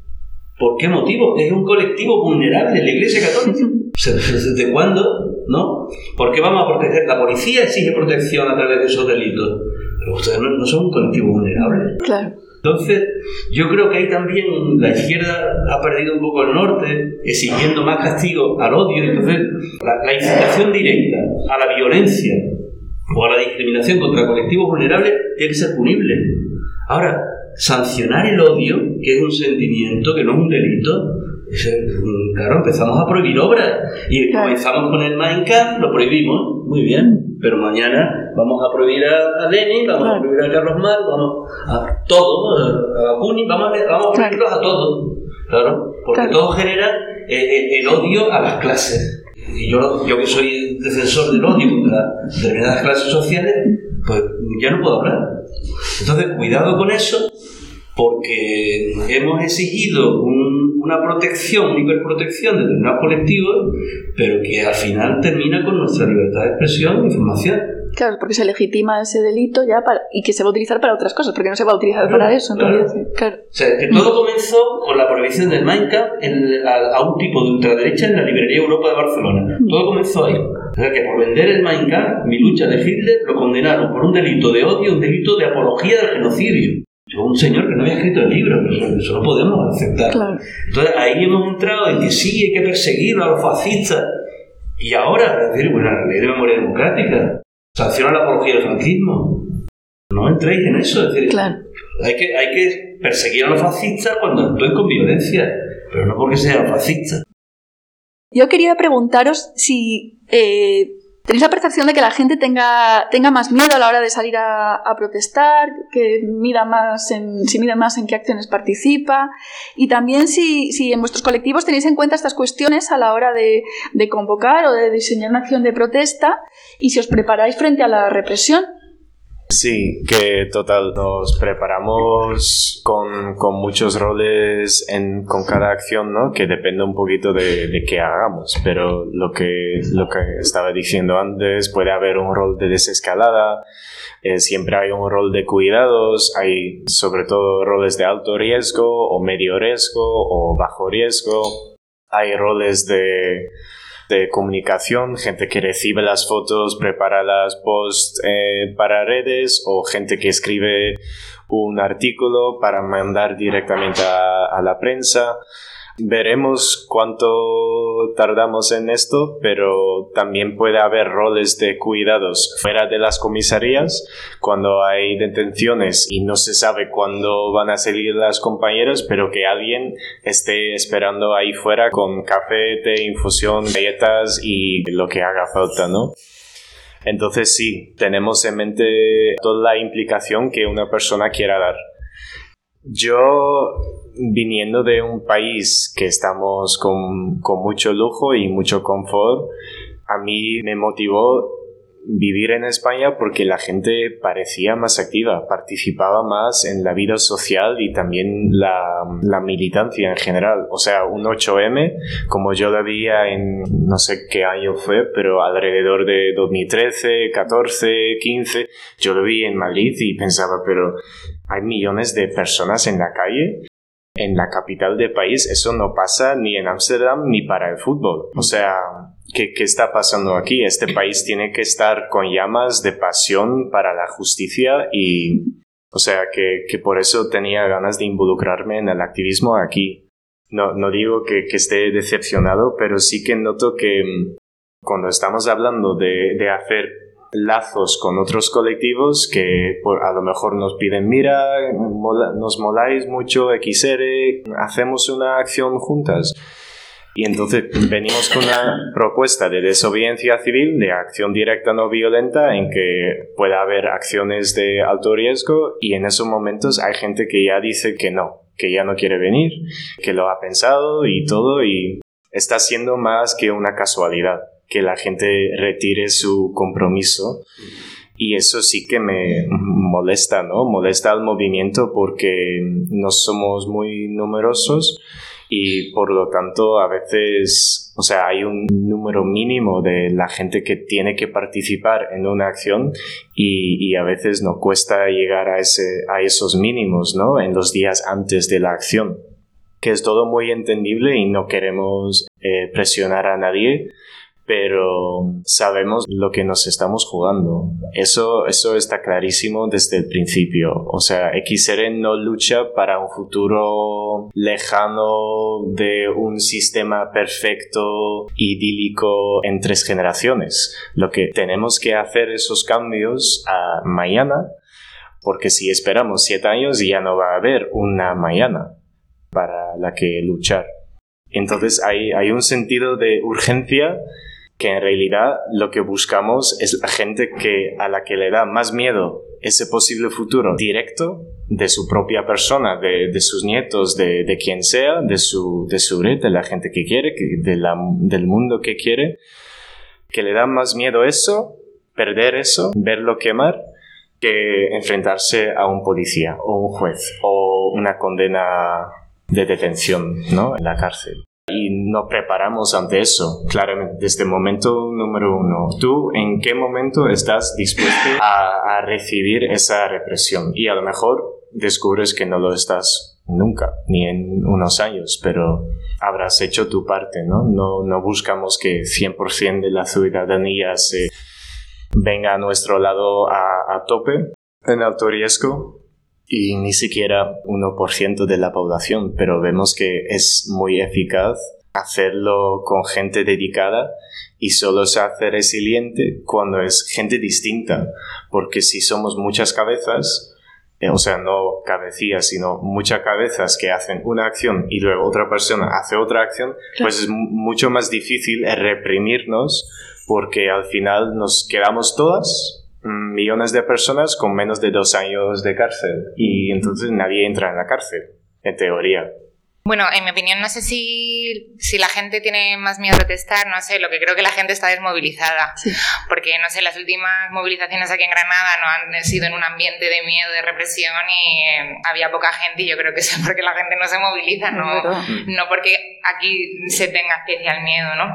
¿Por qué motivo? Es un colectivo vulnerable, la Iglesia Católica. ¿Desde cuándo? ¿No? ¿Por qué vamos a proteger? La policía exige protección a través de esos delitos. Pero ustedes no, no son un colectivo vulnerable. Claro. Entonces, yo creo que ahí también la izquierda ha perdido un poco el norte, exigiendo más castigo al odio. Entonces, la, la incitación directa a la violencia o a la discriminación contra colectivos vulnerables tiene que ser punible. Ahora, sancionar el odio, que es un sentimiento, que no es un delito, es, claro, empezamos a prohibir obras y claro. Comenzamos con el Mein Kampf, lo prohibimos, muy bien, pero mañana vamos a prohibir a, a Lenin, vamos claro. a prohibir a Carlos Marx, vamos a todo, a, a Bakunin, vamos a, vamos a prohibirlos claro. a todos, claro, porque claro. todo genera eh, el odio a las clases. Y yo, yo que soy defensor del odio contra determinadas clases sociales, pues ya no puedo hablar. Entonces, cuidado con eso, porque hemos exigido un, una protección, una hiperprotección de determinados colectivos, pero que al final termina con nuestra libertad de expresión e información. Claro, porque se legitima ese delito ya para, y que se va a utilizar para otras cosas, porque no se va a utilizar claro, para eso, en claro. realidad. Claro. O sea, que todo comenzó con la prohibición del Mein Kampf en, a, a un tipo de ultraderecha en la librería Europa de Barcelona. Mm. Todo comenzó ahí. O sea, que por vender el Mein Kampf, mi lucha de Hitler, lo condenaron por un delito de odio, un delito de apología del genocidio. Yo, un señor que no había escrito el libro, pero eso, eso no podemos aceptar. Claro. Entonces ahí hemos entrado en que sí, hay que perseguir a los fascistas. Y ahora, es decir, bueno, la ley de memoria democrática sanciona la apología del franquismo. No entréis en eso, es decir, claro. hay, que, hay que perseguir a los fascistas cuando actúen con violencia, pero no porque sean fascistas. Yo quería preguntaros si eh, tenéis la percepción de que la gente tenga, tenga más miedo a la hora de salir a, a protestar, que mida más en, si mide más en qué acciones participa, y también si, si en vuestros colectivos tenéis en cuenta estas cuestiones a la hora de, de convocar o de diseñar una acción de protesta, y si os preparáis frente a la represión. Sí, que total, nos preparamos con, con muchos roles en, con cada acción, ¿no? Que depende un poquito de, de qué hagamos, pero lo que, lo que estaba diciendo antes, puede haber un rol de desescalada, eh, siempre hay un rol de cuidados, hay sobre todo roles de alto riesgo o medio riesgo o bajo riesgo, hay roles de... de comunicación, gente que recibe las fotos, prepara las posts eh, para redes, o gente que escribe un artículo para mandar directamente a, a la prensa. Veremos cuánto tardamos en esto, pero también puede haber roles de cuidados fuera de las comisarías cuando hay detenciones y no se sabe cuándo van a salir las compañeras, pero que alguien esté esperando ahí fuera con café, té, infusión, galletas y lo que haga falta, ¿no? Entonces sí, tenemos en mente toda la implicación que una persona quiera dar. Yo, viniendo de un país que estamos con, con mucho lujo y mucho confort, a mí me motivó vivir en España porque la gente parecía más activa, participaba más en la vida social y también la, la militancia en general. O sea, un ocho eme, como yo la veía en, no sé qué año fue, pero alrededor de dos mil trece, catorce, quince, yo lo vi en Madrid y pensaba, pero hay millones de personas en la calle. En la capital del país eso no pasa ni en Ámsterdam ni para el fútbol. O sea, ¿qué, ¿qué está pasando aquí? Este país tiene que estar con llamas de pasión para la justicia y, o sea, que, que por eso tenía ganas de involucrarme en el activismo aquí. No, no digo que, que esté decepcionado, pero sí que noto que cuando estamos hablando de, de hacer lazos con otros colectivos que por, a lo mejor nos piden, mira, mola, nos moláis mucho equis erre, hacemos una acción juntas. Y entonces venimos con una propuesta de desobediencia civil, de acción directa no violenta, en que pueda haber acciones de alto riesgo, y en esos momentos hay gente que ya dice que no, que ya no quiere venir, que lo ha pensado y todo, y está siendo más que una casualidad que la gente retire su compromiso, y eso sí que me molesta, ¿no? Molesta al movimiento porque no somos muy numerosos y por lo tanto a veces, o sea, hay un número mínimo de la gente que tiene que participar en una acción y, y a veces nos cuesta llegar a, ese, a esos mínimos, ¿no? En los días antes de la acción, que es todo muy entendible y no queremos eh, presionar a nadie, pero sabemos lo que nos estamos jugando. Eso, eso está clarísimo desde el principio. O sea, equis erre no lucha para un futuro lejano de un sistema perfecto, idílico en tres generaciones. Lo que tenemos que hacer esos cambios a mañana, porque si esperamos siete años ya no va a haber una mañana para la que luchar. Entonces hay, hay un sentido de urgencia que en realidad lo que buscamos es la gente que, a la que le da más miedo ese posible futuro directo de su propia persona, de, de sus nietos, de, de quien sea, de su, de su red, de la gente que quiere, que, de la, del mundo que quiere, que le da más miedo eso, perder eso, verlo quemar, que enfrentarse a un policía o un juez o una condena de detención, ¿no? En la cárcel. Y nos preparamos ante eso. Claramente, desde el momento número uno, ¿tú en qué momento estás dispuesto a, a recibir esa represión? Y a lo mejor descubres que no lo estás nunca, ni en unos años, pero habrás hecho tu parte, ¿no? No, no buscamos que cien por ciento de la ciudadanía se venga a nuestro lado a, a tope en alto riesgo, y ni siquiera uno por ciento de la población, pero vemos que es muy eficaz hacerlo con gente dedicada, y solo se hace resiliente cuando es gente distinta, porque si somos muchas cabezas, eh, o sea, no cabecillas, sino muchas cabezas que hacen una acción y luego otra persona hace otra acción, claro, pues es m- mucho más difícil reprimirnos, porque al final nos quedamos todas, millones de personas con menos de dos años de cárcel, y entonces nadie entra en la cárcel, en teoría. Bueno, en mi opinión, no sé si, si la gente tiene más miedo a protestar, no sé, lo que creo que la gente está desmovilizada, sí. Porque, no sé, las últimas movilizaciones aquí en Granada no han sido en un ambiente de miedo, de represión, y eh, había poca gente, y yo creo que es porque la gente no se moviliza, no, no porque aquí se tenga especial miedo, ¿no?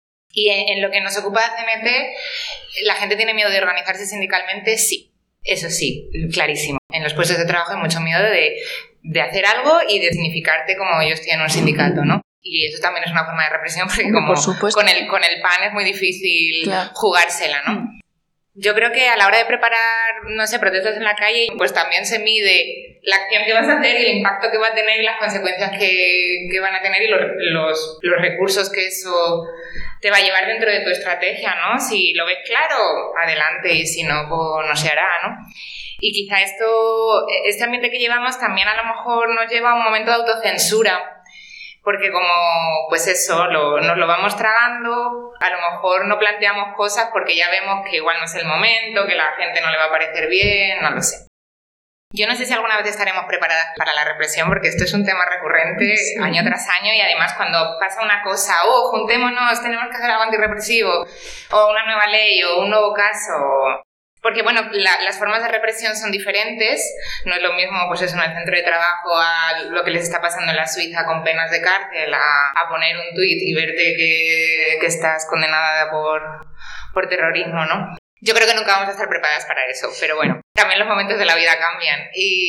Y en, en lo que nos ocupa de C N T, ¿la gente tiene miedo de organizarse sindicalmente? Sí, eso sí, clarísimo. En los puestos de trabajo hay mucho miedo de, de hacer algo y de significarte como yo estoy en un sindicato, ¿no? Y eso también es una forma de represión, porque como con el, con el pan es muy difícil, claro, jugársela, ¿no? Mm. Yo creo que a la hora de preparar, no sé, protestas en la calle, pues también se mide la acción que vas a hacer y el impacto que va a tener y las consecuencias que, que van a tener y los, los, los recursos que eso te va a llevar dentro de tu estrategia, ¿no? Si lo ves claro, adelante, y si no, pues no se hará, ¿no? Y quizá esto, este ambiente que llevamos también a lo mejor nos lleva a un momento de autocensura, porque como, pues eso, lo, nos lo vamos tragando, a lo mejor no planteamos cosas porque ya vemos que igual no es el momento, que a la gente no le va a parecer bien, no lo sé. Yo no sé si alguna vez estaremos preparadas para la represión, porque esto es un tema recurrente, sí, año tras año, y además cuando pasa una cosa, oh, juntémonos, tenemos que hacer algo antirrepresivo, o una nueva ley, o un nuevo caso. Porque, bueno, la, las formas de represión son diferentes. No es lo mismo, pues eso, en el centro de trabajo, a lo que les está pasando en la Suiza con penas de cárcel, a, a poner un tuit y verte que, que estás condenada por, por terrorismo, ¿no? Yo creo que nunca vamos a estar preparadas para eso, pero bueno, también los momentos de la vida cambian.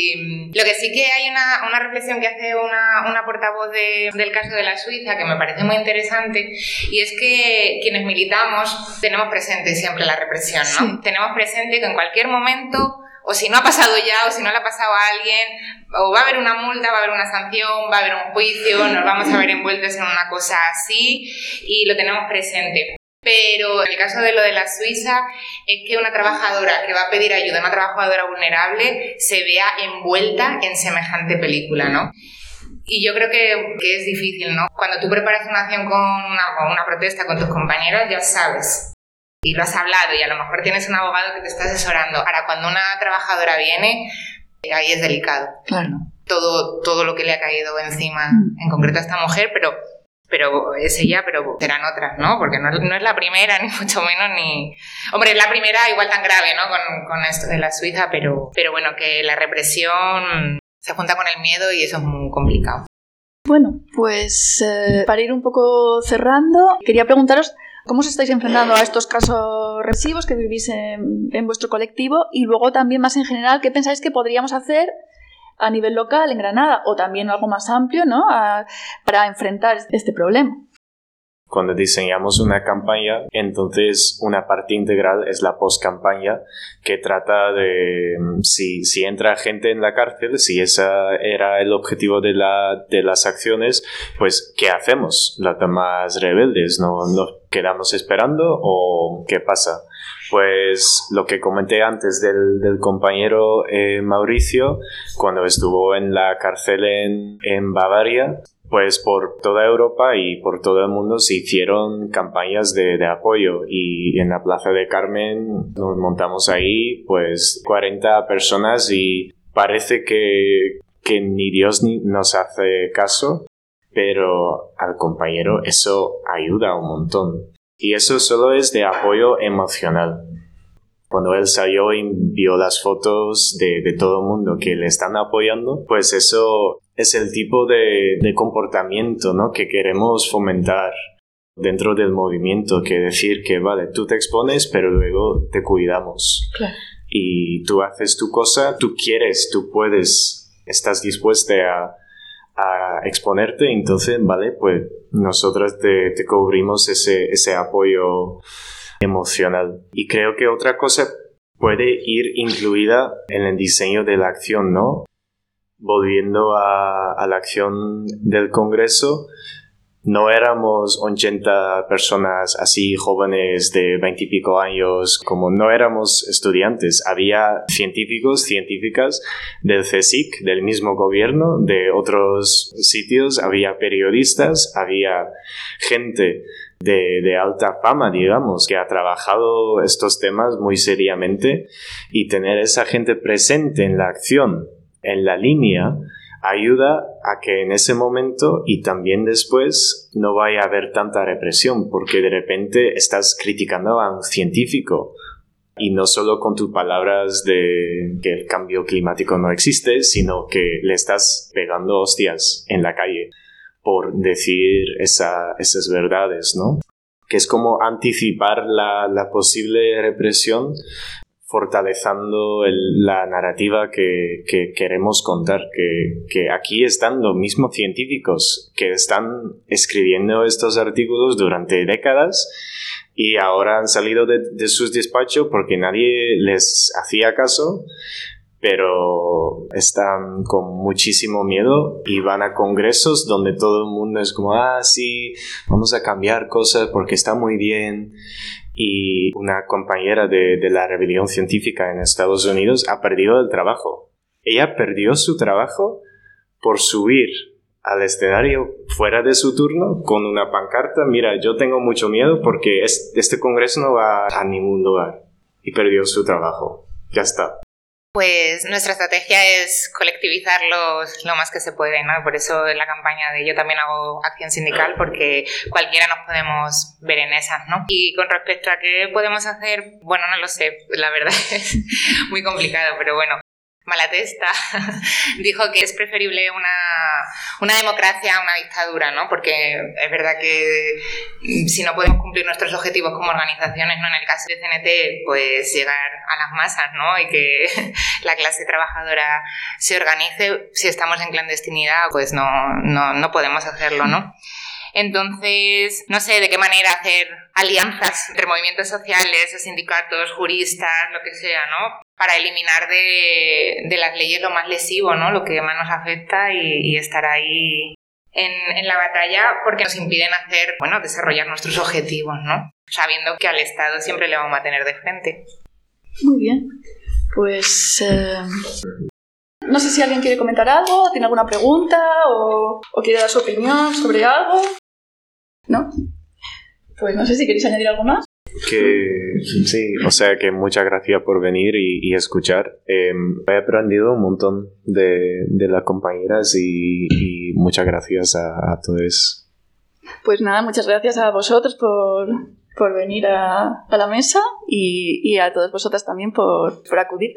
Y lo que sí que hay una, una reflexión que hace una, una portavoz de, del caso de la Suiza que me parece muy interesante, y es que quienes militamos tenemos presente siempre la represión, ¿no? Sí. Tenemos presente que en cualquier momento, o si no ha pasado ya, o si no le ha pasado a alguien, o va a haber una multa, va a haber una sanción, va a haber un juicio, nos vamos a ver envueltos en una cosa así, y lo tenemos presente. Pero en el caso de lo de la Suiza es que una trabajadora que va a pedir ayuda, una trabajadora vulnerable, se vea envuelta en semejante película, ¿no? Y yo creo que, que es difícil, ¿no? Cuando tú preparas una acción con una, con una protesta con tus compañeros, ya sabes, y lo has hablado, y a lo mejor tienes un abogado que te está asesorando. Ahora, cuando una trabajadora viene, ahí es delicado. Claro. Todo, todo lo que le ha caído encima, en concreto a esta mujer, pero... pero es ella, pero serán otras, ¿no? Porque no, no es la primera, ni mucho menos, ni... Hombre, es la primera igual tan grave, ¿no? Con, con esto de la Suiza, pero, pero bueno, que la represión se junta con el miedo y eso es muy complicado. Bueno, pues eh, para ir un poco cerrando, quería preguntaros cómo os estáis enfrentando a estos casos represivos que vivís en, en vuestro colectivo, y luego también más en general, ¿qué pensáis que podríamos hacer a nivel local en Granada, o también algo más amplio, ¿no?, a, para enfrentar este problema? Cuando diseñamos una campaña, entonces una parte integral es la post-campaña, que trata de si, si entra gente en la cárcel, si ese era el objetivo de, la, de las acciones, pues ¿qué hacemos? Las demás rebeldes, ¿no nos quedamos esperando o qué pasa? Pues lo que comenté antes del, del compañero eh, Mauricio, cuando estuvo en la cárcel en, en Bavaria, pues por toda Europa y por todo el mundo se hicieron campañas de, de apoyo, y en la Plaza de Carmen nos montamos ahí pues cuarenta personas, y parece que, que ni Dios ni nos hace caso, pero al compañero eso ayuda un montón. Y eso solo es de apoyo emocional. Cuando él salió y vio las fotos de, de todo el mundo que le están apoyando, pues eso es el tipo de, de comportamiento, ¿no?, que queremos fomentar dentro del movimiento, que decir que, vale, tú te expones, pero luego te cuidamos. Claro. Y tú haces tu cosa, tú quieres, tú puedes, estás dispuesta a, a exponerte, entonces, vale, pues nosotros te, te cubrimos ese, ese apoyo emocional. Y creo que otra cosa puede ir incluida en el diseño de la acción, ¿no? Volviendo a, a la acción del Congreso, no éramos ochenta personas así jóvenes de veinte y pico años, como no éramos estudiantes. Había científicos, científicas del C S I C, del mismo gobierno, de otros sitios, había periodistas, había gente de, de alta fama, digamos, que ha trabajado estos temas muy seriamente, y tener esa gente presente en la acción, en la línea, ayuda a que en ese momento y también después no vaya a haber tanta represión, porque de repente estás criticando a un científico y no solo con tus palabras de que el cambio climático no existe, sino que le estás pegando hostias en la calle por decir esa, esas verdades, ¿no? Que es como anticipar la, la posible represión, fortaleciendo el, la narrativa que, que queremos contar, que, que aquí están los mismos científicos que están escribiendo estos artículos durante décadas y ahora han salido de, de sus despachos porque nadie les hacía caso, pero están con muchísimo miedo y van a congresos donde todo el mundo es como, ah, sí, vamos a cambiar cosas porque está muy bien. Y una compañera de, de la rebelión científica en Estados Unidos ha perdido el trabajo. Ella perdió su trabajo por subir al escenario fuera de su turno con una pancarta, mira, yo tengo mucho miedo porque es, este congreso no va a ningún lugar. Y perdió su trabajo. Ya está. Pues nuestra estrategia es colectivizarlos lo más que se puede, ¿no? Por eso en la campaña de yo también hago acción sindical, porque cualquiera nos podemos ver en esas, ¿no? Y con respecto a qué podemos hacer, bueno, no lo sé, la verdad es muy complicado, pero bueno. Malatesta dijo que es preferible una, una democracia a una dictadura, ¿no? Porque es verdad que si no podemos cumplir nuestros objetivos como organizaciones, ¿no? En el caso de C N T, pues llegar a las masas, ¿no? Y que la clase trabajadora se organice. Si estamos en clandestinidad, pues no, no, no podemos hacerlo, ¿no? Entonces, no sé de qué manera hacer alianzas entre movimientos sociales o sindicatos, juristas, lo que sea, ¿no? Para eliminar de, de las leyes lo más lesivo, ¿no? Lo que más nos afecta y, y estar ahí en, en la batalla porque nos impiden hacer, bueno, desarrollar nuestros objetivos, ¿no? Sabiendo que al Estado siempre le vamos a tener de frente. Muy bien. Pues... Eh... No sé si alguien quiere comentar algo, tiene alguna pregunta o, o quiere dar su opinión sobre algo. ¿No? Pues no sé si queréis añadir algo más. Que sí, o sea que muchas gracias por venir y, y escuchar. Eh, he aprendido un montón de, de las compañeras y, y muchas gracias a, a todos. Pues nada, muchas gracias a vosotros por, por venir a, a la mesa y, y a todas vosotras también por, por acudir.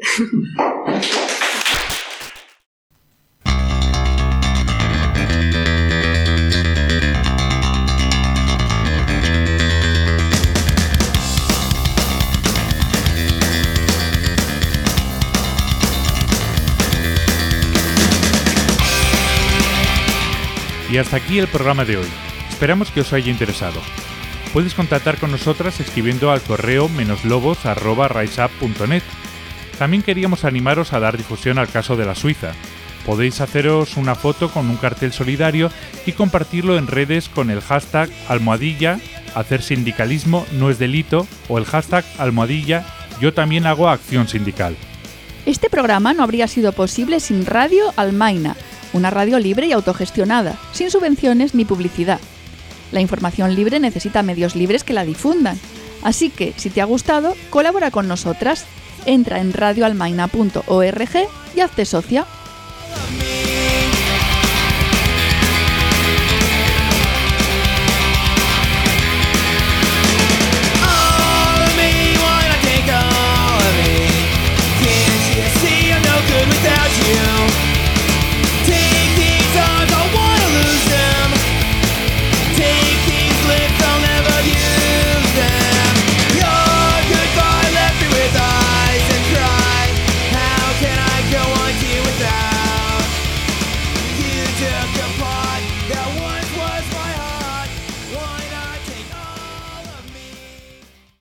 Y hasta aquí el programa de hoy. Esperamos que os haya interesado. Puedes contactar con nosotras escribiendo al correo menoslobos arroba riseup punto net. También queríamos animaros a dar difusión al caso de la Suiza. Podéis haceros una foto con un cartel solidario y compartirlo en redes con el hashtag almohadilla hacer sindicalismo no es delito o el hashtag almohadilla yo también hago acción sindical. Este programa no habría sido posible sin Radio Almaina, una radio libre y autogestionada, sin subvenciones ni publicidad. La información libre necesita medios libres que la difundan. Así que, si te ha gustado, colabora con nosotras. Entra en radio almaina punto org y hazte socia.